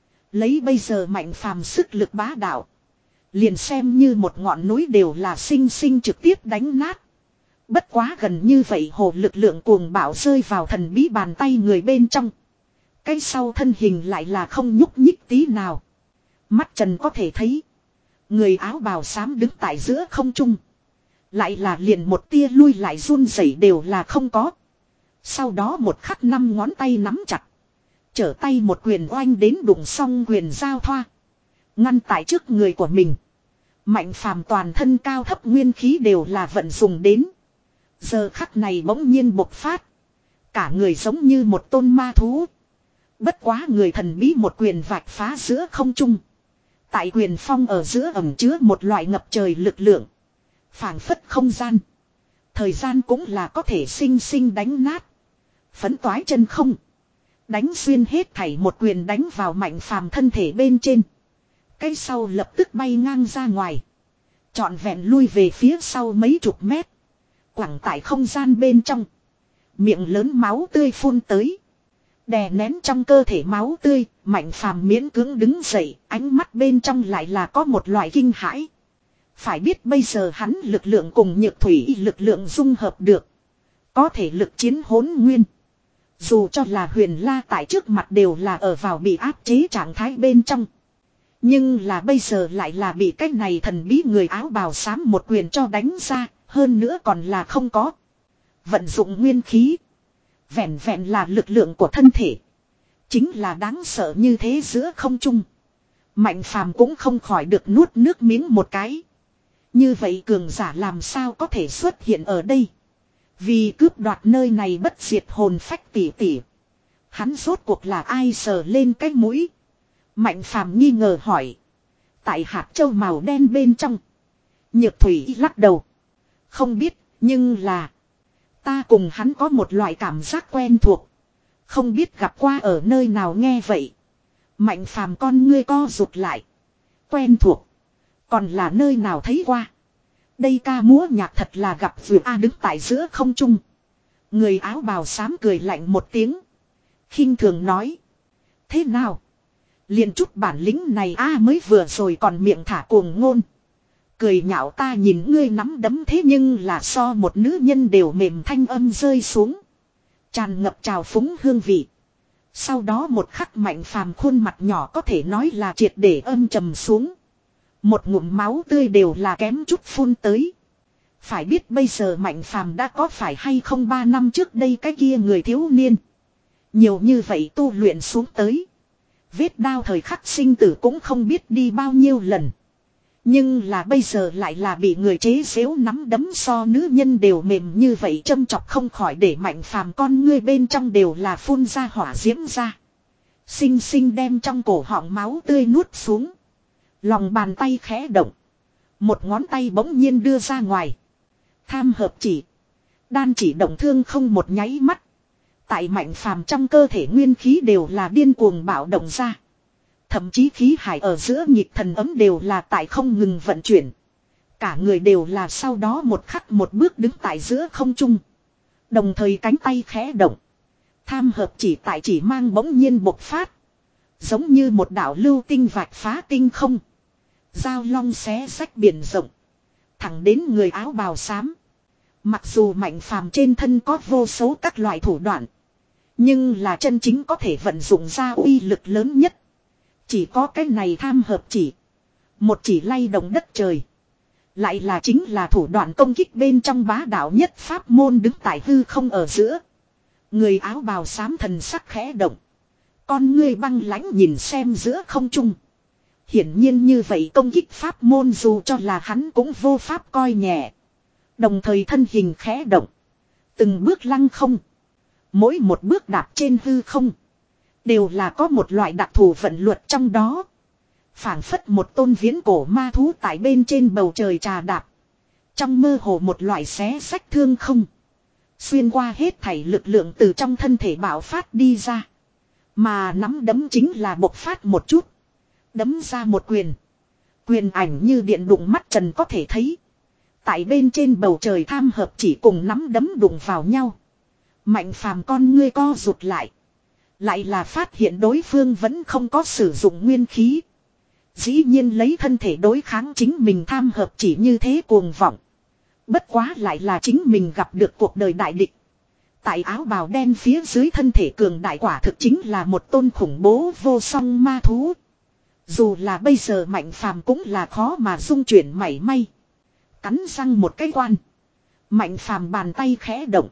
Lấy bây giờ Mạnh Phàm sức lực bá đạo. Liền xem như một ngọn núi đều là sinh sinh trực tiếp đánh nát. Bất quá gần như vậy hồ lực lượng cuồng bạo rơi vào thần bí bàn tay người bên trong. Cái sau thân hình lại là không nhúc nhích tí nào. Mắt trần có thể thấy. Người áo bào xám đứng tại giữa không trung. Lại là liền một tia lui lại run rẩy đều là không có. Sau đó một khắc năm ngón tay nắm chặt. Trở tay một quyền oanh đến đụng xong quyền giao thoa. Ngăn tại trước người của mình. Mạnh Phàm toàn thân cao thấp nguyên khí đều là vận dùng đến. Giờ khắc này bỗng nhiên bộc phát. Cả người giống như một tôn ma thú. Bất quá người thần bí một quyền vạch phá giữa không trung. Tại quyền phong ở giữa ẩm chứa một loại ngập trời lực lượng. Phảng phất không gian. Thời gian cũng là có thể sinh sinh đánh nát. Phấn toái chân không. Đánh xuyên hết thảy một quyền đánh vào Mạnh Phàm thân thể bên trên. Cái sau lập tức bay ngang ra ngoài. Trọn vẹn lui về phía sau mấy chục mét. Quẳng tại không gian bên trong. Miệng lớn máu tươi phun tới. Đè nén trong cơ thể máu tươi, Mạnh Phàm miễn cưỡng đứng dậy, ánh mắt bên trong lại là có một loại kinh hãi. Phải biết bây giờ hắn lực lượng cùng nhược thủy lực lượng dung hợp được. Có thể lực chiến hỗn nguyên. Dù cho là Huyền La tại trước mặt đều là ở vào bị áp chế trạng thái bên trong. Nhưng là bây giờ lại là bị cái này thần bí người áo bào xám một quyền cho đánh ra, hơn nữa còn là không có. Vận dụng nguyên khí. Vẹn vẹn là lực lượng của thân thể. Chính là đáng sợ như thế giữa không trung. Mạnh Phàm cũng không khỏi được nuốt nước miếng một cái. Như vậy cường giả làm sao có thể xuất hiện ở đây. Vì cướp đoạt nơi này bất diệt hồn phách tỉ tỉ. Hắn rốt cuộc là ai sờ lên cái mũi. Mạnh Phàm nghi ngờ hỏi. Tại hạt châu màu đen bên trong. Nhược thủy lắc đầu. Không biết, nhưng là. Ta cùng hắn có một loại cảm giác quen thuộc. Không biết gặp qua ở nơi nào nghe vậy. Mạnh Phàm con ngươi co rụt lại. Quen thuộc. Còn là nơi nào thấy qua. Đây ca múa nhạc thật là gặp vừa A đứng tại giữa không trung. Người áo bào xám cười lạnh một tiếng. Khinh thường nói. Thế nào? Liền chút bản lĩnh này a mới vừa rồi còn miệng thả cuồng ngôn. Cười nhạo ta nhìn ngươi nắm đấm thế nhưng là so một nữ nhân đều mềm thanh âm rơi xuống. Tràn ngập trào phúng hương vị. Sau đó một khắc Mạnh Phàm khuôn mặt nhỏ có thể nói là triệt để âm trầm xuống. Một ngụm máu tươi đều là kém chút phun tới. Phải biết bây giờ Mạnh Phàm đã có phải hay không ba năm trước đây cái kia người thiếu niên. Nhiều như vậy tu luyện xuống tới. Vết đao thời khắc sinh tử cũng không biết đi bao nhiêu lần. Nhưng là bây giờ lại là bị người chế giễu nắm đấm so nữ nhân đều mềm như vậy châm chọc không khỏi để Mạnh Phàm con ngươi bên trong đều là phun ra hỏa diễm ra. Xinh xinh đem trong cổ họng máu tươi nuốt xuống. Lòng bàn tay khẽ động. Một ngón tay bỗng nhiên đưa ra ngoài. Tham hợp chỉ. Đan chỉ động thương không một nháy mắt. Tại Mạnh Phàm trong cơ thể nguyên khí đều là điên cuồng bạo động ra. Thậm chí khí hải ở giữa nhịp thần ấm đều là tại không ngừng vận chuyển. Cả người đều là sau đó một khắc một bước đứng tại giữa không trung. Đồng thời cánh tay khẽ động. Tham hợp chỉ tại chỉ mang bỗng nhiên bộc phát. Giống như một đạo lưu tinh vạch phá tinh không. Giao long xé rách biển rộng. Thẳng đến người áo bào xám. Mặc dù Mạnh Phàm trên thân có vô số các loại thủ đoạn. Nhưng là chân chính có thể vận dụng ra uy lực lớn nhất. Chỉ có cái này tham hợp chỉ. Một chỉ lay động đất trời. Lại là chính là thủ đoạn công kích bên trong bá đạo nhất pháp môn đứng tại hư không ở giữa. Người áo bào xám thần sắc khẽ động. Con ngươi băng lãnh nhìn xem giữa không trung. Hiển nhiên như vậy công kích pháp môn dù cho là hắn cũng vô pháp coi nhẹ. Đồng thời thân hình khẽ động. Từng bước lăng không. Mỗi một bước đạp trên hư không. Đều là có một loại đặc thù vận luật trong đó. Phảng phất một tôn viễn cổ ma thú tại bên trên bầu trời trà đạp. Trong mơ hồ một loại xé sách thương không. Xuyên qua hết thảy lực lượng từ trong thân thể bạo phát đi ra. Mà nắm đấm chính là bộc phát một chút. Đấm ra một quyền. Quyền ảnh như điện đụng mắt trần có thể thấy. Tại bên trên bầu trời tham hợp chỉ cùng nắm đấm đụng vào nhau. Mạnh Phàm con ngươi co rụt lại. Lại là phát hiện đối phương vẫn không có sử dụng nguyên khí. Dĩ nhiên lấy thân thể đối kháng chính mình tham hợp chỉ như thế cuồng vọng. Bất quá lại là chính mình gặp được cuộc đời đại địch. Tại áo bào đen phía dưới thân thể cường đại quả thực chính là một tôn khủng bố vô song ma thú. Dù là bây giờ Mạnh Phàm cũng là khó mà dung chuyển mảy may. Cắn răng một cái quan. Mạnh Phàm bàn tay khẽ động.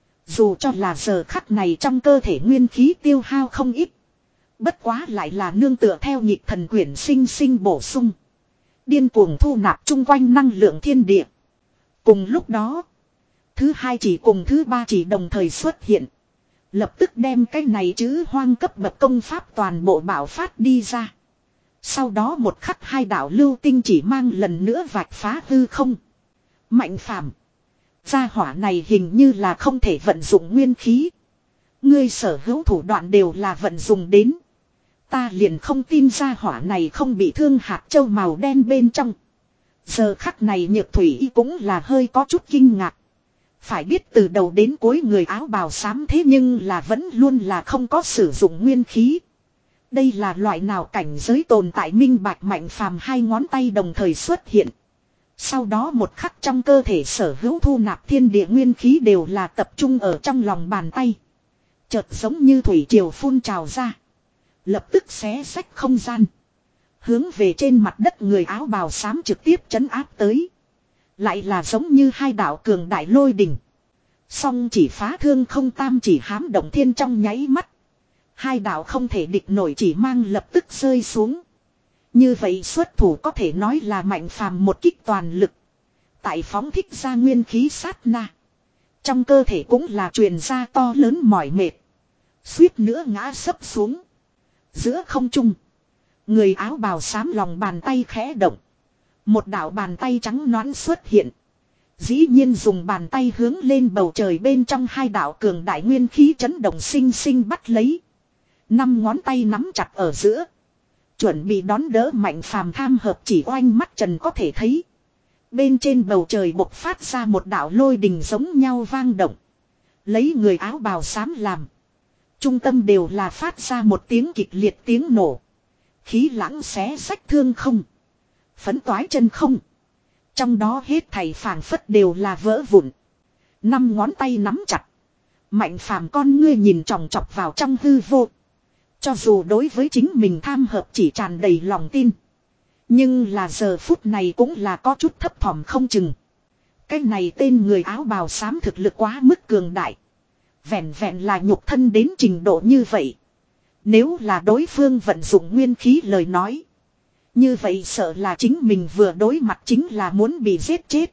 Dù cho là giờ khắc này trong cơ thể nguyên khí tiêu hao không ít. Bất quá lại là nương tựa theo nhịp thần quyển sinh sinh bổ sung. Điên cuồng thu nạp chung quanh năng lượng thiên địa. Cùng lúc đó. Thứ hai chỉ cùng thứ ba chỉ đồng thời xuất hiện. Lập tức đem cái này chữ hoang cấp bậc công pháp toàn bộ bảo phát đi ra. Sau đó một khắc hai đạo lưu tinh chỉ mang lần nữa vạch phá hư không. Mạnh Phàm, gia hỏa này hình như là không thể vận dụng nguyên khí. Ngươi sở hữu thủ đoạn đều là vận dụng đến. Ta liền không tin gia hỏa này không bị thương hạt châu màu đen bên trong. Giờ khắc này Nhược Thủy cũng là hơi có chút kinh ngạc. Phải biết từ đầu đến cuối người áo bào xám thế nhưng là vẫn luôn là không có sử dụng nguyên khí. Đây là loại nào cảnh giới tồn tại minh bạch Mạnh Phàm hai ngón tay đồng thời xuất hiện. Sau đó một khắc trong cơ thể sở hữu thu nạp thiên địa nguyên khí đều là tập trung ở trong lòng bàn tay. Chợt giống như thủy triều phun trào ra. Lập tức xé xách không gian. Hướng về trên mặt đất người áo bào xám trực tiếp trấn áp tới. Lại là giống như hai đạo cường đại lôi đỉnh. Song chỉ phá thương không tam chỉ hám động thiên trong nháy mắt. Hai đạo không thể địch nổi chỉ mang lập tức rơi xuống. Như vậy xuất thủ có thể nói là Mạnh Phàm một kích toàn lực. Tại phóng thích ra nguyên khí sát na. Trong cơ thể cũng là truyền ra to lớn mỏi mệt. Suýt nữa ngã sấp xuống. Giữa không trung. Người áo bào xám lòng bàn tay khẽ động. Một đạo bàn tay trắng nõn xuất hiện. Dĩ nhiên dùng bàn tay hướng lên bầu trời bên trong hai đạo cường đại nguyên khí chấn động sinh sinh bắt lấy. Năm ngón tay nắm chặt ở giữa. Chuẩn bị đón đỡ Mạnh Phàm tham hợp chỉ oanh mắt trần có thể thấy. Bên trên bầu trời bộc phát ra một đạo lôi đình giống nhau vang động. Lấy người áo bào xám làm. Trung tâm đều là phát ra một tiếng kịch liệt tiếng nổ. Khí lãng xé rách thương không. Phấn toái chân không. Trong đó hết thảy phảng phất đều là vỡ vụn. Năm ngón tay nắm chặt. Mạnh Phàm con ngươi nhìn chòng chọc vào trong hư vô. Cho dù đối với chính mình tham hợp chỉ tràn đầy lòng tin. Nhưng là giờ phút này cũng là có chút thấp thỏm không chừng. Cái này tên người áo bào xám thực lực quá mức cường đại. Vẹn vẹn là nhục thân đến trình độ như vậy. Nếu là đối phương vận dụng nguyên khí lời nói. Như vậy sợ là chính mình vừa đối mặt chính là muốn bị giết chết.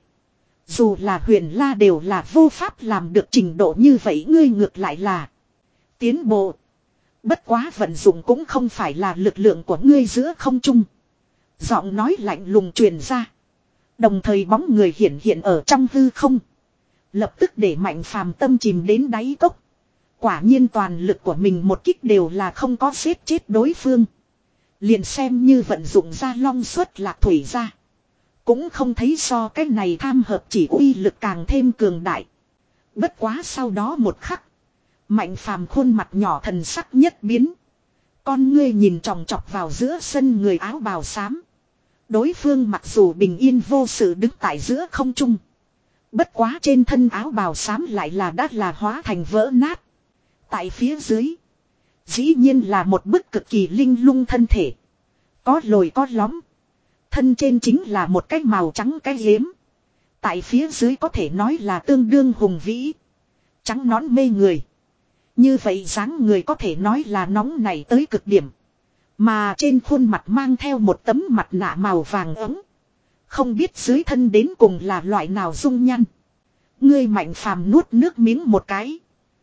Dù là huyền la đều là vô pháp làm được trình độ như vậy, ngươi ngược lại là tiến bộ. Bất quá vận dụng cũng không phải là lực lượng của ngươi giữa không trung. Giọng nói lạnh lùng truyền ra. Đồng thời bóng người hiện hiện ở trong hư không. Lập tức để Mạnh Phàm tâm chìm đến đáy cốc. Quả nhiên toàn lực của mình một kích đều là không có giết chết đối phương. Liền xem như vận dụng ra long xuất lạc thủy ra. Cũng không thấy so cái này tham hợp chỉ uy lực càng thêm cường đại. Bất quá sau đó một khắc. Mạnh Phàm khuôn mặt nhỏ thần sắc nhất biến. Con ngươi nhìn tròng trọc vào giữa sân người áo bào xám. Đối phương mặc dù bình yên vô sự đứng tại giữa không trung. Bất quá trên thân áo bào xám lại là đã là hóa thành vỡ nát. Tại phía dưới. Dĩ nhiên là một bức cực kỳ linh lung thân thể. Có lồi có lõm. Thân trên chính là một cái màu trắng cái hiếm. Tại phía dưới có thể nói là tương đương hùng vĩ. Trắng nón mê người. Như vậy dáng người có thể nói là nóng này tới cực điểm. Mà trên khuôn mặt mang theo một tấm mặt nạ màu vàng ấm. Không biết dưới thân đến cùng là loại nào dung nhăn. Ngươi Mạnh Phàm nuốt nước miếng một cái.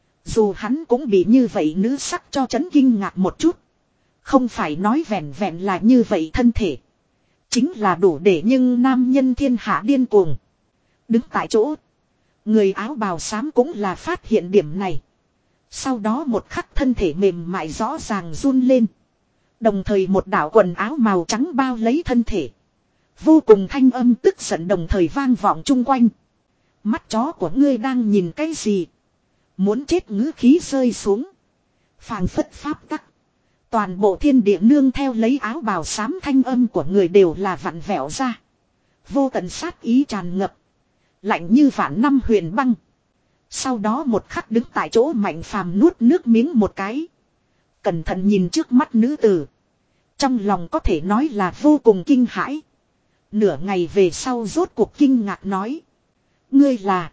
Dù hắn cũng bị như vậy nữ sắc cho chấn kinh ngạc một chút. Không phải nói vẹn vẹn là như vậy thân thể. Chính là đủ để nhưng nam nhân thiên hạ điên cuồng. Đứng tại chỗ. Người áo bào xám cũng là phát hiện điểm này. Sau đó một khắc thân thể mềm mại rõ ràng run lên. Đồng thời một đạo quần áo màu trắng bao lấy thân thể. Vô cùng thanh âm tức giận đồng thời vang vọng chung quanh. Mắt chó của ngươi đang nhìn cái gì? Muốn chết ngữ khí rơi xuống. Phàng phất pháp tắc. Toàn bộ thiên địa nương theo lấy áo bào xám thanh âm của người đều là vặn vẹo ra. Vô tận sát ý tràn ngập. Lạnh như vạn năm huyền băng. Sau đó một khắc đứng tại chỗ Mạnh Phàm nuốt nước miếng một cái. Cẩn thận nhìn trước mắt nữ tử. Trong lòng có thể nói là vô cùng kinh hãi. Nửa ngày về sau rốt cuộc kinh ngạc nói. Ngươi là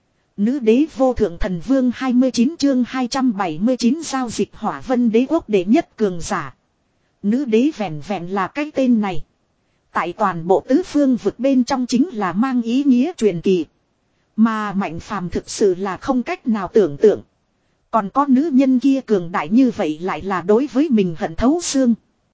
nữ đế vô thượng thần vương hai mươi chín chương hai trăm bảy mươi chín giao dịch hỏa vân đế quốc đệ nhất cường giả. Nữ đế vẹn vẹn là cái tên này. Tại toàn bộ tứ phương vực bên trong chính là mang ý nghĩa truyền kỳ. Mà Mạnh Phàm thực sự là không cách nào tưởng tượng. Còn có nữ nhân kia cường đại như vậy lại là đối với mình hận thấu xương.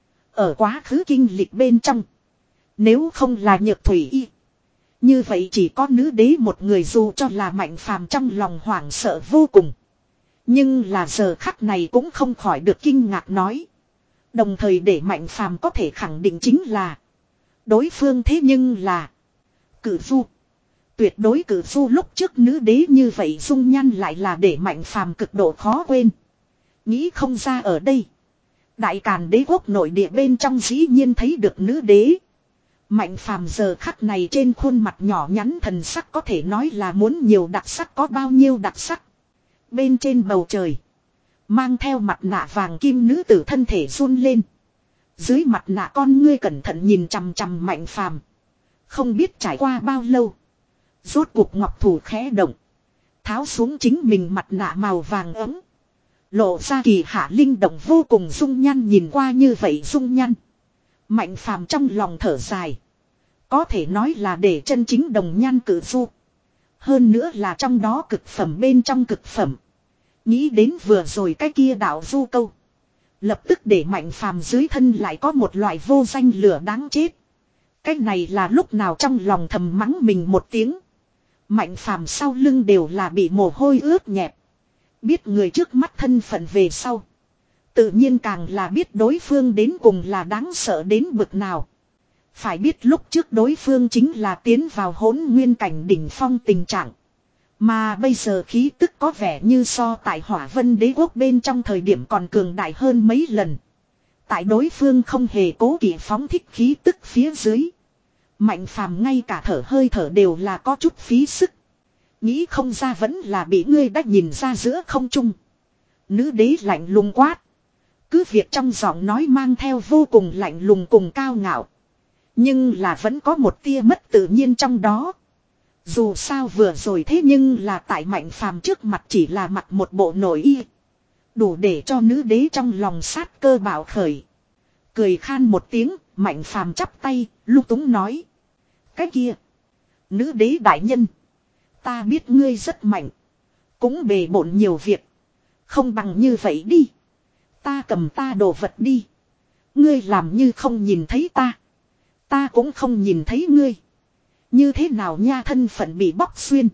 Ở quá khứ kinh lịch bên trong. Nếu không là Nhược Thủy Y. Như vậy chỉ có nữ đế một người dù cho là Mạnh Phàm trong lòng hoảng sợ vô cùng. Nhưng là giờ khắc này cũng không khỏi được kinh ngạc nói. Đồng thời để Mạnh Phàm có thể khẳng định chính là. Đối phương thế nhưng là. Cử phu. Tuyệt đối cử phu lúc trước nữ đế như vậy dung nhan lại là để Mạnh Phàm cực độ khó quên. Nghĩ không ra ở đây. Đại Càn đế quốc nội địa bên trong dĩ nhiên thấy được nữ đế. Mạnh Phàm giờ khắc này trên khuôn mặt nhỏ nhắn thần sắc có thể nói là muốn nhiều đặc sắc có bao nhiêu đặc sắc. Bên trên bầu trời. Mang theo mặt nạ vàng kim nữ tử thân thể run lên. Dưới mặt nạ con ngươi cẩn thận nhìn chằm chằm Mạnh Phàm. Không biết trải qua bao lâu. Rốt cuộc ngọc thủ khẽ động. Tháo xuống chính mình mặt nạ màu vàng ấm. Lộ ra kỳ hạ linh động vô cùng dung nhan nhìn qua như vậy dung nhan. Mạnh Phàm trong lòng thở dài. Có thể nói là để chân chính đồng nhan cử du. Hơn nữa là trong đó cực phẩm bên trong cực phẩm. Nghĩ đến vừa rồi cái kia đạo du câu. Lập tức để Mạnh Phàm dưới thân lại có một loại vô danh lửa đáng chết. Cái này là lúc nào trong lòng thầm mắng mình một tiếng. Mạnh Phàm sau lưng đều là bị mồ hôi ướt nhẹp. Biết người trước mắt thân phận về sau. Tự nhiên càng là biết đối phương đến cùng là đáng sợ đến bực nào. Phải biết lúc trước đối phương chính là tiến vào hỗn nguyên cảnh đỉnh phong tình trạng. Mà bây giờ khí tức có vẻ như so tại Hỏa Vân Đế Quốc bên trong thời điểm còn cường đại hơn mấy lần. Tại đối phương không hề cố kỵ phóng thích khí tức phía dưới. Mạnh phàm ngay cả thở hơi thở đều là có chút phí sức. Nghĩ không ra vẫn là bị ngươi đã nhìn ra giữa không trung. Nữ đế lạnh lùng quát. Cứ việc trong giọng nói mang theo vô cùng lạnh lùng cùng cao ngạo. Nhưng là vẫn có một tia mất tự nhiên trong đó. Dù sao vừa rồi thế nhưng là tại Mạnh phàm trước mặt chỉ là mặt một bộ nội y. Đủ để cho nữ đế trong lòng sát cơ bạo khởi. Cười khan một tiếng, Mạnh phàm chắp tay, lung túng nói. Cái kia, nữ đế đại nhân. Ta biết ngươi rất mạnh. Cũng bề bộn nhiều việc. Không bằng như vậy đi. Ta cầm ta đồ vật đi. Ngươi làm như không nhìn thấy ta. Ta cũng không nhìn thấy ngươi. Như thế nào nha, thân phận bị bóc xuyên.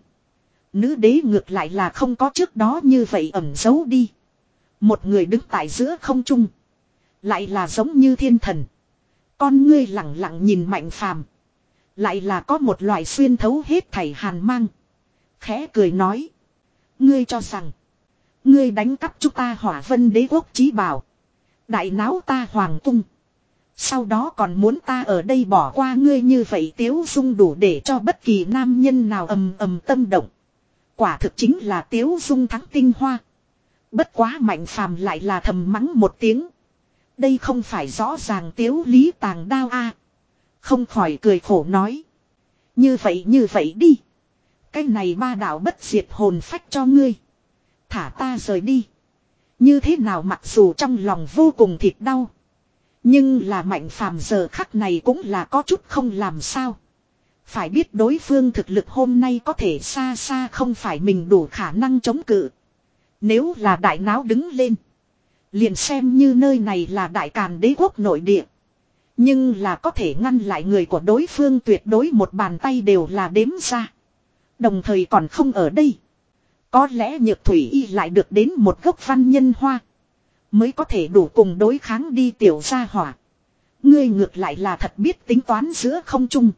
Nữ đế ngược lại là không có trước đó như vậy ẩn giấu đi. Một người đứng tại giữa không trung. Lại là giống như thiên thần. Con ngươi lặng lặng nhìn Mạnh phàm. Lại là có một loại xuyên thấu hết thảy hàn mang. Khẽ cười nói. Ngươi cho rằng. Ngươi đánh cắp chúng ta Hỏa Vân Đế Quốc chí bảo. Đại náo ta hoàng cung. Sau đó còn muốn ta ở đây bỏ qua ngươi như vậy, Tiếu Dung đủ để cho bất kỳ nam nhân nào ầm ầm tâm động. Quả thực chính là Tiếu Dung thắng tinh hoa. Bất quá Mạnh phàm lại là thầm mắng một tiếng. Đây không phải rõ ràng Tiếu Lý tàng đao a. Không khỏi cười khổ nói. Như vậy như vậy đi. Cái này ba đạo bất diệt hồn phách cho ngươi. Thả ta rời đi. Như thế nào, mặc dù trong lòng vô cùng thịt đau. Nhưng là Mạnh phàm giờ khắc này cũng là có chút không làm sao. Phải biết đối phương thực lực hôm nay có thể xa xa không phải mình đủ khả năng chống cự. Nếu là đại náo đứng lên. Liền xem như nơi này là Đại Càn Đế Quốc nội địa. Nhưng là có thể ngăn lại người của đối phương tuyệt đối một bàn tay đều là đếm ra. Đồng thời còn không ở đây. Có lẽ Nhược Thủy Y lại được đến một gốc văn nhân hoa. Mới có thể đủ cùng đối kháng đi tiểu gia hỏa. Ngươi ngược lại là thật biết tính toán giữa không trung.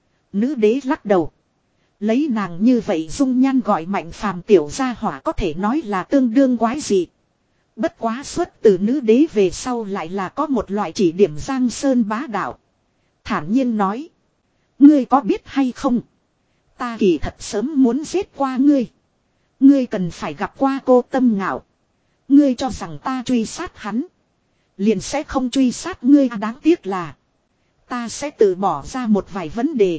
Nữ đế lắc đầu. Lấy nàng như vậy dung nhan gọi Mạnh phàm tiểu gia hỏa có thể nói là tương đương quái dị. Bất quá xuất từ nữ đế về sau lại là có một loại chỉ điểm giang sơn bá đạo. Thản nhiên nói. Ngươi có biết hay không? Ta kỳ thật sớm muốn giết qua ngươi. Ngươi cần phải gặp qua cô Tâm Ngạo. Ngươi cho rằng ta truy sát hắn. Liền sẽ không truy sát ngươi, à, đáng tiếc là. Ta sẽ tự bỏ ra một vài vấn đề.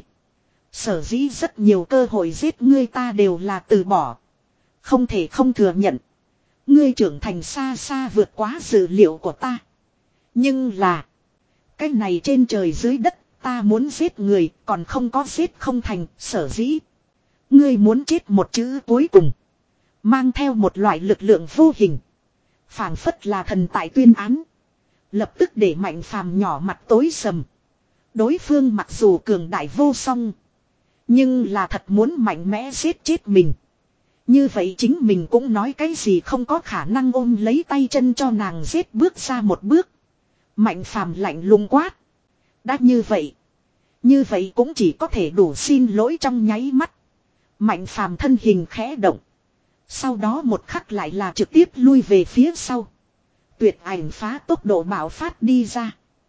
Sở dĩ rất nhiều cơ hội giết ngươi ta đều là từ bỏ. Không thể không thừa nhận. Ngươi trưởng thành xa xa vượt quá dự liệu của ta. Nhưng là. Cái này trên trời dưới đất. Ta muốn giết người còn không có giết không thành. Sở dĩ. Ngươi muốn chết một chữ cuối cùng. Mang theo một loại lực lượng vô hình. Phảng phất là thần tại tuyên án. Lập tức để Mạnh phàm nhỏ mặt tối sầm. Đối phương mặc dù cường đại vô song. Nhưng là thật muốn mạnh mẽ giết chết mình. Như vậy chính mình cũng nói cái gì không có khả năng ôm lấy tay chân cho nàng giết bước ra một bước. Mạnh phàm lạnh lùng quát. Đã như vậy. Như vậy cũng chỉ có thể đủ xin lỗi trong nháy mắt. Mạnh phàm thân hình khẽ động. Sau đó một khắc lại là trực tiếp lui về phía sau. Tuyệt ảnh phá tốc độ bạo phát đi ra.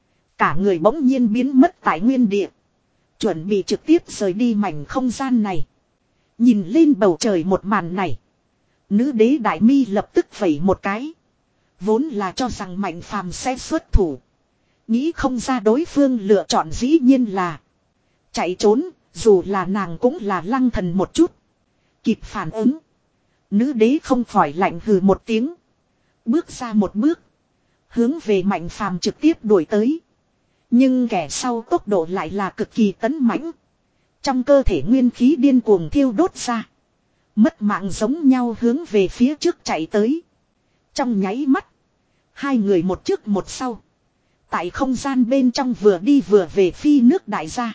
Cả người bỗng nhiên biến mất tại nguyên địa. Chuẩn bị trực tiếp rời đi mảnh không gian này. Nhìn lên bầu trời một màn này. Nữ đế đại mi lập tức vẩy một cái. Vốn là cho rằng Mạnh phàm sẽ xuất thủ. Nghĩ không ra đối phương lựa chọn dĩ nhiên là chạy trốn. Dù là nàng cũng là lăng thần một chút. Kịp phản ứng. Nữ đế không khỏi lạnh hừ một tiếng. Bước ra một bước. Hướng về Mạnh phàm trực tiếp đuổi tới. Nhưng kẻ sau tốc độ lại là cực kỳ tấn mãnh. Trong cơ thể nguyên khí điên cuồng thiêu đốt ra. Mất mạng giống nhau hướng về phía trước chạy tới. Trong nháy mắt. Hai người một trước một sau. Tại không gian bên trong vừa đi vừa về phi nước đại gia.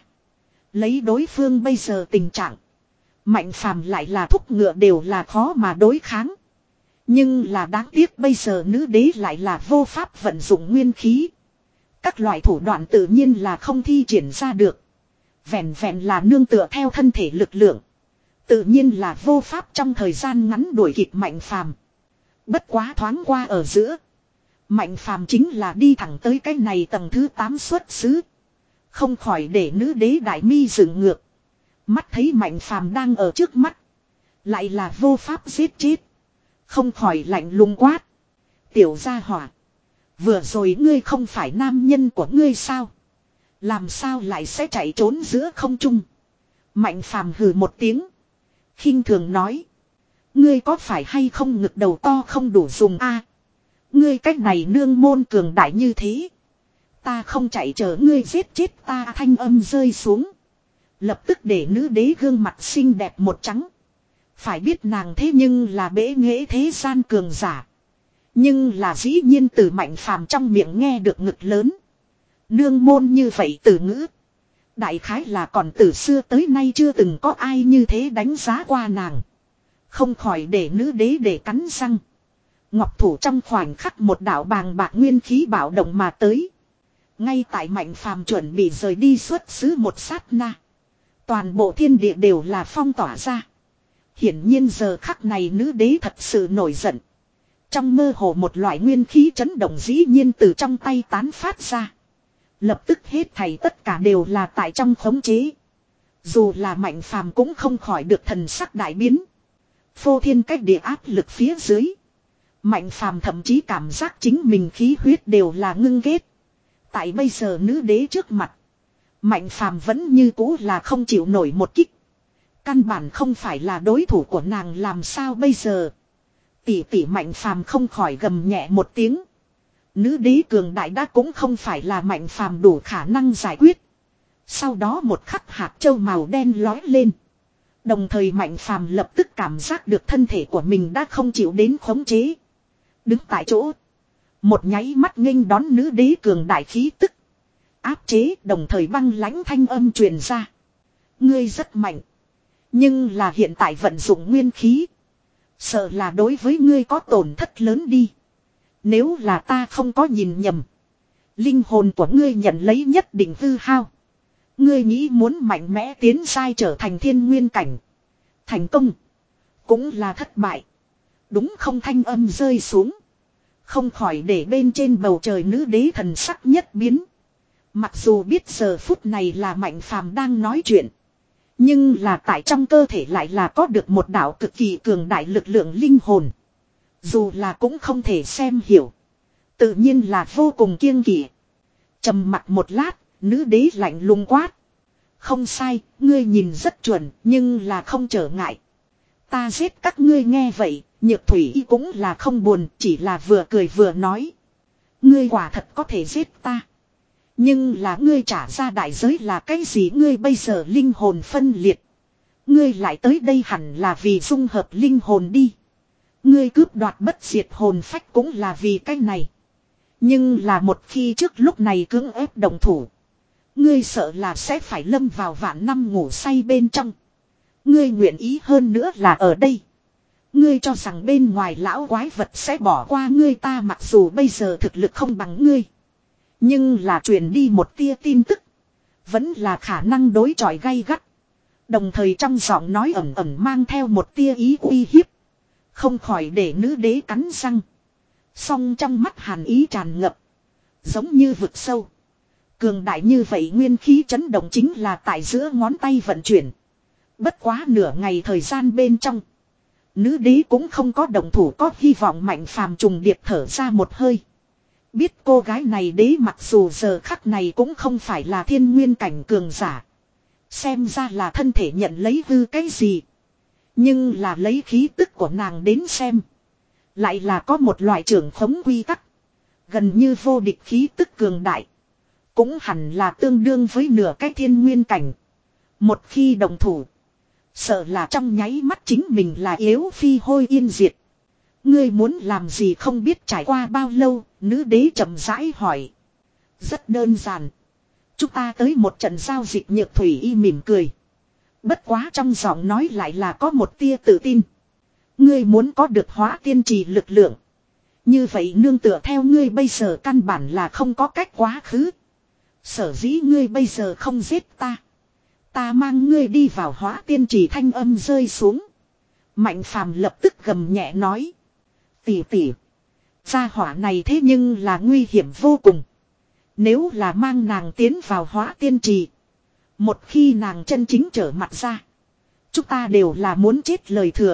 Lấy đối phương bây giờ tình trạng. Mạnh phàm lại là thúc ngựa đều là khó mà đối kháng. Nhưng là đáng tiếc bây giờ nữ đế lại là vô pháp vận dụng nguyên khí. Các loại thủ đoạn tự nhiên là không thi triển ra được. Vẹn vẹn là nương tựa theo thân thể lực lượng. Tự nhiên là vô pháp trong thời gian ngắn đuổi kịp Mạnh Phàm. Bất quá thoáng qua ở giữa. Mạnh Phàm chính là đi thẳng tới cái này tầng thứ tám xuất xứ. Không khỏi để nữ đế đại mi dựng ngược. Mắt thấy Mạnh Phàm đang ở trước mắt. Lại là vô pháp giết chết. Không khỏi lạnh lùng quát. Tiểu gia hỏa. Vừa rồi ngươi không phải nam nhân của ngươi sao? Làm sao lại sẽ chạy trốn giữa không trung? Mạnh Phàm hừ một tiếng. Khinh thường nói. Ngươi có phải hay không ngực đầu to không đủ dùng a? À, ngươi cách này nương môn cường đại như thế. Ta không chạy chờ ngươi giết chết ta thanh âm rơi xuống. Lập tức để nữ đế gương mặt xinh đẹp một trắng. Phải biết nàng thế nhưng là bế nghệ thế gian cường giả. Nhưng là dĩ nhiên từ Mạnh Phàm trong miệng nghe được ngực lớn. Nương môn như vậy từ ngữ. Đại khái là còn từ xưa tới nay chưa từng có ai như thế đánh giá qua nàng. Không khỏi để nữ đế để cắn răng. Ngọc thủ trong khoảnh khắc một đạo bàng bạc nguyên khí bạo động mà tới. Ngay tại Mạnh Phàm chuẩn bị rời đi xuất xứ một sát na. Toàn bộ thiên địa đều là phong tỏa ra. Hiển nhiên giờ khắc này nữ đế thật sự nổi giận. Trong mơ hồ một loại nguyên khí chấn động dĩ nhiên từ trong tay tán phát ra. Lập tức hết thảy tất cả đều là tại trong khống chế. Dù là Mạnh Phàm cũng không khỏi được thần sắc đại biến. Phô thiên cách địa áp lực phía dưới. Mạnh Phàm thậm chí cảm giác chính mình khí huyết đều là ngưng ghét. Tại bây giờ nữ đế trước mặt. Mạnh Phàm vẫn như cũ là không chịu nổi một kích. Căn bản không phải là đối thủ của nàng làm sao bây giờ. Tỷ tỷ Mạnh Phàm không khỏi gầm nhẹ một tiếng. Nữ đế cường đại đã cũng không phải là Mạnh Phàm đủ khả năng giải quyết. Sau đó một khắc hạt châu màu đen lói lên. Đồng thời Mạnh Phàm lập tức cảm giác được thân thể của mình đã không chịu đến khống chế. Đứng tại chỗ. Một nháy mắt nghênh đón nữ đế cường đại khí tức. Áp chế đồng thời băng lãnh thanh âm truyền ra. Ngươi rất mạnh. Nhưng là hiện tại vận dụng nguyên khí. Sợ là đối với ngươi có tổn thất lớn đi. Nếu là ta không có nhìn nhầm. Linh hồn của ngươi nhận lấy nhất định hư hao. Ngươi nghĩ muốn mạnh mẽ tiến sai trở thành thiên nguyên cảnh. Thành công. Cũng là thất bại. Đúng không thanh âm rơi xuống. Không khỏi để bên trên bầu trời nữ đế thần sắc nhất biến. Mặc dù biết giờ phút này là Mạnh Phàm đang nói chuyện. Nhưng là tại trong cơ thể lại là có được một đạo cực kỳ cường đại lực lượng linh hồn. Dù là cũng không thể xem hiểu. Tự nhiên là vô cùng kiêng kỵ. Trầm mặt một lát, nữ đế lạnh lùng quát. Không sai, ngươi nhìn rất chuẩn, nhưng là không trở ngại. Ta giết các ngươi nghe vậy, Nhược Thủy cũng là không buồn, chỉ là vừa cười vừa nói. Ngươi quả thật có thể giết ta. Nhưng là ngươi trả ra đại giới là cái gì ngươi bây giờ linh hồn phân liệt. Ngươi lại tới đây hẳn là vì dung hợp linh hồn đi. Ngươi cướp đoạt bất diệt hồn phách cũng là vì cái này. Nhưng là một khi trước lúc này cưỡng ép đồng thủ. Ngươi sợ là sẽ phải lâm vào vạn năm ngủ say bên trong. Ngươi nguyện ý hơn nữa là ở đây. Ngươi cho rằng bên ngoài lão quái vật sẽ bỏ qua ngươi ta mặc dù bây giờ thực lực không bằng ngươi. Nhưng là truyền đi một tia tin tức. Vẫn là khả năng đối chọi gay gắt. Đồng thời trong giọng nói ẩm ẩm mang theo một tia ý uy hiếp. Không khỏi để nữ đế cắn răng. Song trong mắt hàn ý tràn ngập. Giống như vực sâu. Cường đại như vậy nguyên khí chấn động chính là tại giữa ngón tay vận chuyển. Bất quá nửa ngày thời gian bên trong. Nữ đế cũng không có động thủ có hy vọng Mạnh Phàm trùng điệp thở ra một hơi. Biết cô gái này đế mặc dù giờ khắc này cũng không phải là thiên nguyên cảnh cường giả. Xem ra là thân thể nhận lấy hư cái gì. Nhưng là lấy khí tức của nàng đến xem. Lại là có một loại trưởng khống quy tắc. Gần như vô địch khí tức cường đại. Cũng hẳn là tương đương với nửa cái thiên nguyên cảnh. Một khi đồng thủ. Sợ là trong nháy mắt chính mình là yếu phi hôi yên diệt. Ngươi muốn làm gì không biết trải qua bao lâu, nữ đế chậm rãi hỏi. Rất đơn giản. Chúng ta tới một trận giao dịch Nhược Thủy y mỉm cười. Bất quá trong giọng nói lại là có một tia tự tin. Ngươi muốn có được hóa tiên trì lực lượng. Như vậy nương tựa theo ngươi bây giờ căn bản là không có cách quá khứ. Sở dĩ ngươi bây giờ không giết ta. Ta mang ngươi đi vào hóa tiên trì thanh âm rơi xuống. Mạnh phàm lập tức gầm nhẹ nói. Tỷ tỷ. Gia hỏa này thế nhưng là nguy hiểm vô cùng. Nếu là mang nàng tiến vào hóa tiên trì. Một khi nàng chân chính trở mặt ra. Chúng ta đều là muốn chết lời thừa.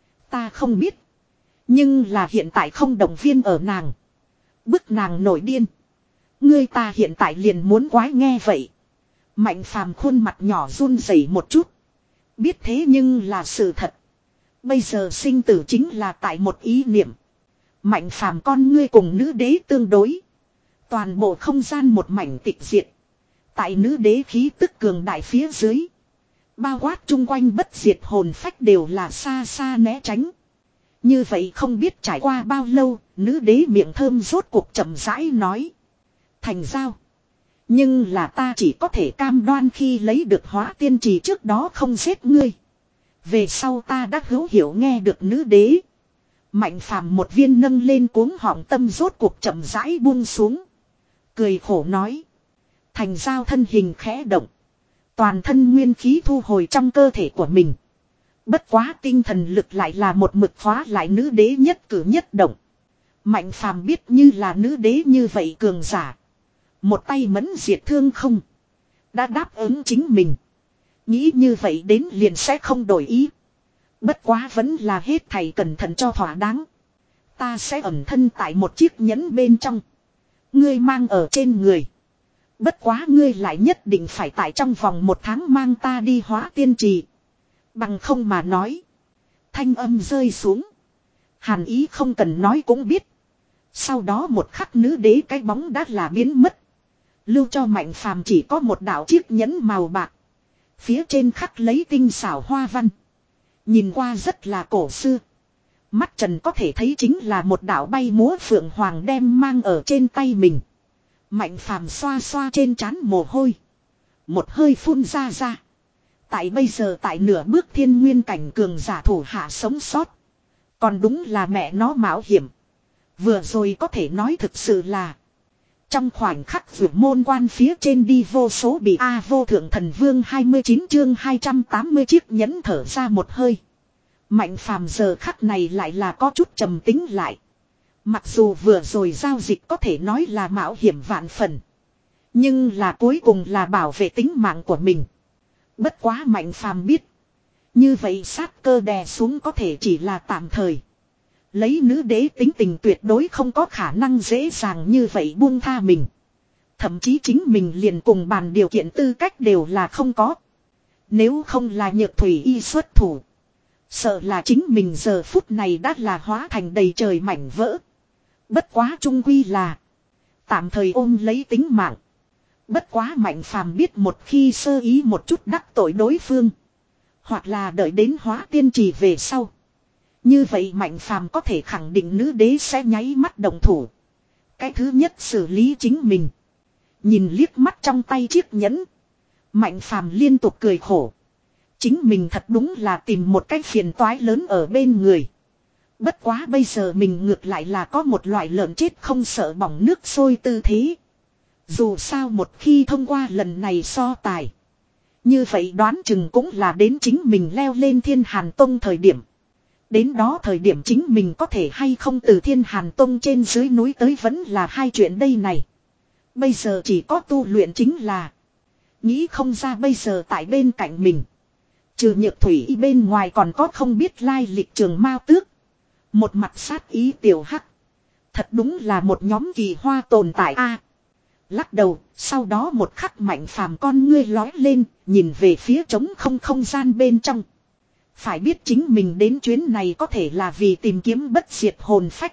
Ta không biết. Nhưng là hiện tại không động viên ở nàng. Bức nàng nổi điên. Ngươi ta hiện tại liền muốn quái nghe vậy. Mạnh phàm khuôn mặt nhỏ run rẩy một chút. Biết thế nhưng là sự thật. Bây giờ sinh tử chính là tại một ý niệm. Mạnh phàm con ngươi cùng nữ đế tương đối. Toàn bộ không gian một mảnh tịch diệt. Tại nữ đế khí tức cường đại phía dưới. Bao quát chung quanh bất diệt hồn phách đều là xa xa né tránh. Như vậy không biết trải qua bao lâu, nữ đế miệng thơm rốt cuộc chậm rãi nói. Thành giao. Nhưng là ta chỉ có thể cam đoan khi lấy được hóa tiên trì trước đó không giết ngươi. Về sau ta đã hữu hiểu nghe được nữ đế. Mạnh phàm một viên nâng lên cuống họng tâm rốt cuộc chậm rãi buông xuống. Cười khổ nói. Thành giao thân hình khẽ động. Toàn thân nguyên khí thu hồi trong cơ thể của mình. Bất quá tinh thần lực lại là một mực khóa lại nữ đế nhất cử nhất động. Mạnh phàm biết như là nữ đế như vậy cường giả. Một tay mẫn diệt thương không. Đã đáp ứng chính mình. Nghĩ như vậy đến liền sẽ không đổi ý. Bất quá vẫn là hết thầy cẩn thận cho thỏa đáng. Ta sẽ ẩn thân tại một chiếc nhẫn bên trong. Ngươi mang ở trên người. Bất quá ngươi lại nhất định phải tại trong vòng một tháng mang ta đi hóa tiên trì. Bằng không mà nói. Thanh âm rơi xuống. Hàn ý không cần nói cũng biết. Sau đó một khắc nữ đế cái bóng đã là biến mất. Lưu cho mạnh phàm chỉ có một đạo chiếc nhẫn màu bạc. Phía trên khắc lấy tinh xảo hoa văn. Nhìn qua rất là cổ xưa. Mắt trần có thể thấy chính là một đạo bay múa phượng hoàng đem mang ở trên tay mình. Mạnh phàm xoa xoa trên trán mồ hôi. Một hơi phun ra ra. Tại bây giờ tại nửa bước thiên nguyên cảnh cường giả thủ hạ sống sót. Còn đúng là mẹ nó mạo hiểm. Vừa rồi có thể nói thực sự là. Trong khoảnh khắc vượt môn quan phía trên đi vô số bị A vô thượng thần vương hai mươi chín chương hai trăm tám mươi chiếc nhẫn thở ra một hơi. Mạnh phàm giờ khắc này lại là có chút trầm tính lại. Mặc dù vừa rồi giao dịch có thể nói là mạo hiểm vạn phần. Nhưng là cuối cùng là bảo vệ tính mạng của mình. Bất quá mạnh phàm biết. Như vậy sát cơ đè xuống có thể chỉ là tạm thời. Lấy nữ đế tính tình tuyệt đối không có khả năng dễ dàng như vậy buông tha mình. Thậm chí chính mình liền cùng bàn điều kiện tư cách đều là không có. Nếu không là nhược thủy y xuất thủ. Sợ là chính mình giờ phút này đã là hóa thành đầy trời mảnh vỡ. Bất quá trung quy là. Tạm thời ôm lấy tính mạng. Bất quá mạnh phàm biết một khi sơ ý một chút đắc tội đối phương. Hoặc là đợi đến hóa tiên trì về sau. Như vậy mạnh phàm có thể khẳng định nữ đế sẽ nháy mắt đồng thủ. Cái thứ nhất xử lý chính mình. Nhìn liếc mắt trong tay chiếc nhẫn. Mạnh phàm liên tục cười khổ. Chính mình thật đúng là tìm một cái phiền toái lớn ở bên người. Bất quá bây giờ mình ngược lại là có một loại lợn chết không sợ bỏng nước sôi tư thế. Dù sao một khi thông qua lần này so tài. Như vậy đoán chừng cũng là đến chính mình leo lên Thiên Hàn Tông thời điểm. Đến đó thời điểm chính mình có thể hay không từ Thiên Hàn Tông trên dưới núi tới vẫn là hai chuyện đây này. Bây giờ chỉ có tu luyện chính là. Nghĩ không ra bây giờ tại bên cạnh mình. Trừ nhược thủy y bên ngoài còn có không biết lai lịch Trường Mao Tước. Một mặt sát ý tiểu hắc. Thật đúng là một nhóm kỳ hoa tồn tại a. Lắc đầu, sau đó một khắc mạnh phàm con ngươi lói lên, nhìn về phía trống không không gian bên trong. Phải biết chính mình đến chuyến này có thể là vì tìm kiếm bất diệt hồn phách.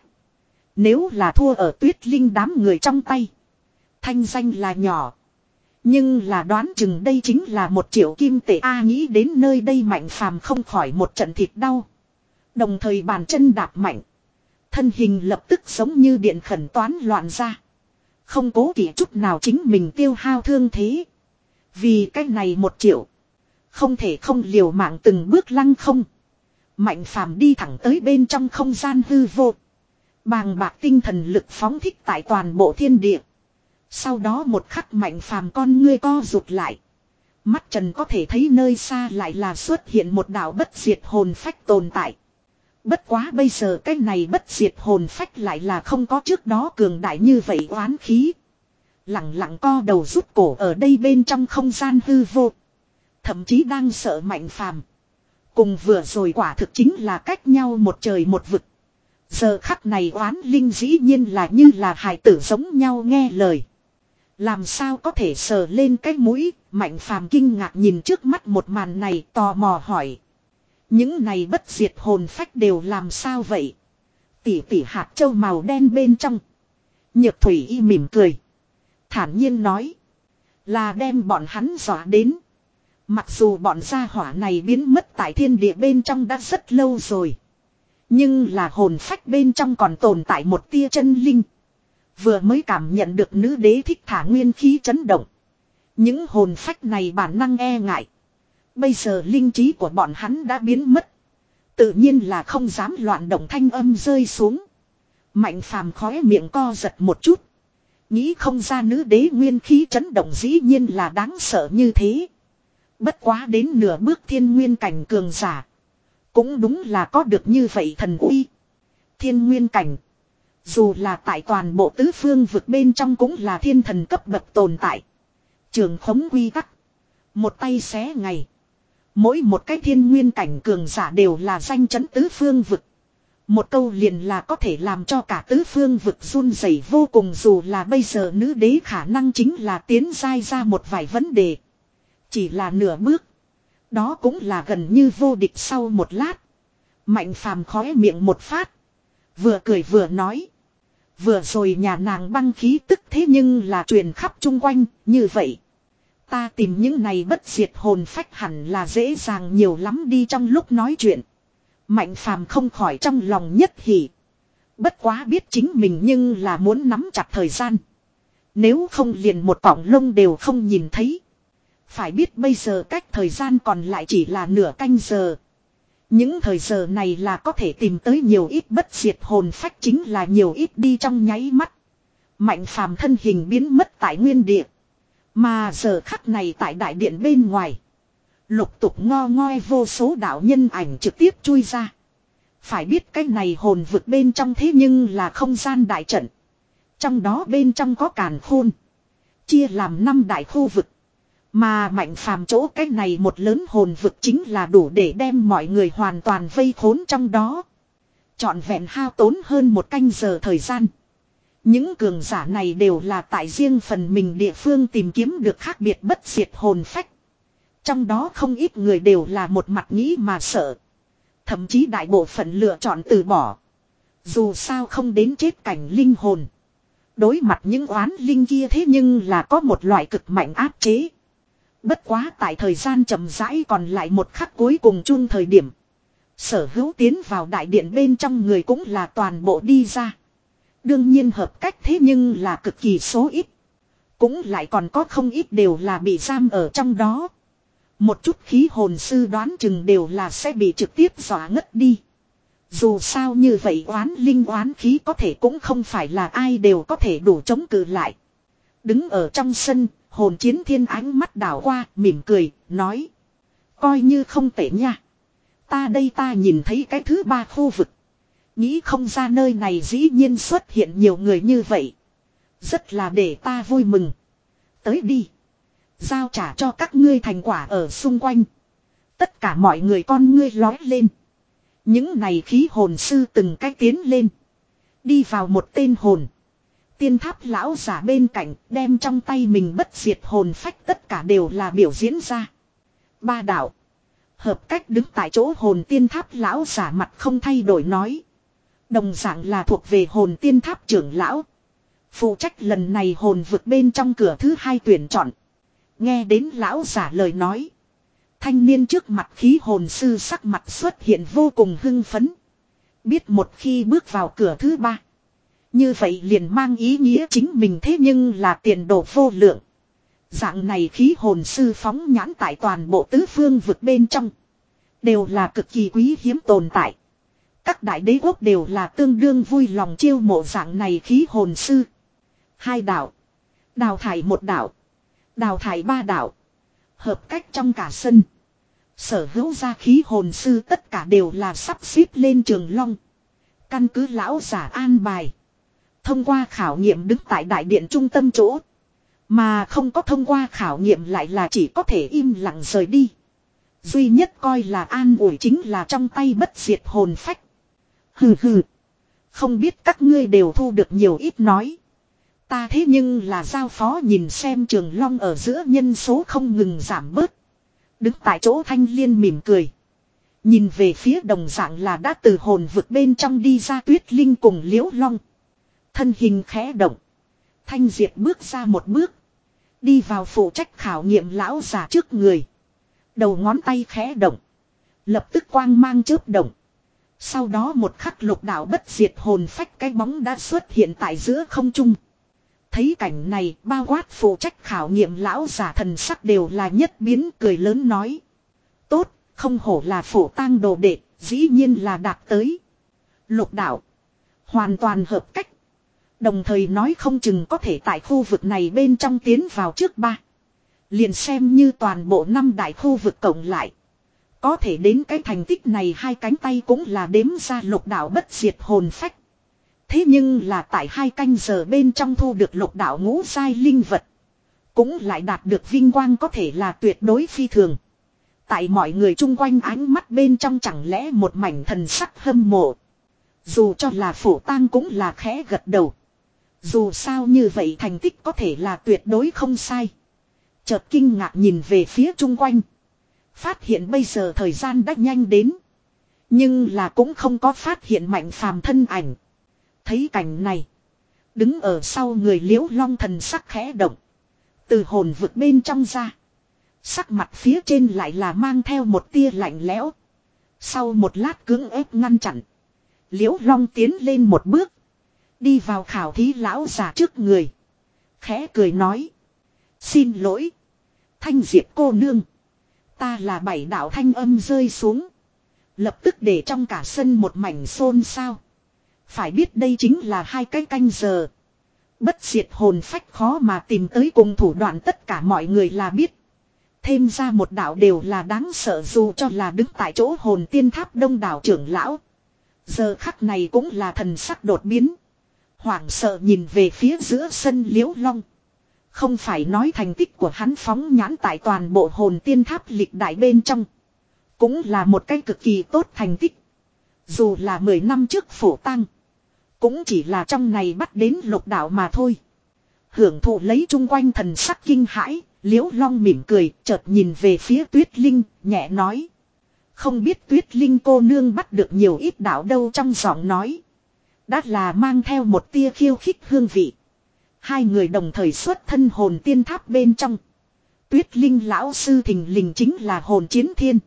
Nếu là thua ở Tuyết Linh đám người trong tay. Thanh danh là nhỏ. Nhưng là đoán chừng đây chính là một triệu kim tệ a. Nghĩ đến nơi đây mạnh phàm không khỏi một trận thịt đau. Đồng thời bàn chân đạp mạnh. Thân hình lập tức giống như điện khẩn toán loạn ra. Không cố kỵ chút nào chính mình tiêu hao thương thế. Vì cái này một triệu. Không thể không liều mạng từng bước lăng không. Mạnh phàm đi thẳng tới bên trong không gian hư vô. Bàng bạc tinh thần lực phóng thích tại toàn bộ thiên địa. Sau đó một khắc mạnh phàm con ngươi co rụt lại. Mắt trần có thể thấy nơi xa lại là xuất hiện một đạo bất diệt hồn phách tồn tại. Bất quá bây giờ cái này bất diệt hồn phách lại là không có trước đó cường đại như vậy oán khí. Lặng lặng co đầu rút cổ ở đây bên trong không gian hư vô. Thậm chí đang sợ mạnh phàm. Cùng vừa rồi quả thực chính là cách nhau một trời một vực. Giờ khắc này oán linh dĩ nhiên là như là hài tử giống nhau nghe lời. Làm sao có thể sờ lên cái mũi, mạnh phàm kinh ngạc nhìn trước mắt một màn này tò mò hỏi. Những này bất diệt hồn phách đều làm sao vậy? Tỉ tỉ hạt châu màu đen bên trong. Nhược thủy y mỉm cười. Thản nhiên nói. Là đem bọn hắn dọa đến. Mặc dù bọn gia hỏa này biến mất tại thiên địa bên trong đã rất lâu rồi. Nhưng là hồn phách bên trong còn tồn tại một tia chân linh. Vừa mới cảm nhận được nữ đế thích thả nguyên khí chấn động. Những hồn phách này bản năng e ngại. Bây giờ linh trí của bọn hắn đã biến mất. Tự nhiên là không dám loạn động thanh âm rơi xuống. Mạnh phàm khóe miệng co giật một chút. Nghĩ không ra nữ đế nguyên khí chấn động dĩ nhiên là đáng sợ như thế. Bất quá đến nửa bước thiên nguyên cảnh cường giả. Cũng đúng là có được như vậy thần uy. Thiên nguyên cảnh. Dù là tại toàn bộ tứ phương vực bên trong cũng là thiên thần cấp bậc tồn tại. Trường khống quy tắc. Một tay xé ngày. Mỗi một cái thiên nguyên cảnh cường giả đều là danh chấn tứ phương vực. Một câu liền là có thể làm cho cả tứ phương vực run rẩy vô cùng, dù là bây giờ nữ đế khả năng chính là tiến giai ra một vài vấn đề. Chỉ là nửa bước. Đó cũng là gần như vô địch. Sau một lát. Mạnh phàm khóe miệng một phát. Vừa cười vừa nói. Vừa rồi nhà nàng băng khí tức thế nhưng là truyền khắp chung quanh, như vậy. Ta tìm những này bất diệt hồn phách hẳn là dễ dàng nhiều lắm đi. Trong lúc nói chuyện. Mạnh phàm không khỏi trong lòng nhất hỉ. Bất quá biết chính mình nhưng là muốn nắm chặt thời gian. Nếu không liền một cọng lông đều không nhìn thấy. Phải biết bây giờ cách thời gian còn lại chỉ là nửa canh giờ. Những thời giờ này là có thể tìm tới nhiều ít bất diệt hồn phách, chính là nhiều ít đi trong nháy mắt. Mạnh phàm thân hình biến mất tại nguyên địa. Mà giờ khắc này tại đại điện bên ngoài. Lục tục ngo ngoi vô số đạo nhân ảnh trực tiếp chui ra. Phải biết cái này hồn vực bên trong thế nhưng là không gian đại trận. Trong đó bên trong có càn khôn. Chia làm năm đại khu vực. Mà mạnh phàm chỗ cái này một lớn hồn vực chính là đủ để đem mọi người hoàn toàn vây khốn trong đó. Trọn vẹn hao tốn hơn một canh giờ thời gian. Những cường giả này đều là tại riêng phần mình địa phương tìm kiếm được khác biệt bất diệt hồn phách. Trong đó không ít người đều là một mặt nghĩ mà sợ. Thậm chí đại bộ phận lựa chọn từ bỏ. Dù sao không đến chết cảnh linh hồn. Đối mặt những oán linh kia thế nhưng là có một loại cực mạnh áp chế. Bất quá tại thời gian chậm rãi còn lại một khắc cuối cùng chung thời điểm. Sở hữu tiến vào đại điện bên trong người cũng là toàn bộ đi ra. Đương nhiên hợp cách thế nhưng là cực kỳ số ít. Cũng lại còn có không ít đều là bị giam ở trong đó. Một chút khí hồn sư đoán chừng đều là sẽ bị trực tiếp dọa ngất đi. Dù sao như vậy oán linh oán khí có thể cũng không phải là ai đều có thể đủ chống cự lại. Đứng ở trong sân, hồn chiến thiên ánh mắt đảo qua, mỉm cười, nói. Coi như không tệ nha. Ta đây ta nhìn thấy cái thứ ba khu vực. Nghĩ không ra nơi này dĩ nhiên xuất hiện nhiều người như vậy. Rất là để ta vui mừng. Tới đi. Giao trả cho các ngươi thành quả ở xung quanh. Tất cả mọi người con ngươi lói lên. Những này khí hồn sư từng cách tiến lên. Đi vào một tên hồn. Tiên tháp lão giả bên cạnh đem trong tay mình bất diệt hồn phách tất cả đều là biểu diễn ra. Ba đạo. Hợp cách đứng tại chỗ hồn tiên tháp lão giả mặt không thay đổi nói. Đồng dạng là thuộc về hồn tiên tháp trưởng lão. Phụ trách lần này hồn vực bên trong cửa thứ hai tuyển chọn. Nghe đến lão giả lời nói. Thanh niên trước mặt khí hồn sư sắc mặt xuất hiện vô cùng hưng phấn. Biết một khi bước vào cửa thứ ba. Như vậy liền mang ý nghĩa chính mình thế nhưng là tiền đồ vô lượng. Dạng này khí hồn sư phóng nhãn tại toàn bộ tứ phương vực bên trong. đều là cực kỳ quý hiếm tồn tại. Các đại đế quốc đều là tương đương vui lòng chiêu mộ dạng này khí hồn sư. Hai đạo. Đào thải một đạo. Đào thải ba đạo. Hợp cách trong cả sân. Sở hữu ra khí hồn sư tất cả đều là sắp xếp lên trường long. Căn cứ lão giả an bài. Thông qua khảo nghiệm đứng tại đại điện trung tâm chỗ. Mà không có thông qua khảo nghiệm lại là chỉ có thể im lặng rời đi. Duy nhất coi là an ủi chính là trong tay bất diệt hồn phách. Hừ hừ. Không biết các ngươi đều thu được nhiều ít nói. Ta thế nhưng là giao phó nhìn xem trường long ở giữa nhân số không ngừng giảm bớt. Đứng tại chỗ Thanh Liên mỉm cười. Nhìn về phía đồng dạng là đã từ hồn vực bên trong đi ra Tuyết Linh cùng Liễu Long. Thân hình khẽ động. Thanh Diệp bước ra một bước. Đi vào phụ trách khảo nghiệm lão già trước người. Đầu ngón tay khẽ động. Lập tức quang mang chớp động. Sau đó một khắc lục đạo bất diệt hồn phách cái bóng đã xuất hiện tại giữa không trung. Thấy cảnh này bao quát phụ trách khảo nghiệm lão giả thần sắc đều là nhất biến cười lớn nói. Tốt, không hổ là phổ tang đồ đệ, dĩ nhiên là đạt tới. Lục đạo. Hoàn toàn hợp cách. Đồng thời nói không chừng có thể tại khu vực này bên trong tiến vào trước ba. Liền xem như toàn bộ năm đại khu vực cộng lại. Có thể đến cái thành tích này hai cánh tay cũng là đếm ra lục đạo bất diệt hồn phách. Thế nhưng là tại hai canh giờ bên trong thu được lục đạo ngũ giai linh vật. Cũng lại đạt được vinh quang có thể là tuyệt đối phi thường. Tại mọi người chung quanh ánh mắt bên trong chẳng lẽ một mảnh thần sắc hâm mộ. Dù cho là phổ tang cũng là khẽ gật đầu. Dù sao như vậy thành tích có thể là tuyệt đối không sai. Chợt kinh ngạc nhìn về phía chung quanh. Phát hiện bây giờ thời gian đã nhanh đến. Nhưng là cũng không có phát hiện Mạnh Phàm thân ảnh. Thấy cảnh này. Đứng ở sau người Liễu Long thần sắc khẽ động. Từ hồn vực bên trong ra. Sắc mặt phía trên lại là mang theo một tia lạnh lẽo. Sau một lát cưỡng ép ngăn chặn. Liễu Long tiến lên một bước. Đi vào khảo thí lão già trước người. Khẽ cười nói. Xin lỗi. Thanh Diệp cô nương. Ta là bảy đạo thanh âm rơi xuống. Lập tức để trong cả sân một mảnh xôn xao. Phải biết đây chính là hai cái canh giờ. Bất diệt hồn phách khó mà tìm tới cùng thủ đoạn tất cả mọi người là biết. Thêm ra một đạo đều là đáng sợ dù cho là đứng tại chỗ hồn tiên tháp đông đảo trưởng lão. Giờ khắc này cũng là thần sắc đột biến. Hoảng sợ nhìn về phía giữa sân Liễu Long. Không phải nói thành tích của hắn phóng nhãn tại toàn bộ hồn tiên tháp lịch đại bên trong. Cũng là một cái cực kỳ tốt thành tích. Dù là mười năm trước phổ tang. Cũng chỉ là trong này bắt đến lục đạo mà thôi. Hưởng thụ lấy chung quanh thần sắc kinh hãi. Liễu Long mỉm cười chợt nhìn về phía Tuyết Linh nhẹ nói. Không biết Tuyết Linh cô nương bắt được nhiều ít đạo đâu trong giọng nói. Đã là mang theo một tia khiêu khích hương vị. Hai người đồng thời xuất thân hồn tiên tháp bên trong. Tuyết Linh lão sư thình lình chính là hồn chiến thiên.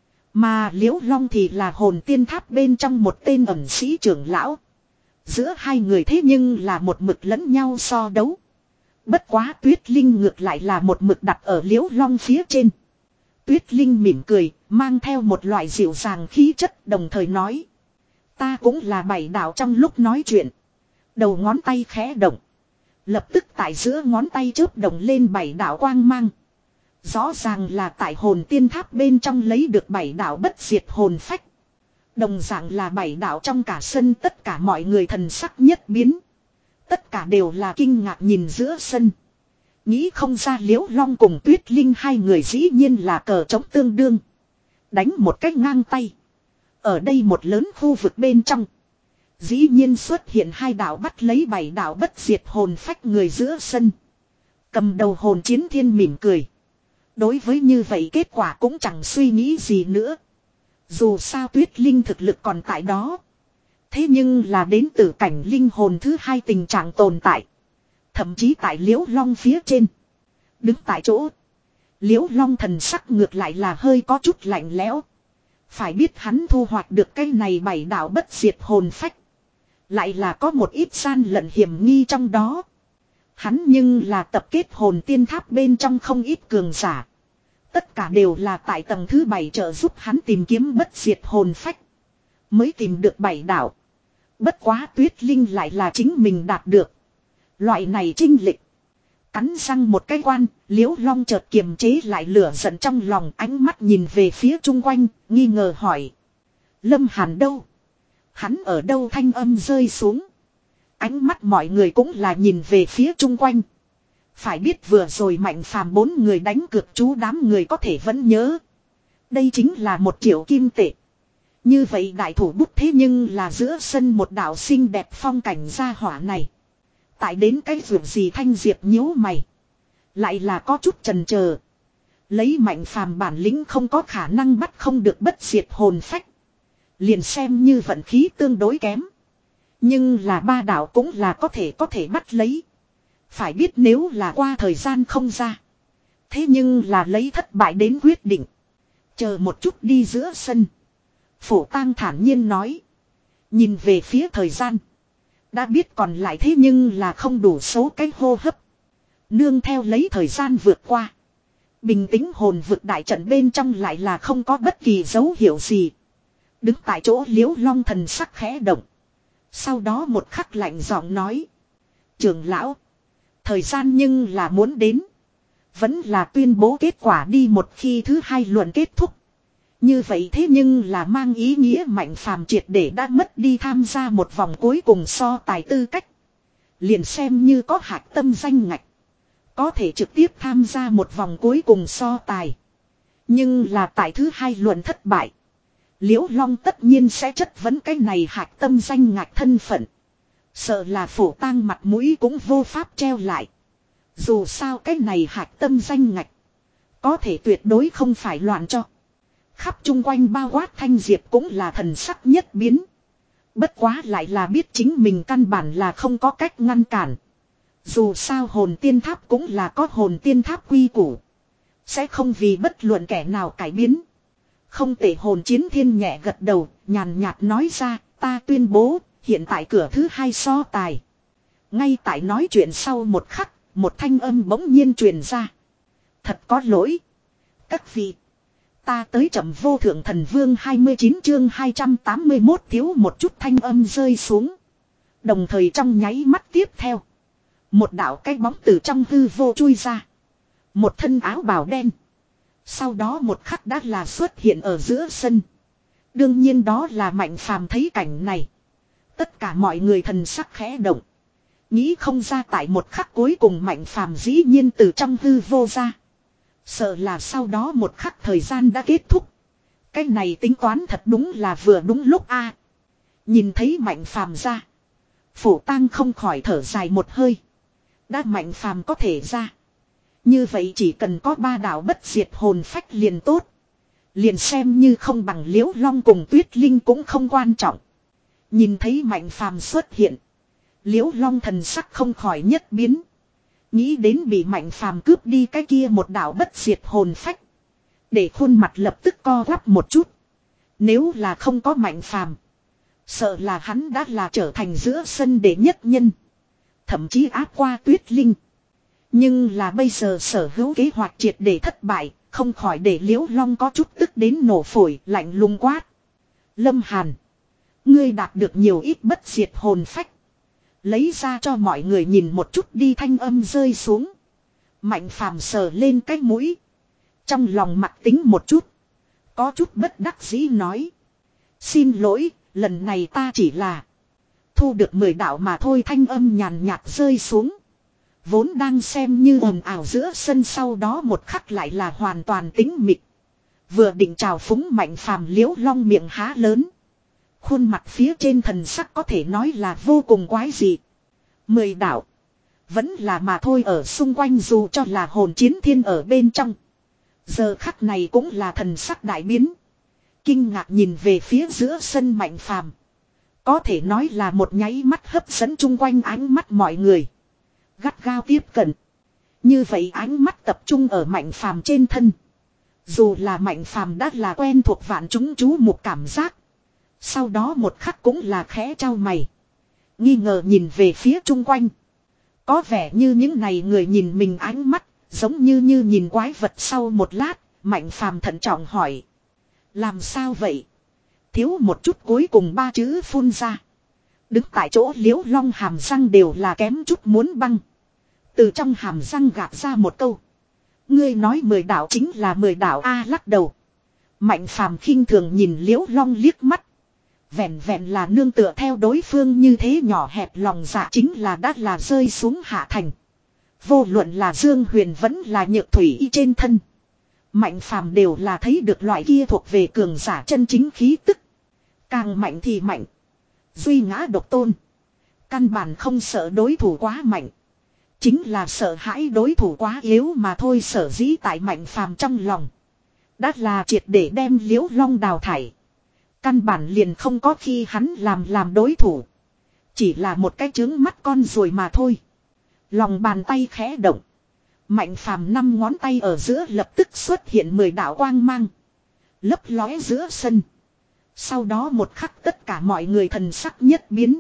Mà Liễu Long thì là hồn tiên tháp bên trong một tên ẩn sĩ trưởng lão. Giữa hai người thế nhưng là một mực lẫn nhau so đấu. Bất quá Tuyết Linh ngược lại là một mực đặt ở Liễu Long phía trên. Tuyết Linh mỉm cười, mang theo một loại dịu dàng khí chất đồng thời nói. Ta cũng là bảy đạo trong lúc nói chuyện. Đầu ngón tay khẽ động. Lập tức tại giữa ngón tay chớp động lên bảy đạo quang mang. Rõ ràng là tại hồn tiên tháp bên trong lấy được bảy đạo bất diệt hồn phách. Đồng dạng là bảy đạo trong cả sân tất cả mọi người thần sắc nhất biến. Tất cả đều là kinh ngạc nhìn giữa sân. Nghĩ không ra Liễu Long cùng Tuyết Linh hai người dĩ nhiên là cờ trống tương đương. Đánh một cách ngang tay. Ở đây một lớn khu vực bên trong. Dĩ nhiên xuất hiện hai đạo bắt lấy bảy đạo bất diệt hồn phách người giữa sân. Cầm đầu hồn chiến thiên mỉm cười. Đối với như vậy kết quả cũng chẳng suy nghĩ gì nữa. Dù sao Tuyết Linh thực lực còn tại đó. Thế nhưng là đến từ cảnh linh hồn thứ hai tình trạng tồn tại. Thậm chí tại Liễu Long phía trên. Đứng tại chỗ. Liễu Long thần sắc ngược lại là hơi có chút lạnh lẽo. Phải biết hắn thu hoạch được cái này bảy đạo bất diệt hồn phách. Lại là có một ít gian lận hiểm nghi trong đó. Hắn nhưng là tập kết hồn tiên tháp bên trong không ít cường giả. Tất cả đều là tại tầng thứ bảy trợ giúp hắn tìm kiếm bất diệt hồn phách. Mới tìm được bảy đạo. Bất quá Tuyết Linh lại là chính mình đạt được. Loại này trinh lịch. Cắn răng một cái quan, Liễu Long chợt kiềm chế lại lửa giận trong lòng, ánh mắt nhìn về phía chung quanh, nghi ngờ hỏi. Lâm Hàn đâu? Hắn ở đâu? Thanh âm rơi xuống. Ánh mắt mọi người cũng là nhìn về phía chung quanh. Phải biết vừa rồi Mạnh Phàm bốn người đánh cược chú đám người có thể vẫn nhớ. Đây chính là một triệu kim tệ. Như vậy đại thủ bút thế nhưng là giữa sân một đạo xinh đẹp phong cảnh gia hỏa này. Tại đến cái việc gì Thanh Diệp nhíu mày. Lại là có chút chần chờ. Lấy Mạnh Phàm bản lĩnh không có khả năng bắt không được bất diệt hồn phách. Liền xem như vận khí tương đối kém. Nhưng là ba đạo cũng là có thể có thể bắt lấy. Phải biết nếu là qua thời gian không ra. Thế nhưng là lấy thất bại đến quyết định. Chờ một chút đi giữa sân. Phổ Tang thản nhiên nói. Nhìn về phía thời gian. Đã biết còn lại thế nhưng là không đủ số cái hô hấp. Nương theo lấy thời gian vượt qua. Bình tĩnh hồn vực đại trận bên trong lại là không có bất kỳ dấu hiệu gì. Đứng tại chỗ Liễu Long thần sắc khẽ động. Sau đó một khắc lạnh giọng nói. Trưởng lão. Thời gian nhưng là muốn đến. Vẫn là tuyên bố kết quả đi, một khi thứ hai luận kết thúc. Như vậy thế nhưng là mang ý nghĩa Mạnh Phàm triệt để đã mất đi tham gia một vòng cuối cùng so tài tư cách. Liền xem như có hạt tâm danh ngạch. Có thể trực tiếp tham gia một vòng cuối cùng so tài. Nhưng là tại thứ hai luận thất bại. Liễu Long tất nhiên sẽ chất vấn cái này hạt tâm danh ngạch thân phận. Sợ là Phổ Tang mặt mũi cũng vô pháp treo lại. Dù sao cái này hạt tâm danh ngạch. Có thể tuyệt đối không phải loạn cho. Khắp chung quanh bao quát Thanh Diệp cũng là thần sắc nhất biến. Bất quá lại là biết chính mình căn bản là không có cách ngăn cản. Dù sao hồn tiên tháp cũng là có hồn tiên tháp quy củ. Sẽ không vì bất luận kẻ nào cải biến. Không tệ. Hồn Chiến Thiên nhẹ gật đầu, nhàn nhạt nói ra, ta tuyên bố, hiện tại cửa thứ hai so tài. Ngay tại nói chuyện sau một khắc, một thanh âm bỗng nhiên truyền ra. Thật có lỗi. Các vị. Ta tới chậm. Vô Thượng Thần Vương hai mươi chín chương hai trăm tám mươi mốt thiếu một chút thanh âm rơi xuống. Đồng thời trong nháy mắt tiếp theo. Một đạo cái bóng từ trong hư vô chui ra. Một thân áo bào đen. Sau đó một khắc đã là xuất hiện ở giữa sân. Đương nhiên đó là Mạnh Phàm. Thấy cảnh này. Tất cả mọi người thần sắc khẽ động. Nghĩ không ra tại một khắc cuối cùng Mạnh Phàm dĩ nhiên từ trong hư vô ra. Sợ là sau đó một khắc thời gian đã kết thúc. Cái này tính toán thật đúng là vừa đúng lúc a. Nhìn thấy Mạnh Phàm ra. Phổ Tang không khỏi thở dài một hơi. Đã Mạnh Phàm có thể ra. Như vậy chỉ cần có ba đạo bất diệt hồn phách liền tốt. Liền xem như không bằng Liễu Long cùng Tuyết Linh cũng không quan trọng. Nhìn thấy Mạnh Phàm xuất hiện. Liễu Long thần sắc không khỏi nhất biến. Nghĩ đến bị Mạnh Phàm cướp đi cái kia một đạo bất diệt hồn phách. Để khuôn mặt lập tức co quắp một chút. Nếu là không có Mạnh Phàm, sợ là hắn đã là trở thành giữa sân đệ nhất nhân. Thậm chí áp qua Tuyết Linh. Nhưng là bây giờ sở hữu kế hoạch triệt để thất bại. Không khỏi để Liễu Long có chút tức đến nổ phổi, lạnh lùng quát. Lâm Hàn. Ngươi đạt được nhiều ít bất diệt hồn phách. Lấy ra cho mọi người nhìn một chút đi. Thanh âm rơi xuống. Mạnh Phàm sờ lên cái mũi. Trong lòng mặc tính một chút. Có chút bất đắc dĩ nói. Xin lỗi, lần này ta chỉ là thu được mười đạo mà thôi. Thanh âm nhàn nhạt rơi xuống. Vốn đang xem như ồn ào giữa sân sau đó một khắc lại là hoàn toàn tĩnh mịch. Vừa định chào phúng Mạnh Phàm, Liễu Long miệng há lớn. Khuôn mặt phía trên thần sắc có thể nói là vô cùng quái dị. Mười đạo. Vẫn là mà thôi. Ở xung quanh dù cho là Hồn Chiến Thiên ở bên trong. Giờ khắc này cũng là thần sắc đại biến. Kinh ngạc nhìn về phía giữa sân Mạnh Phàm. Có thể nói là một nháy mắt hấp dẫn chung quanh ánh mắt mọi người. Gắt gao tiếp cận. Như vậy ánh mắt tập trung ở Mạnh Phàm trên thân. Dù là Mạnh Phàm đã là quen thuộc vạn chúng chú một cảm giác. Sau đó một khắc cũng là khẽ trao mày. Nghi ngờ nhìn về phía chung quanh. Có vẻ như những này người nhìn mình ánh mắt. Giống như như nhìn quái vật. Sau một lát. Mạnh phàm thận trọng hỏi. Làm sao vậy? Thiếu một chút cuối cùng ba chữ phun ra. Đứng tại chỗ Liễu Long hàm răng đều là kém chút muốn băng. Từ trong hàm răng gạt ra một câu. Ngươi nói mười đạo chính là mười đạo A lắc đầu. Mạnh phàm khinh thường nhìn Liễu Long liếc mắt. Vẹn vẹn là nương tựa theo đối phương như thế nhỏ hẹp lòng dạ chính là đã là rơi xuống hạ thành. Vô luận là Dương Huyền vẫn là Nhược Thủy y trên thân. Mạnh phàm đều là thấy được loại kia thuộc về cường giả chân chính khí tức. Càng mạnh thì mạnh. Duy ngã độc tôn. Căn bản không sợ đối thủ quá mạnh. Chính là sợ hãi đối thủ quá yếu mà thôi, sở dĩ tại mạnh phàm trong lòng. Đã là triệt để đem Liễu Long đào thải. Căn bản liền không có khi hắn làm làm đối thủ. Chỉ là một cái trứng mắt con ruồi mà thôi. Lòng bàn tay khẽ động. Mạnh phàm năm ngón tay ở giữa lập tức xuất hiện mười đạo quang mang. Lấp lóe giữa sân. Sau đó một khắc tất cả mọi người thần sắc nhất biến.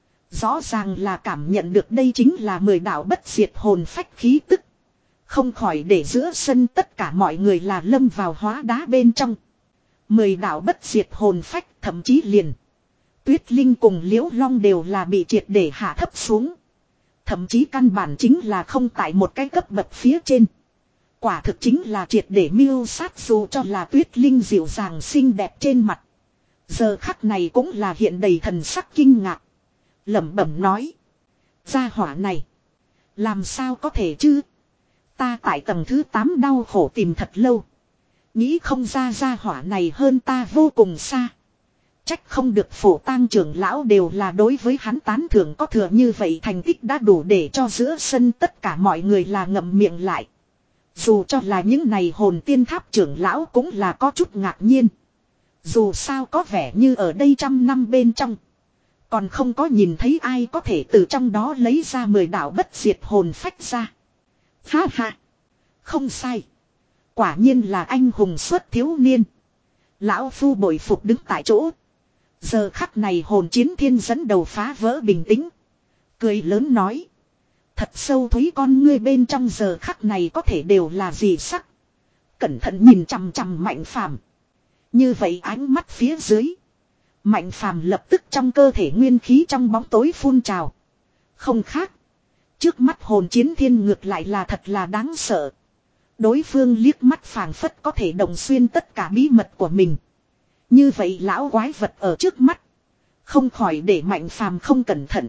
Rõ ràng là cảm nhận được đây chính là mười đạo bất diệt hồn phách khí tức. Không khỏi để giữa sân tất cả mọi người là lâm vào hóa đá bên trong. Mười đạo bất diệt hồn phách, thậm chí liền Tuyết Linh cùng Liễu Long đều là bị triệt để hạ thấp xuống. Thậm chí căn bản chính là không tại một cái cấp bậc phía trên. Quả thực chính là triệt để mưu sát, dù cho là Tuyết Linh dịu dàng xinh đẹp trên mặt. Giờ khắc này cũng là hiện đầy thần sắc kinh ngạc. Lẩm bẩm nói. Gia hỏa này. Làm sao có thể chứ? Ta tại tầng thứ tám đau khổ tìm thật lâu. Nghĩ không ra gia hỏa này hơn ta vô cùng xa. Trách không được Phổ Tang trưởng lão đều là đối với hắn tán thưởng, có thừa như vậy thành tích đã đủ để cho giữa sân tất cả mọi người là ngậm miệng lại. Dù cho là những này hồn tiên tháp trưởng lão cũng là có chút ngạc nhiên. Dù sao có vẻ như ở đây trăm năm bên trong. Còn không có nhìn thấy ai có thể từ trong đó lấy ra mười đạo bất diệt hồn phách ra. Ha ha. Không sai. Quả nhiên là anh hùng xuất thiếu niên. Lão phu bội phục đứng tại chỗ. Giờ khắc này hồn chiến thiên dẫn đầu phá vỡ bình tĩnh. Cười lớn nói. Thật sâu thúy con ngươi bên trong giờ khắc này có thể đều là gì sắc. Cẩn thận nhìn chằm chằm Mạnh phàm. Như vậy ánh mắt phía dưới. Mạnh phàm lập tức trong cơ thể nguyên khí trong bóng tối phun trào. Không khác. Trước mắt hồn chiến thiên ngược lại là thật là đáng sợ. Đối phương liếc mắt phảng phất có thể đồng xuyên tất cả bí mật của mình. Như vậy lão quái vật ở trước mắt. Không khỏi để Mạnh phàm không cẩn thận.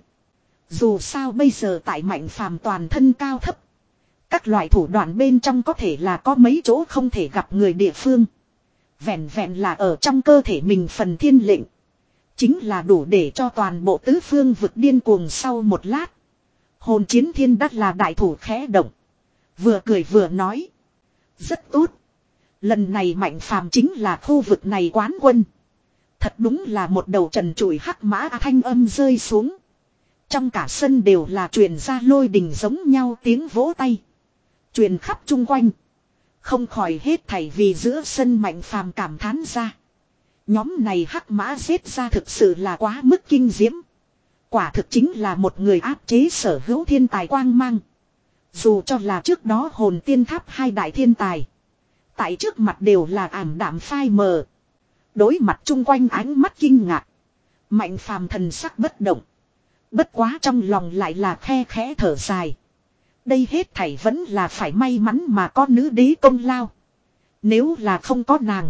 Dù sao bây giờ tại Mạnh phàm toàn thân cao thấp. Các loại thủ đoạn bên trong có thể là có mấy chỗ không thể gặp người địa phương. Vẹn vẹn là ở trong cơ thể mình phần thiên lệnh. Chính là đủ để cho toàn bộ tứ phương vực điên cuồng. Sau một lát. Hồn chiến thiên đắt là đại thủ khẽ động. Vừa cười vừa nói. Rất tốt. Lần này Mạnh phàm chính là khu vực này quán quân. Thật đúng là một đầu trần trụi hắc mã, thanh âm rơi xuống. Trong cả sân đều là truyền ra lôi đình giống nhau tiếng vỗ tay. Truyền khắp chung quanh. Không khỏi hết thảy vì giữa sân Mạnh phàm cảm thán ra. Nhóm này hắc mã giết ra thực sự là quá mức kinh diễm. Quả thực chính là một người áp chế sở hữu thiên tài quang mang. Dù cho là trước đó hồn tiên tháp hai đại thiên tài. Tại trước mặt đều là ảm đạm phai mờ. Đối mặt chung quanh ánh mắt kinh ngạc. Mạnh phàm thần sắc bất động. Bất quá trong lòng lại là khe khẽ thở dài. Đây hết thảy vẫn là phải may mắn mà có nữ đế công lao. Nếu là không có nàng.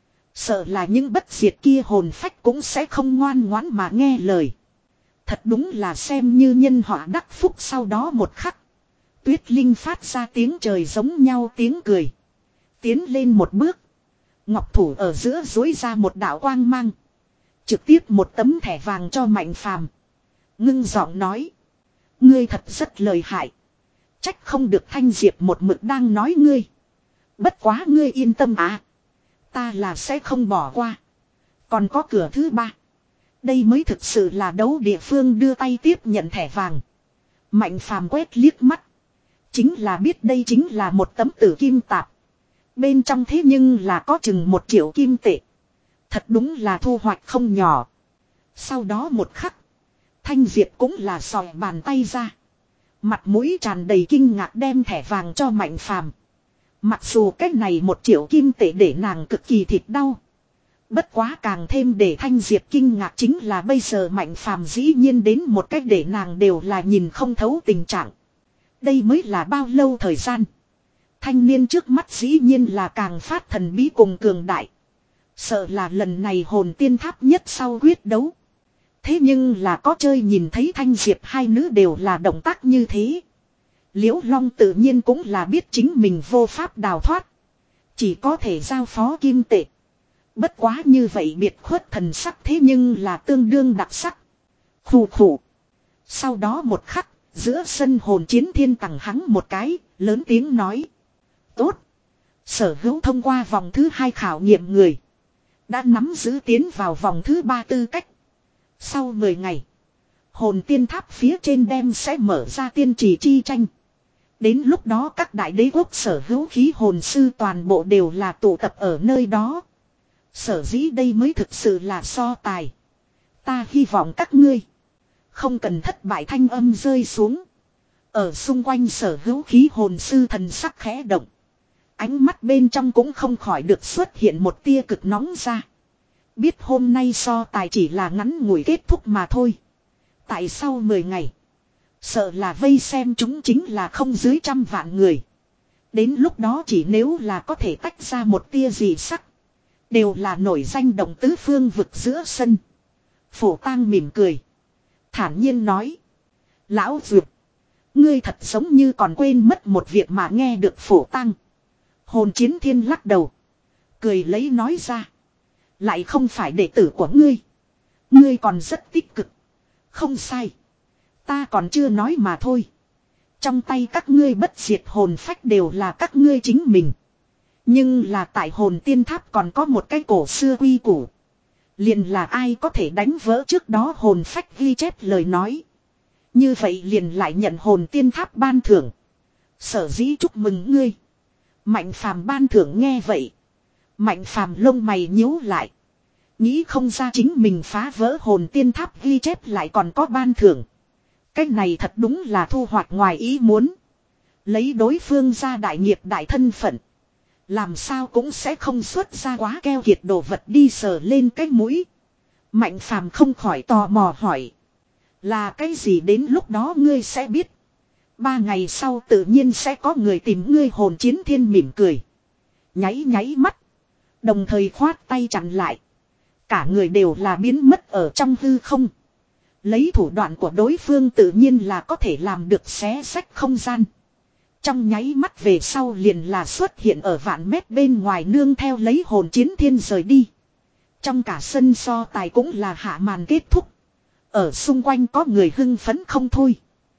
Sợ là những bất diệt kia hồn phách cũng sẽ không ngoan ngoãn mà nghe lời. Thật đúng là xem như nhân họa đắc phúc. Sau đó một khắc. Tuyết Linh phát ra tiếng trời giống nhau tiếng cười. Tiến lên một bước. Ngọc thủ ở giữa dối ra một đạo quang mang. Trực tiếp một tấm thẻ vàng cho Mạnh phàm. Ngưng giọng nói. Ngươi thật rất lợi hại. Trách không được Thanh Diệp một mực đang nói ngươi. Bất quá ngươi yên tâm à. Ta là sẽ không bỏ qua. Còn có cửa thứ ba. Đây mới thực sự là đấu địa phương, đưa tay tiếp nhận thẻ vàng. Mạnh phàm quét liếc mắt. Chính là biết đây chính là một tấm tử kim tạp. Bên trong thế nhưng là có chừng một triệu kim tệ. Thật đúng là thu hoạch không nhỏ. Sau đó một khắc. Thanh Diệp cũng là sòi bàn tay ra. Mặt mũi tràn đầy kinh ngạc đem thẻ vàng cho Mạnh phàm. Mặc dù cái này một triệu kim tệ để nàng cực kỳ thịt đau. Bất quá càng thêm để Thanh Diệp kinh ngạc chính là bây giờ Mạnh Phàm dĩ nhiên đến một cách để nàng đều là nhìn không thấu tình trạng. Đây mới là bao lâu thời gian. Thanh niên trước mắt dĩ nhiên là càng phát thần bí cùng cường đại. Sợ là lần này hồn tiên tháp nhất sau quyết đấu. Thế nhưng là có chơi nhìn thấy Thanh Diệp hai nữ đều là động tác như thế. Liễu Long tự nhiên cũng là biết chính mình vô pháp đào thoát. Chỉ có thể giao phó kim tệ. Bất quá như vậy biệt khuất thần sắc thế nhưng là tương đương đặc sắc. Khủ khủ. Sau đó một khắc, giữa sân hồn chiến thiên tặng hắn một cái, lớn tiếng nói. Tốt. Sở hữu thông qua vòng thứ hai khảo nghiệm người. Đã nắm giữ tiến vào vòng thứ ba tư cách. Sau mười ngày. Hồn tiên tháp phía trên đem sẽ mở ra tiên trì chi tranh. Đến lúc đó các đại đế quốc sở hữu khí hồn sư toàn bộ đều là tụ tập ở nơi đó. Sở dĩ đây mới thực sự là so tài. Ta hy vọng các ngươi không cần thất bại thanh âm rơi xuống. Ở xung quanh sở hữu khí hồn sư thần sắc khẽ động. Ánh mắt bên trong cũng không khỏi được xuất hiện một tia cực nóng ra. Biết hôm nay so tài chỉ là ngắn ngủi kết thúc mà thôi. Tại sau mười ngày. Sợ là vây xem chúng chính là không dưới trăm vạn người. Đến lúc đó chỉ nếu là có thể tách ra một tia gì sắc. Đều là nổi danh động tứ phương vực giữa sân. Phổ Tang mỉm cười. Thản nhiên nói. Lão Dược. Ngươi thật giống như còn quên mất một việc mà nghe được Phổ Tang. Hồn chiến thiên lắc đầu. Cười lấy nói ra. Lại không phải đệ tử của ngươi. Ngươi còn rất tích cực. Không sai. Ta còn chưa nói mà thôi. Trong tay các ngươi bất diệt hồn phách đều là các ngươi chính mình. Nhưng là tại hồn tiên tháp còn có một cái cổ xưa quy củ. Liền là ai có thể đánh vỡ trước đó hồn phách ghi chép lời nói. Như vậy liền lại nhận hồn tiên tháp ban thưởng. Sở dĩ chúc mừng ngươi. Mạnh Phàm ban thưởng nghe vậy. Mạnh Phàm lông mày nhíu lại. Nghĩ không ra chính mình phá vỡ hồn tiên tháp ghi chép lại còn có ban thưởng. Cái này thật đúng là thu hoạch ngoài ý muốn. Lấy đối phương ra đại nghiệp đại thân phận. Làm sao cũng sẽ không xuất ra quá keo kiệt đồ vật đi sờ lên cái mũi. Mạnh Phàm không khỏi tò mò hỏi. Là cái gì đến lúc đó ngươi sẽ biết. Ba ngày sau tự nhiên sẽ có người tìm ngươi hồn chiến thiên mỉm cười. Nháy nháy mắt. Đồng thời khoát tay chặn lại. Cả người đều là biến mất ở trong hư không. Lấy thủ đoạn của đối phương tự nhiên là có thể làm được xé xách không gian. Trong nháy mắt về sau liền là xuất hiện ở vạn mét bên ngoài nương theo lấy hồn chiến thiên rời đi. Trong cả sân so tài cũng là hạ màn kết thúc. Ở xung quanh có người hưng phấn không thôi.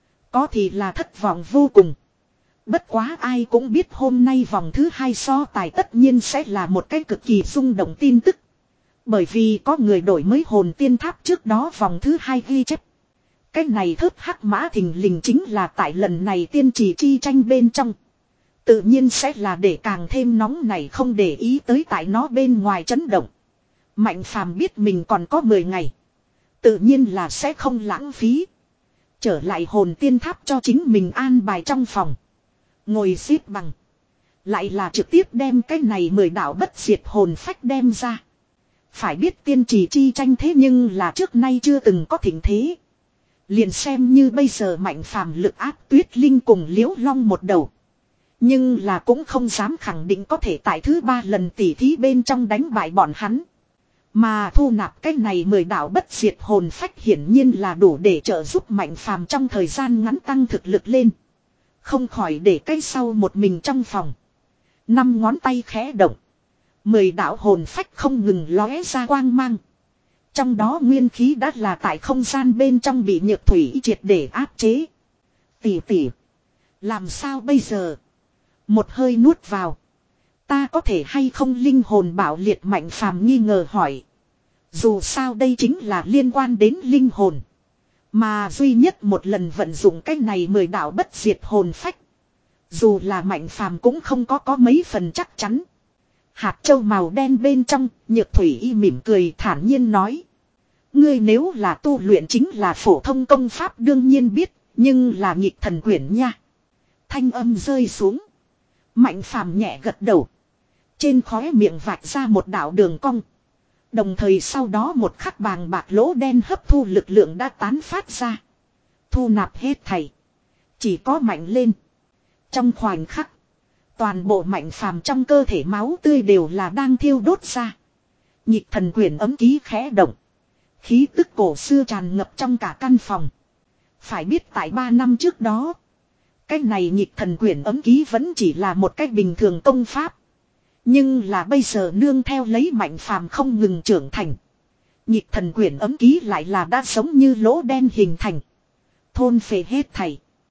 Có thì là thất vọng vô cùng. Bất quá ai cũng biết hôm nay vòng thứ hai so tài tất nhiên sẽ là một cái cực kỳ rung động tin tức. Bởi vì có người đổi mới hồn tiên tháp trước đó vòng thứ hai ghi chép. Cái này thớt hắc mã thình lình chính là tại lần này tiên trì chi tranh bên trong. Tự nhiên sẽ là để càng thêm nóng này không để ý tới tại nó bên ngoài chấn động. Mạnh Phàm biết mình còn có mười ngày. Tự nhiên là sẽ không lãng phí. Trở lại hồn tiên tháp cho chính mình an bài trong phòng. Ngồi xếp bằng. Lại là trực tiếp đem cái này mười đạo bất diệt hồn phách đem ra. Phải biết tiên trì chi tranh thế nhưng là trước nay chưa từng có thịnh thế. Liền xem như bây giờ Mạnh Phàm lực áp Tuyết Linh cùng Liễu Long một đầu. Nhưng là cũng không dám khẳng định có thể tại thứ ba lần tỉ thí bên trong đánh bại bọn hắn. Mà thu nạp cái này mười đạo bất diệt hồn phách hiển nhiên là đủ để trợ giúp Mạnh Phàm trong thời gian ngắn tăng thực lực lên. Không khỏi để cái sau một mình trong phòng. Năm ngón tay khẽ động. Mười đạo hồn phách không ngừng lóe ra quang mang. Trong đó nguyên khí đã là tại không gian bên trong bị nhược thủy triệt để áp chế. Tỷ tỷ. Làm sao bây giờ? Một hơi nuốt vào. Ta có thể hay không linh hồn bảo liệt Mạnh Phàm nghi ngờ hỏi. Dù sao đây chính là liên quan đến linh hồn. Mà duy nhất một lần vận dụng cái này mười đạo bất diệt hồn phách. Dù là Mạnh Phàm cũng không có có mấy phần chắc chắn. Hạt châu màu đen bên trong, Nhược Thủy Y mỉm cười thản nhiên nói. Ngươi nếu là tu luyện chính là phổ thông công pháp đương nhiên biết, nhưng là nghịch thần quyển nha. Thanh âm rơi xuống. Mạnh phàm nhẹ gật đầu. Trên khóe miệng vạch ra một đạo đường cong. Đồng thời sau đó một khắc bàng bạc lỗ đen hấp thu lực lượng đã tán phát ra. Thu nạp hết thảy. Chỉ có mạnh lên. Trong khoảnh khắc. Toàn bộ mạnh phàm trong cơ thể máu tươi đều là đang thiêu đốt ra. Nhịp thần quyển ấm ký khẽ động. Khí tức cổ xưa tràn ngập trong cả căn phòng. Phải biết tại ba năm trước đó. Cái này nhịp thần quyển ấm ký vẫn chỉ là một cách bình thường công pháp. Nhưng là bây giờ nương theo lấy mạnh phàm không ngừng trưởng thành. Nhịp thần quyển ấm ký lại là đã giống như lỗ đen hình thành. Thôn phệ hết thảy.